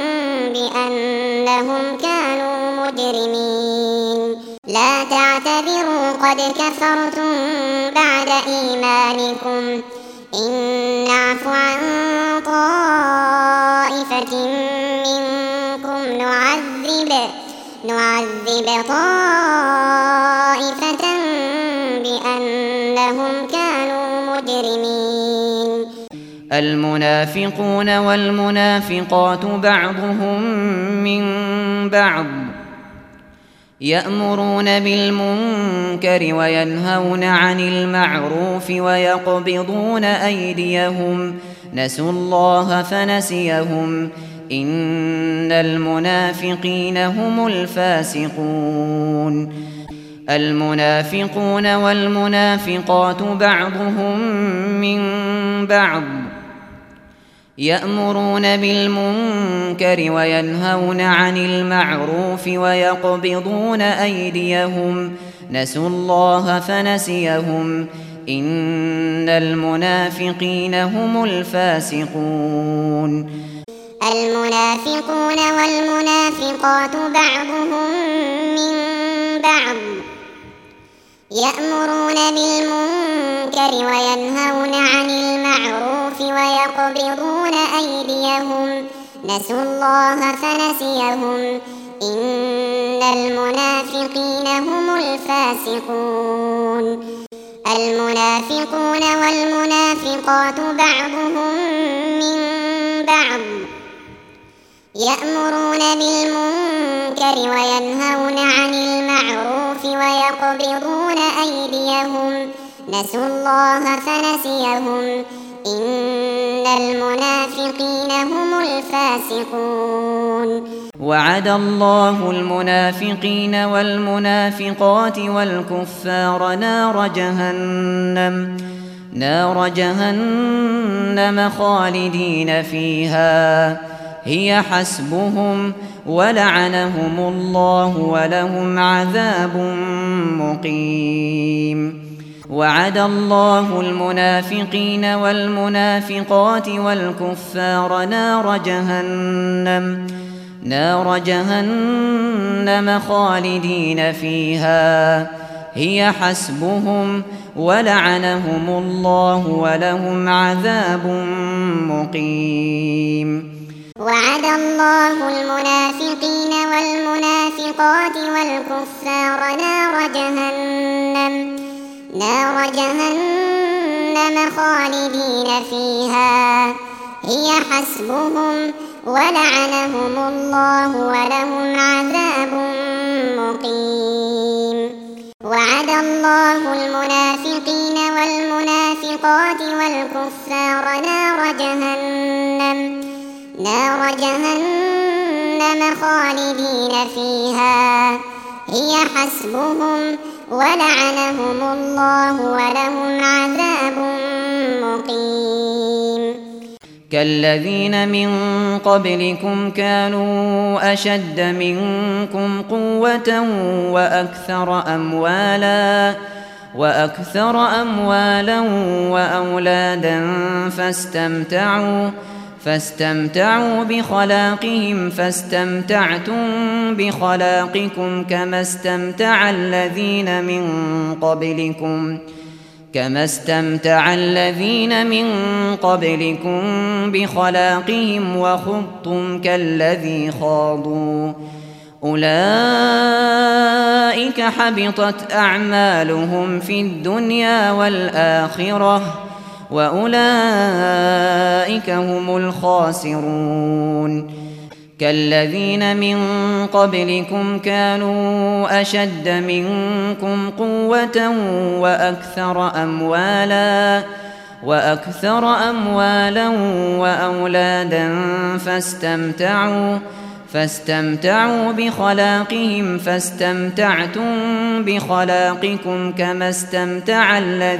بأنهم كانوا مجرمين. لا تعتذروا قد كفرتم بعد إيمانكم إن نعف عن طائفة منكم نعذب طائفة بأنهم كانوا مجرمين. المنافقون والمنافقات بعضهم من بعض يأمرون بالمنكر وينهون عن المعروف ويقبضون أيديهم نسوا الله فنسيهم إن المنافقين هم الفاسقون المنافقون والمنافقات بعضهم من بعض يأمرون بالمنكر وينهون عن المعروف ويقبضون أيديهم نسوا الله فنسيهم إن المنافقين هم الفاسقون المنافقون والمنافقات بعضهم من بعض يأمرون بالمنكر وينهون عن المعروف ويقبضون أيديهم نسوا الله فنسيهم إن المنافقين هم الفاسقون المنافقون والمنافقات بعضهم من بعض يأمرون بالمنكر وينهون عن المعروف ويقبضون أيديهم نسوا الله فنسيهم إن المنافقين هم الفاسقون وعد الله المنافقين والمنافقات والكفار نار جهنم خالدين فيها هي حسبهم ولعنهم الله ولهم عذاب مقيم وعد الله المنافقين والمنافقات والكفار نار جهنم خالدين فيها هي حسبهم ولعنهم الله ولهم عذاب مقيم وعد الله المنافقين والمنافقات والكفار نار جهنم خالدين فيها هي حسبهم ولعنهم الله ولهم عذاب مقيم وعد الله المنافقين والمنافقات والكفار نار جهنم خالدين فيها هي حسبهم ولعنهم الله ولهم عذاب مقيم كالذين من قبلكم كانوا أشد منكم قوة وأكثر أموالا وأولادا فاستمتعوا بخلاقهم فاستمتعتم بخلاقكم كما استمتع الذين من قبلكم بخلاقهم وخضتم كالذي خاضوا أولئك حبطت أعمالهم في الدنيا والآخرة وأولئك هم الخاسرون كالذين من قبلكم كانوا أشد منكم قوة وأكثر أموالا وأولادا فاستمتعوا بخلاقهم فاستمتعتم بخلاقكم كما استمتع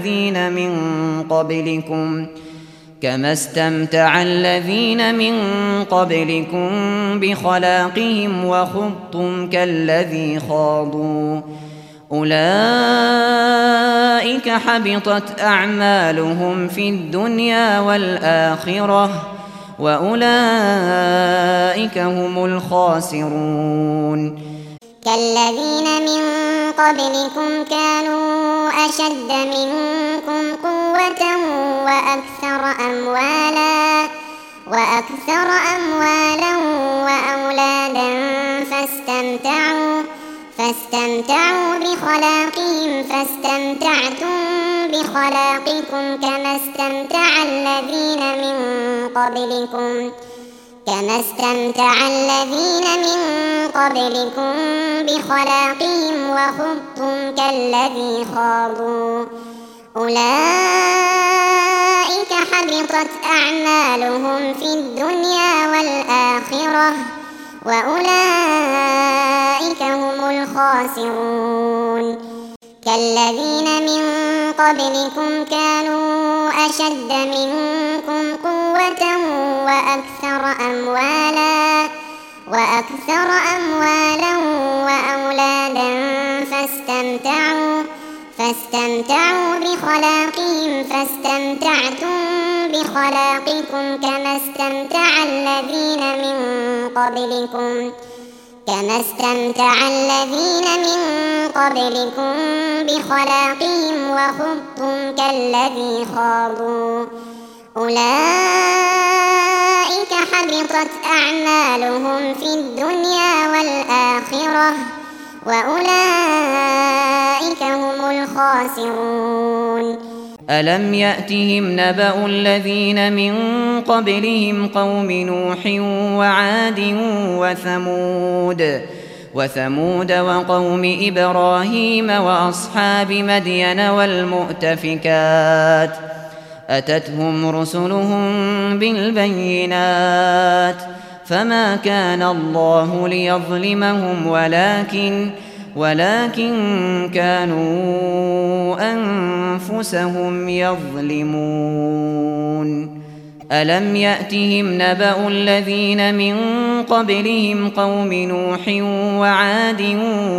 الذين من قبلكم بخلاقهم وخضتم كالذي خاضوا أولئك حبطت أعمالهم في الدنيا والآخرة وأولئك هم الخاسرون كالذين من قبلكم كانوا أشد منكم قوة وأكثر أموالا وأولادا فاستمتعوا بخلاقهم فاستمتعتم بخلاقكم كما استمتع الذين من قبلكم بخلاقهم وخضتم كالذي خاضوا أولئك حبطت أعمالهم في الدنيا والآخرة وأولئك هم الخاسرون كالذين من قبلكم كانوا أشد منكم قوة وأكثر أموالا وأولادا فاستمتعوا بخلاقهم فاستمتعتم بخلاقكم كما استمتع الذين من قبلكم بخلاقهم وخضتم كالذي خاضوا أولئك حبطت أعمالهم في الدنيا والآخرة وأولئك هم الخاسرون ألم يأتهم نبأ الذين من قبلهم قوم نوح وعاد وثمود وقوم إبراهيم وأصحاب مدين والمؤتفكات أتتهم رسلهم بالبينات فما كان الله ليظلمهم ولكن كانوا أنفسهم يظلمون ألم يأتهم نبأ الذين من قبلهم قوم نوح وعاد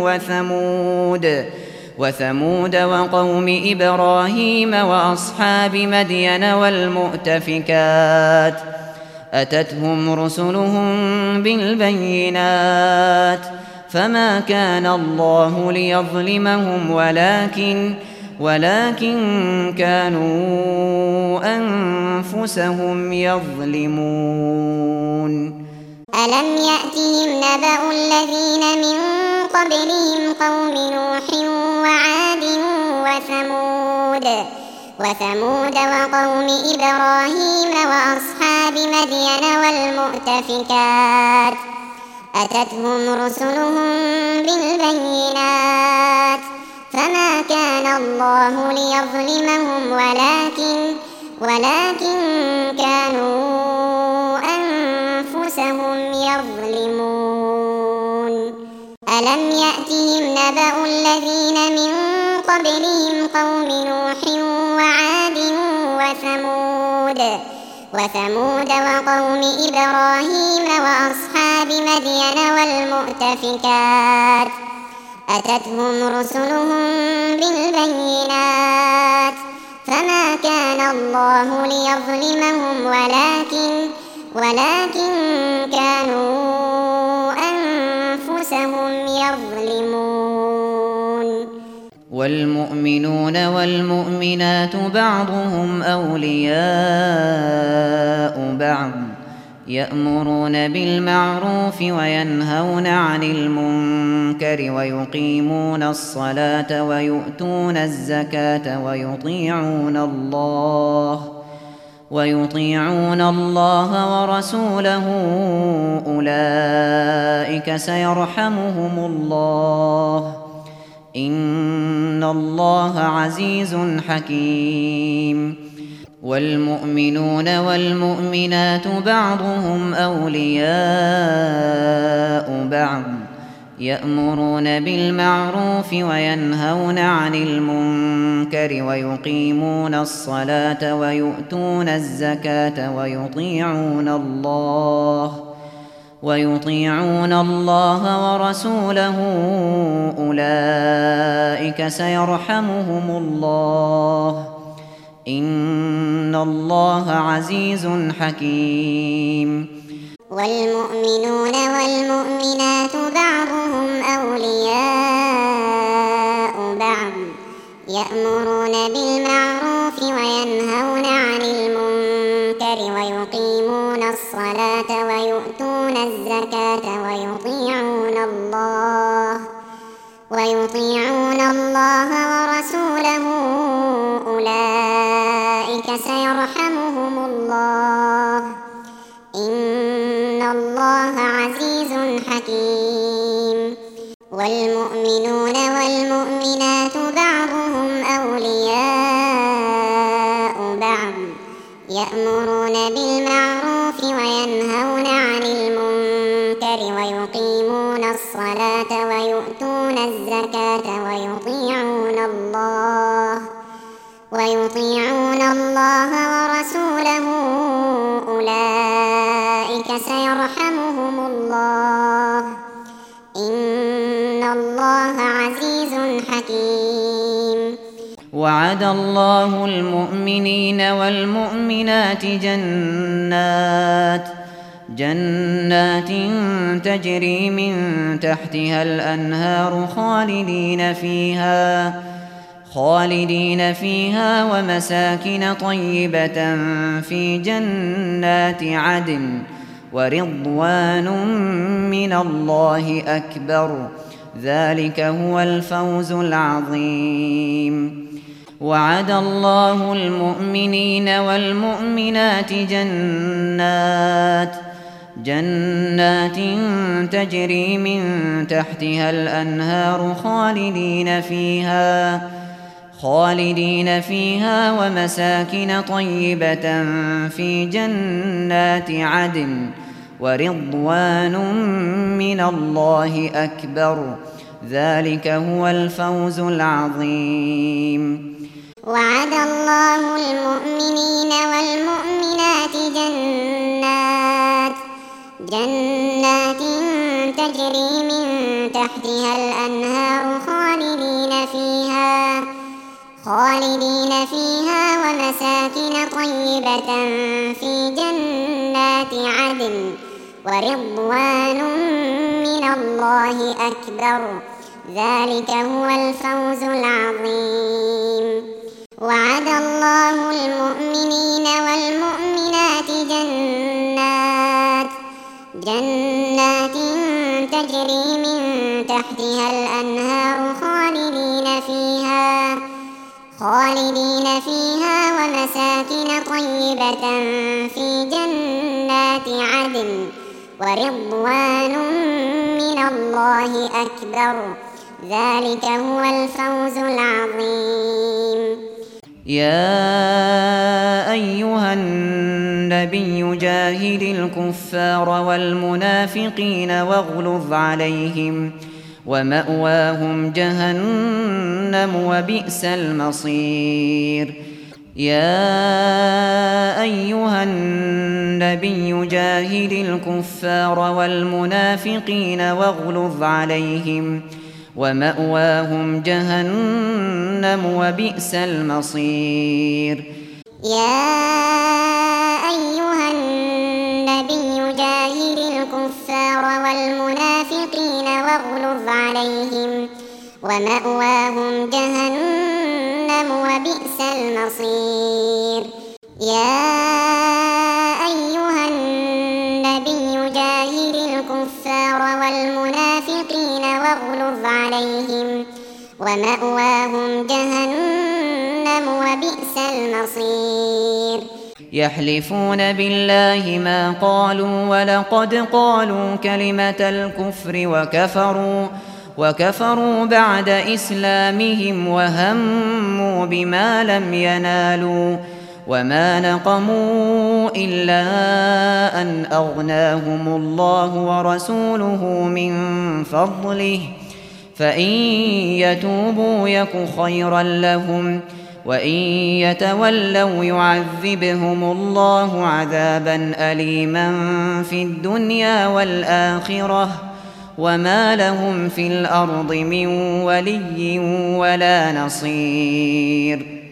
وثمود وقوم إبراهيم وأصحاب مدين والمؤتفكات أتتهم رسلهم بالبينات فما كان الله ليظلمهم ولكن كانوا أنفسهم يظلمون ألم يأتهم نبأ الذين من قبلهم قوم نوح وعاد وثمود وقوم إبراهيم وأصحاب مدين والمؤتفكات أتتهم رسلهم بالبينات فما كان الله ليظلمهم ولكن كانوا أنفسهم يظلمون ألم يأتهم نبأ الذين من قبلهم قوم نوح وعاد وثمود وقوم إبراهيم وأصحاب مدين والمؤتفكات أتتهم رسلهم بالبينات فما كان الله ليظلمهم ولكن كانوا أنفسهم يظلمون والمؤمنون والمؤمنات بعضهم أولياء بعض يأمرون بالمعروف وينهون عن المنكر ويقيمون الصلاة ويؤتون الزكاة ويطيعون الله ورسوله أولئك سيرحمهم الله إن الله عزيز حكيم والمؤمنون والمؤمنات بعضهم أولياء بعض يأمرون بالمعروف وينهون عن المنكر ويقيمون الصلاة ويؤتون الزكاة ويطيعون الله ورسوله أولئك سيرحمهم الله إن الله عزيز حكيم والمؤمنون والمؤمنات بعضهم أولياء بعض يأمرون بالمعروف وينهون عن المنكر ويقيمون الصلاة ويؤتون الزكاة ويطيعون الله ورسوله أولئك سيرحمهم الله إن الله عزيز حكيم والمؤمنون والمؤمنات بعضهم أولياء بعض يأمرون بالمعروف وينهون عن المنكر ويقيمون الصلاة ويؤتون الزكاة ويطيعون الله ورسوله أولئك سيرحمهم الله إن الله عزيز حكيم وعد الله المؤمنين والمؤمنات جنات تجري من تحتها الأنهار خالدين فيها ومساكن طيبة في جنات عدن ورضوان من الله أكبر ذلك هو الفوز العظيم وعد الله المؤمنين والمؤمنات جنات تجري من تحتها الأنهار خالدين فيها ومساكن طيبة في جنات عدن ورضوان من الله أكبر ذلك هو الفوز العظيم وعد الله المؤمنين والمؤمنات جنات تجري من تحتها الأنهار خالدين فيها ومساكن طيبة في جنات عدن ورضوان من الله أكبر ذلك هو الفوز العظيم وعد الله المؤمنين والمؤمنات جنات تجري من تحتها الأنهار خالدين فيها ومساكن طيبة في جنات عدن ورضوان من الله أكبر ذلك هو الفوز العظيم يا أيها النبي جاهد الكفار والمنافقين واغلظ عليهم ومأواهم جهنم وبئس المصير يا أيها النبي جاهد الكفار والمنافقين واغلظ عليهم ومأواهم جهنم وبئس المصير يا أيها النبي جاهد الكفار والمنافقين واغلظ عليهم ومأواهم جهنم وبئس المصير يا أيها النبي جاهد الكفار والمنافقين واغلظ عليهم ومأواهم جهنم وبئس المصير يحلفون بالله ما قالوا ولقد قالوا كلمة الكفر وكفروا بعد إسلامهم وهموا بما لم ينالوا وما نقموا إلا أن أغناهم الله ورسوله من فضله فإن يتوبوا يك خيرا لهم وإن يتولوا يعذبهم الله عذابا أليما في الدنيا والآخرة وما لهم في الأرض من ولي ولا نصير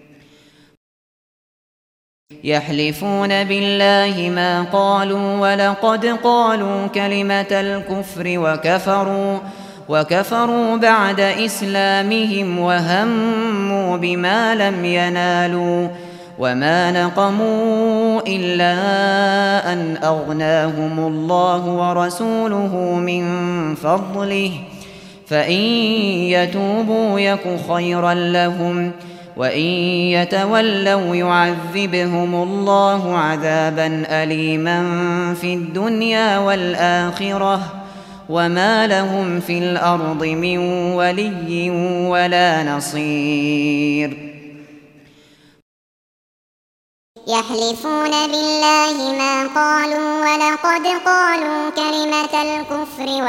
يحلفون بالله ما قالوا ولقد قالوا كلمة الكفر وكفروا بعد إسلامهم وهموا بما لم ينالوا وما نقموا إلا أن أغناهم الله ورسوله من فضله فإن يتوبوا يك خيرا لهم وإن يتولوا يعذبهم الله عذابا أليما في الدنيا والآخرة وما لهم في الأرض من ولي ولا نصير. يحلفون بالله ما قالوا ولقد قالوا كلمة الكفر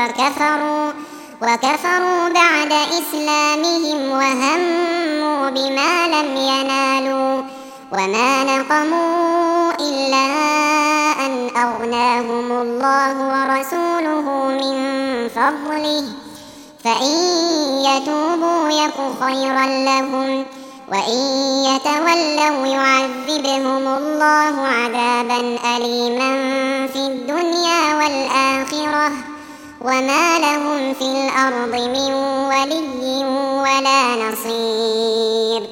وكفروا بعد إسلامهم وهموا بما لم ينالوا وما نقموا إلا أن أغناهم الله ورسوله من فضله فإن يتوبوا يك خيرا لهم وإن يتولوا يعذبهم الله عذابا أليما في الدنيا والآخرة وما لهم في الأرض من ولي ولا نصير.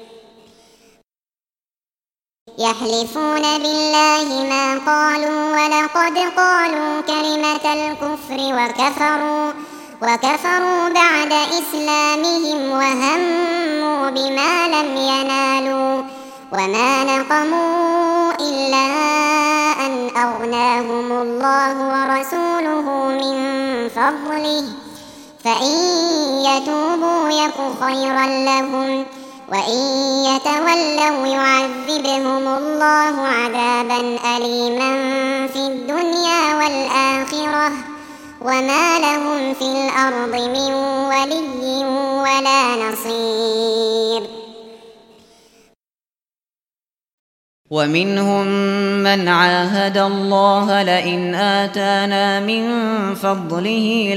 يحلفون بالله ما قالوا ولقد قالوا كلمة الكفر وكفروا بعد إسلامهم وهموا بما لم ينالوا وما نقموا إلا أن أغناهم الله ورسوله من فضله فإن يتوبوا يك خيرا لهم وإن يتولوا يعذبهم الله عذابا أليما في الدنيا والآخرة وما لهم في الأرض من ولي ولا نصير. ومنهم من عاهد الله لئن آتانا من فضله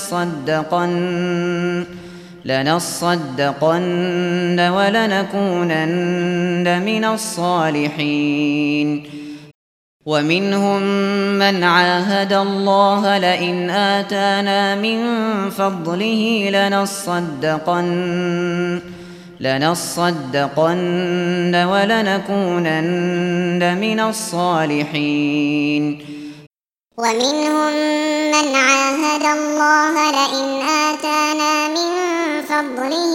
لنصدقن ولنكونن من الصالحين. ومنهم من عاهد الله لئن آتانا من فضله لنصدقن ولنكونن من الصالحين. ومنهم من عاهد الله لئن آتانا من فضله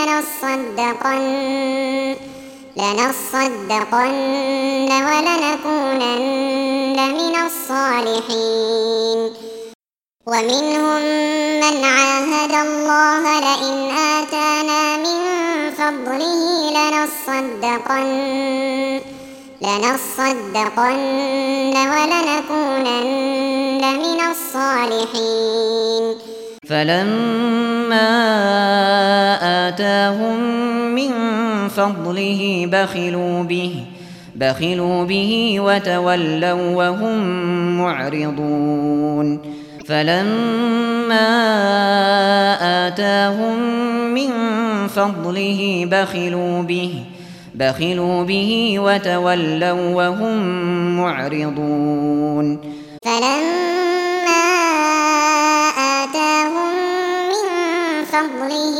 لنصدقن ولنكونن من الصالحين. ومنهم من عاهد الله لئن آتانا من فضله لنصدقن ولنكونن من الصالحين. فلما آتاهم من فضله بخلوا به وتولوا وهم معرضون. فلما آتاهم من فضله بخلوا به وتولوا وهم معرضون. فلما آتاهم من فضله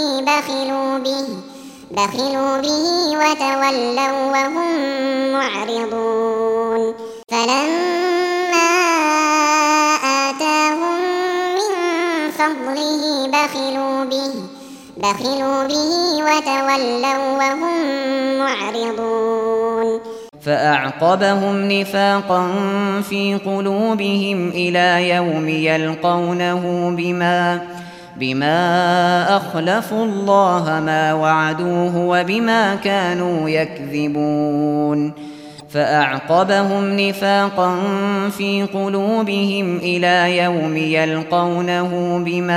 بخلوا به وتولوا وهم معرضون. فلما آتاهم من فضله بخلوا به وتولوا وهم معرضون. فأعقبهم نفاقا في قلوبهم إلى يوم يلقونه بما أخلفوا الله ما وعدوه وبما كانوا يكذبون. فأعقبهم نفاقا في قلوبهم إلى يوم يلقونه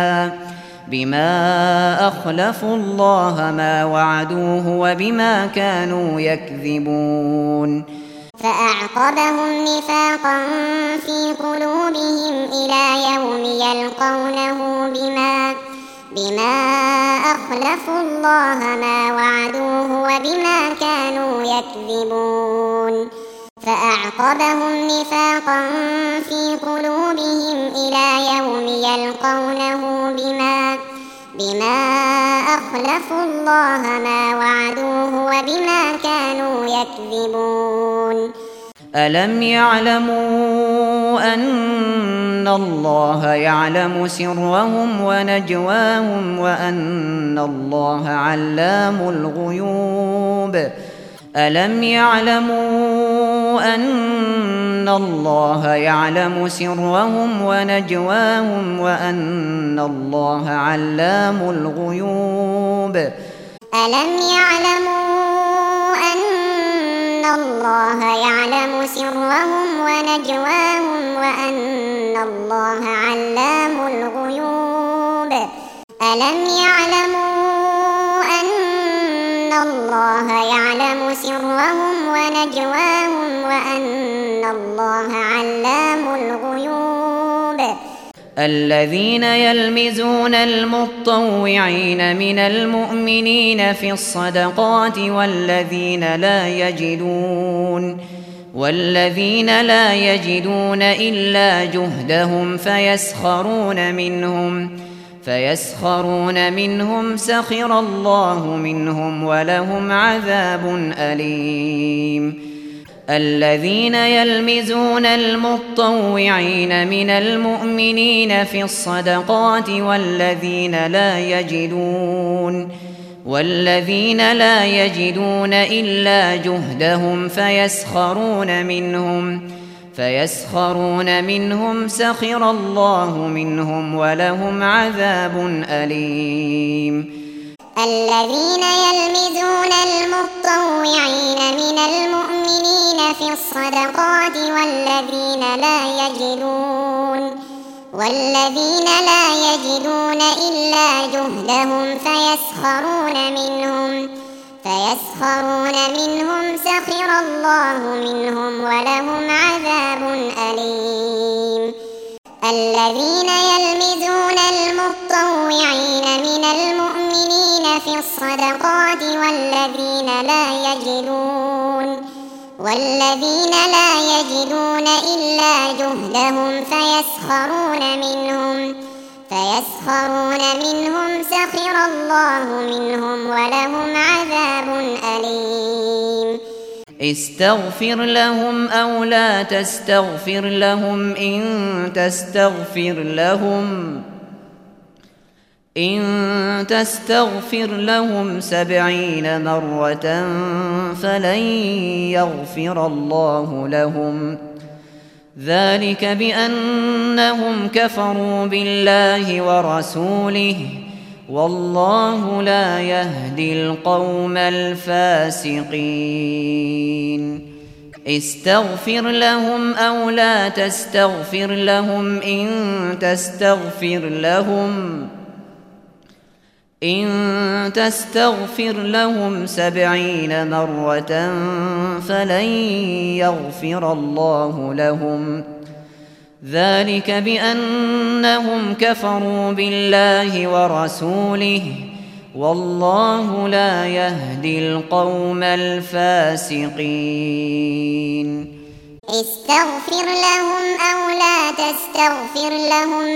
بما أخلفوا الله ما وعدوه وبما كانوا يكذبون. فأعقبهم نفاقا في قلوبهم إلى يوم يلقونه بما أخلفوا الله ما وعدوه وبما كانوا يكذبون. فأعقبهم نفاقا في قلوبهم إلى يوم يلقونه بما أخلفوا الله ما وعدوه وبما كانوا يكذبون. ألم يعلموا أن إن الله يعلم سرهم ونجواهم وأن الله علام الغيوب ألم يعلموا أن الله يعلم سرهم ونجواهم وأن الله علام الغيوب ألم يعلموا أن الله يعلم سرهم ونجواهم وأن الله علام الغيوب ألم يعلموا أن الله يعلم سرهم ونجواهم وأن الله علام الغيوب الذين يلمزون المطوعين من المؤمنين في الصدقات والذين لا يجدون إلا جهدهم فيسخرون منهم سخر الله منهم ولهم عذاب أليم الذين يلمزون المطوعين من المؤمنين في الصدقات والذين لا يجدون إلا جهدهم فيسخرون منهم سخر الله منهم ولهم عذاب أليم الذين يلمزون المطوعين من المؤمنين في الصدقات والذين لا يجدون إلا جهدهم فيسخرون منهم سخر الله منهم ولهم عذاب أليم الذين يلمزون المطوعين من المؤمنين في الصدقات والذين لا يجدون إلا جهدهم فيسخرون منهم سخر الله منهم ولهم عذاب أليم استغفر لهم أو لا تستغفر لهم إن تستغفر لهم 70 مرة فلن يغفر الله لهم ذلك بأنهم كفروا بالله ورسوله والله لا يهدي القوم الفاسقين استغفر لهم أو لا تستغفر لهم إن تستغفر لهم 70 مرة فلن يغفر الله لهم ذلك بأنهم كفروا بالله ورسوله والله لا يهدي القوم الفاسقين استغفر لهم أو لا تستغفر لهم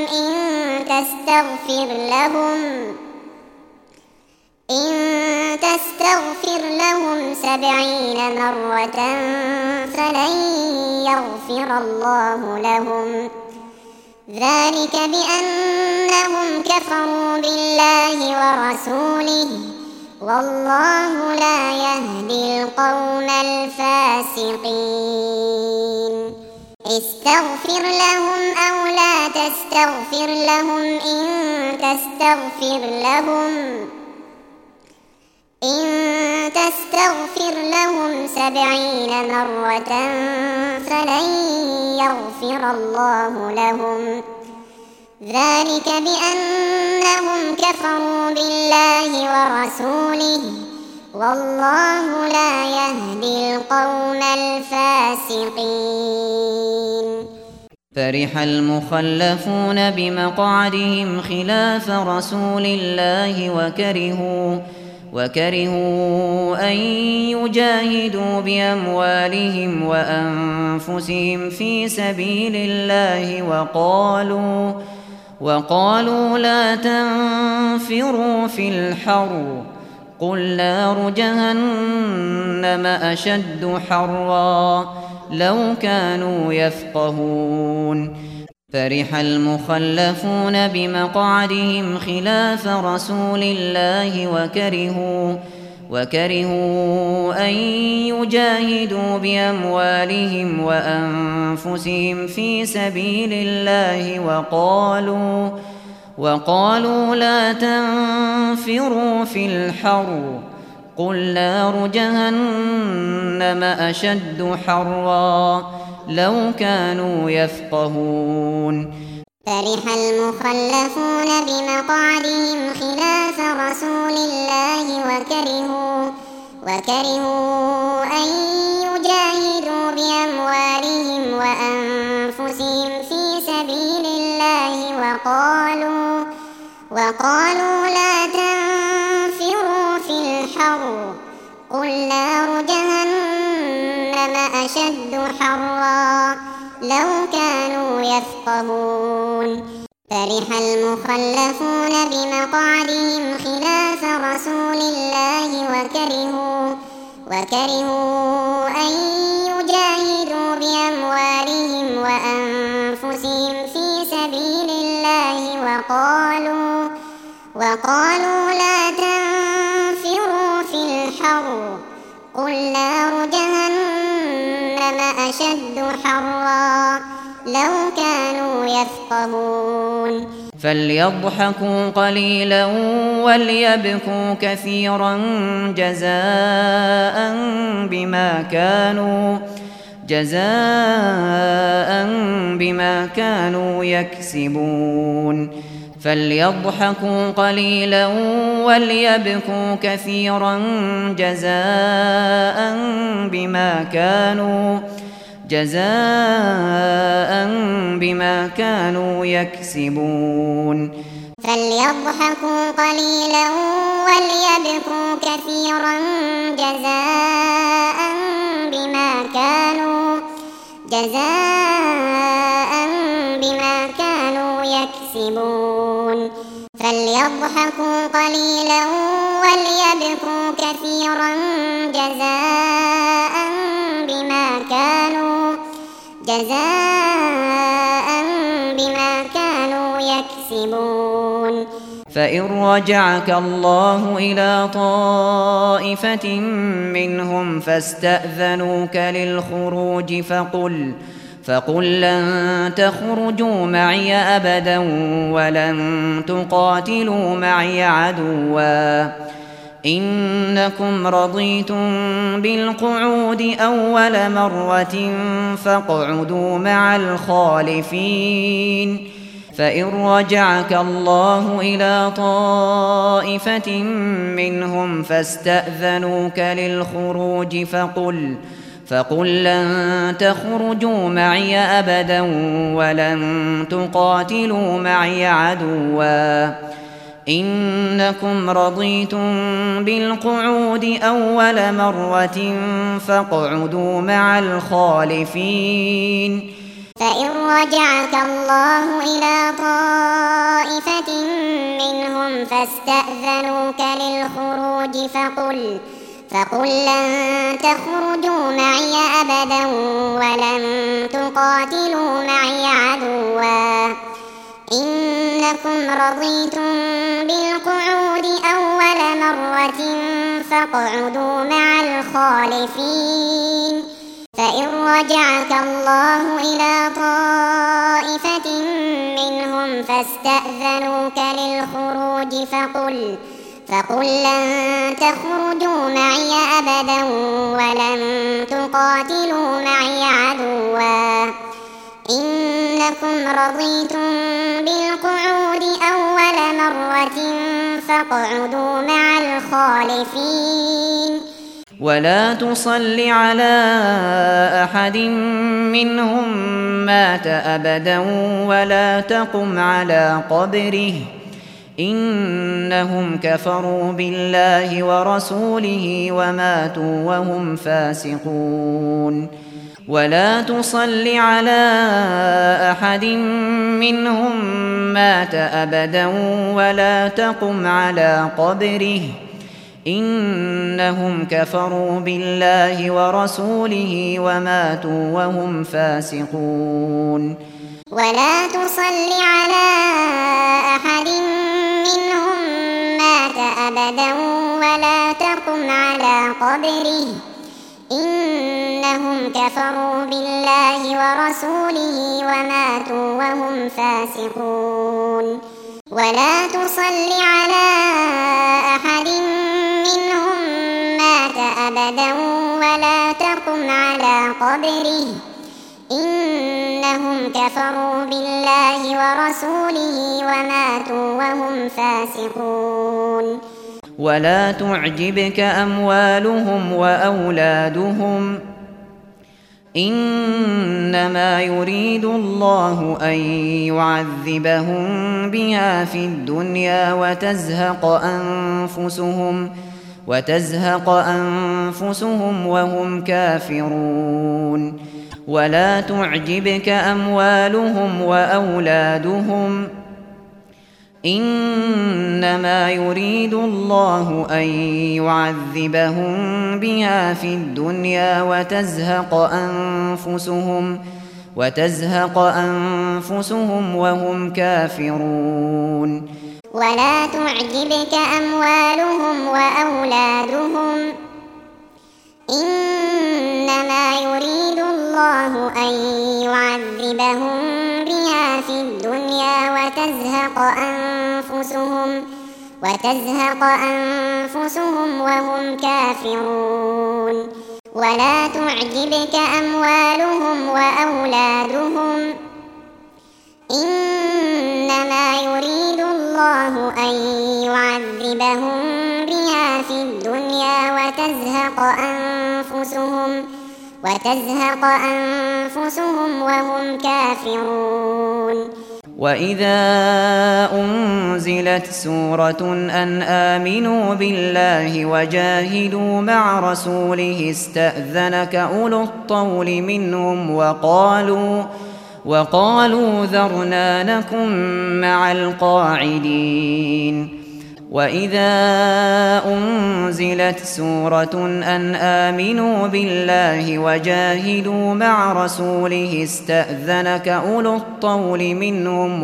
إن تستغفر لهم 70 مرة فلن يغفر الله لهم ذلك بأنهم كفروا بالله ورسوله والله لا يهدي القوم الفاسقين استغفر لهم أو لا تستغفر لهم إن تستغفر لهم 70 مرة فلن يغفر الله لهم ذلك بأنهم كفروا بالله ورسوله والله لا يهدي القوم الفاسقين فرح المخلفون بمقعدهم خلاف رسول الله وكرهوا أن يجاهدوا بأموالهم وأنفسهم في سبيل الله وقالوا لا تنفروا في الحر قل نار جهنم أشد حرا لو كانوا يفقهون فرح المخلفون بمقعدهم خلاف رسول الله وكرهوا أن يجاهدوا بأموالهم وأنفسهم في سبيل الله وقالوا لا تنفروا في الحر قل نار جهنم أشد حرا لو كانوا يفقهون فرح المخلفون بمقعدهم خلاف رسول الله وكرهوا أن يجاهدوا بأموالهم وأنفسهم في سبيل الله وقالوا لا تنفروا في الحر قل نار جهنم أشد حرا لو كانوا يفقهون فرح المخلفون بمقعدهم خلاف رسول الله وكرهوا أن يجاهدوا بأموالهم وأنفسهم في سبيل الله وقالوا لا تنفروا في الحر قل نار جهنم أشد حرا لو كانوا يفقهون فليضحكوا قليلا وليبكوا كثيرا جزاء بما كانوا يكسبون فليضحكوا قليلا وليبكوا كثيرا جزاء بما كانوا يكسبون فليضحكوا قليلا وليبكوا كثيرا جزاء بما كانوا يكسبون فليضحكوا قليلا وليبكوا كثيرا جزاء بما كانوا يكسبون فإن رجعك الله إلى طائفة منهم فاستأذنوك للخروج فقل لن تخرجوا معي أبدا ولن تقاتلوا معي عدوا إنكم رضيتم بالقعود أول مرة فاقعدوا مع الخالفين فإن رجعك الله إلى طائفة منهم فاستأذنوك للخروج فقل لن تخرجوا معي أبدا ولن تقاتلوا معي عدوا إنكم رضيتم بالقعود أول مرة فاقعدوا مع الخالفين فإن رجعك الله إلى طائفة منهم فاستأذنوك للخروج فقل لن تخرجوا معي أبدا ولن تقاتلوا معي عدوا إنكم رضيتم بالقعود أول مرة فاقعدوا مع الخالفين فإن رجعك الله إلى طائفة منهم فاستأذنوك للخروج فقل لن تخرجوا معي أبدا ولن تقاتلوا معي عدوا إنكم رضيتم بالقعود أول مرة فاقعدوا مع الخالفين ولا تصل على أحد منهم مات أبدا ولا تقم على قبره إنهم كفروا بالله ورسوله وماتوا وهم فاسقون ولا تصل على أحد منهم مات أبدا ولا تقم على قبره إنهم كفروا بالله ورسوله وماتوا وهم فاسقون ولا تصل على أحد منهم مات أبدا ولا تقم على قبره إنهم كفروا بالله ورسوله وماتوا وهم فاسقون ولا تصل على أحد منهم مات أبدا ولا تقم على قبره إنهم كفروا بالله ورسوله وماتوا وهم فاسقون ولا تعجبك أموالهم وأولادهم إنما يريد الله أن يعذبهم بها في الدنيا وتزهق أنفسهم وهم كافرون ولا تعجبك أموالهم وأولادهم إنما يريد الله أن يعذبهم بها في الدنيا وتزهق أنفسهم وهم كافرون ولا تعجبك أموالهم وأولادهم إنما يريد الله أن يعذبهم بها في الدنيا وتزهق أنفسهم وهم كافرون ولا تعجبك أموالهم وأولادهم إنما يريد الله أن يعذبهم بها في الدنيا وتزهق أنفسهم وهم كافرون وإذا أنزلت سورة أن آمنوا بالله وجاهدوا مع رسوله استأذنك أولو الطول منهم وقالوا ذرنا نكن مع القاعدين وإذا أنزلت سورة أن آمنوا بالله وجاهدوا مع رسوله استأذنك أولو الطول منهم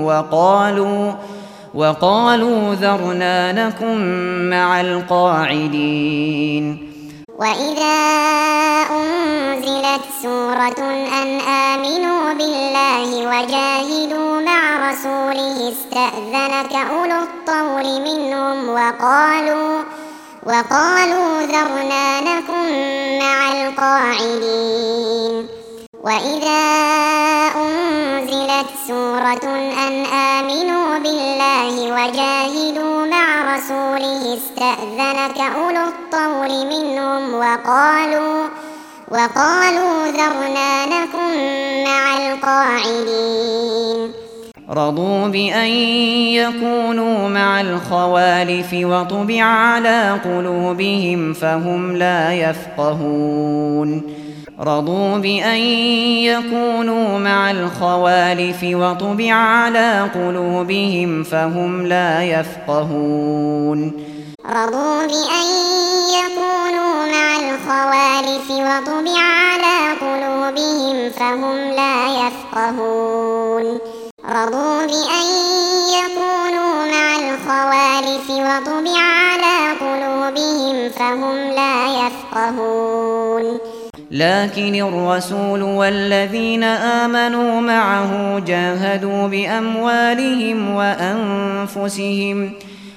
وقالوا ذرنا نكن مع القاعدين وإذا أنزلت سورة أن آمنوا بالله وجاهدوا مع رسوله استأذنك أولو الطول منهم وقالوا ذرنا نكن مع القاعدين وإذا أنزلت سورة أن آمنوا بالله وجاهدوا مع رسوله استأذنك أولو الطول منهم وقالوا ذرنا نكن مع القاعدين رضوا بأن يكونوا مع الخوالف وطبع على قلوبهم فهم لا يفقهون رضوا بأن يكونوا مع الخوالف وطبع على قلوبهم فهم لا يفقهون رضوا بأن يكونوا مع الخوالف وطبع على قلوبهم فهم لا يفقهون رضوا بأن يكونوا مع الخوالف وطبع على قلوبهم فهم لا يفقهون لكن الرسول والذين آمنوا معه جاهدوا بأموالهم وأنفسهم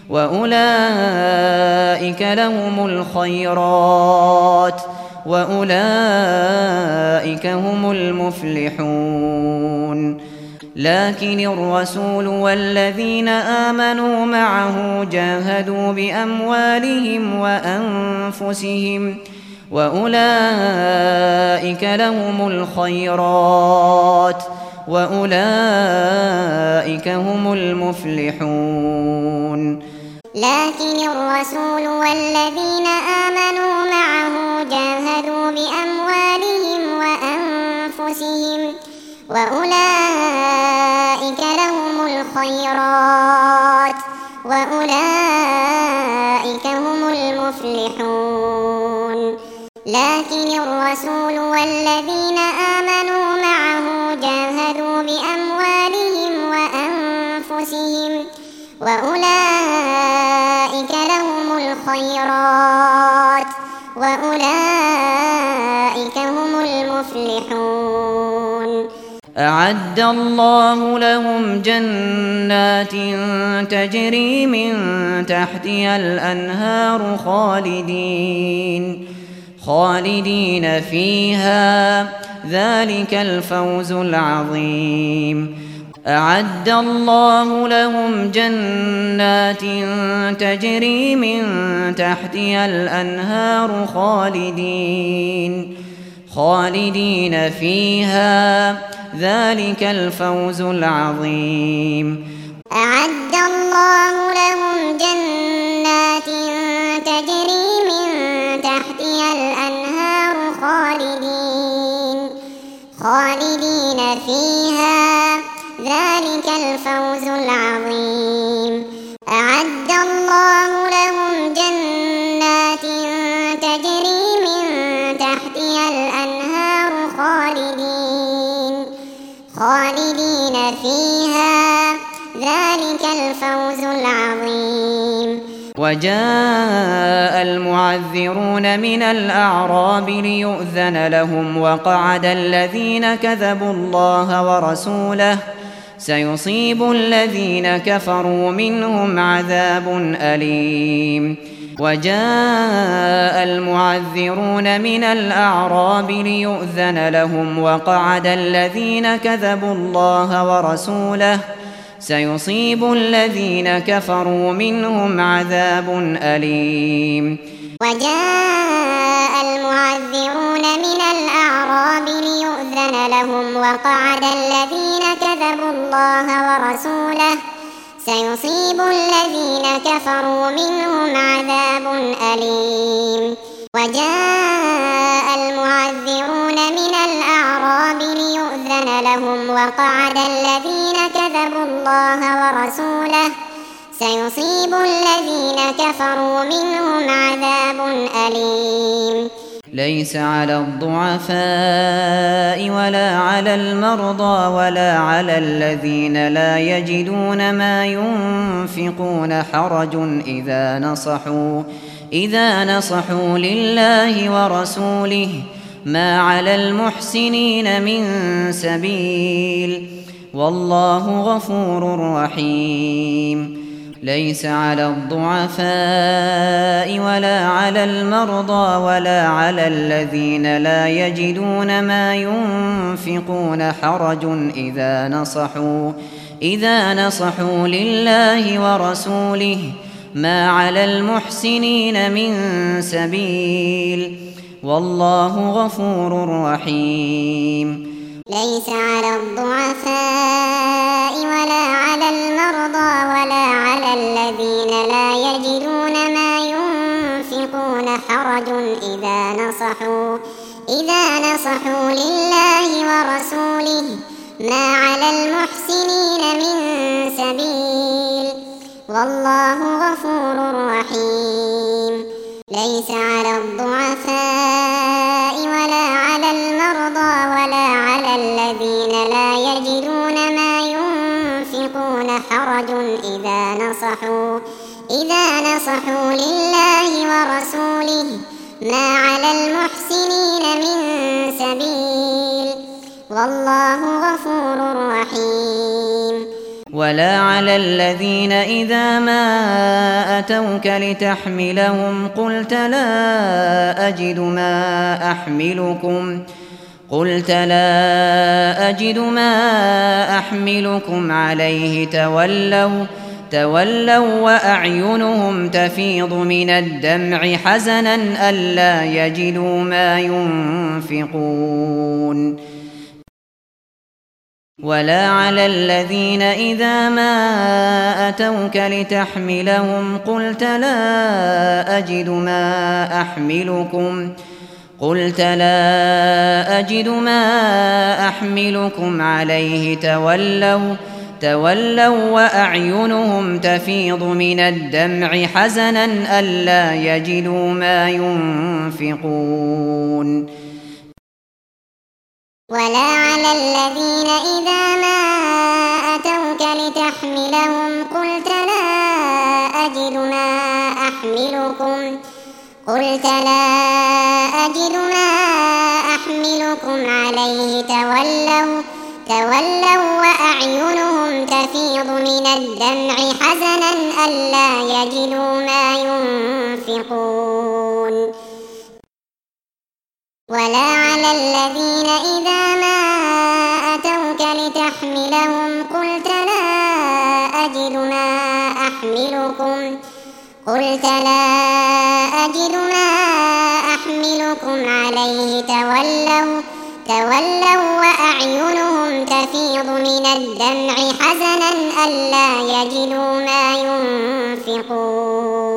وأولئك لهم الخيرات وأولئك هم المفلحون لكن الرسول والذين آمنوا معه جاهدوا بأموالهم وأنفسهم وأولئك لهم الخيرات وأولئك هم المفلحون لكن الرسول والذين آمنوا معه جاهدوا بأموالهم وأنفسهم وأولئك لهم الخيرات وأولئك هم المفلحون لكن الرسول والذين آمنوا معه جاهدوا بأموالهم وأولئك لهم الخيرات وأولئك هم المفلحون أعد الله لهم جنات تجري من تحتها الأنهار خالدين فيها ذلك الفوز العظيم أعد الله لهم جنات تجري من تحتها الأنهار خالدين فيها ذلك الفوز العظيم أعد الله لهم جنات تجري من تحتها الأنهار خالدين فيها ذلك الفوز العظيم أعد الله لهم جنات تجري من تحتها الأنهار خالدين فيها ذلك الفوز العظيم وجاء المعذرون من الأعراب ليؤذن لهم وقعد الذين كذبوا الله ورسوله سيصيب الذين كفروا منهم عذاب أليم وجاء المعذرون من الأعراب ليؤذن لهم وقعد الذين كذبوا الله ورسوله سيصيب الذين كفروا منهم عذاب أليم وجاء المعذرون من الأعراب ليؤذن لهم وقعد الذين كذبوا الله ورسوله سيصيب الذين كفروا منهم عذاب أليم وجاء المعذرون من الأعراب ليؤذن لهم وقعد الذين كذبوا الله ورسوله سيصيب الذين كفروا منهم عذاب أليم ليس على الضعفاء ولا على المرضى ولا على الذين لا يجدون ما ينفقون حرج إذا نصحوا لله ورسوله ما على المحسنين من سبيل والله غفور رحيم ليس على الضعفاء ولا على المرضى ولا على الذين لا يجدون ما ينفقون حرج إذا نصحوا لله ورسوله ما على المحسنين من سبيل والله غفور رحيم ليس على الضعفاء ولا على المرضى ولا على الذين لا يجدون ما ينفقون حرج إذا نصحوا لله ورسوله ما على المحسنين من سبيل والله غفور رحيم ليس على الضعفاء ولا على المرضى ولا على الذين لا يجدون ما ينفقون حرج إذا نصحوا لله ورسوله ما على المحسنين من سبيل والله غفور رحيم ولا على الذين إذا ما أتوك لتحملهم قلت لا أجد ما أحملكم عليه تولوا وأعينهم تفيض من الدمع حزنا ألا يجدوا ما ينفقون ولا على الذين إذا ما أتوك لتحملهم قلت لا أجد ما أحملكم عليه تولوا وأعينهم تفيض من الدمع حزنا ألا يجدوا ما ينفقون ولا على الذين إذا ما أتوك لتحملهم قلت لا أجد ما أحملكم قلت لا أجد ما أحملكم عليه تولوا وأعينهم تفيض من الدمع حزنا ألا يجدوا ما ينفقون ولا على الذين إذا ما أتوك لتحملهم قلت لا أجد ما أحملكم عليه تولوا وأعينهم تفيض من الدمع حزنا ألا يجدوا ما ينفقون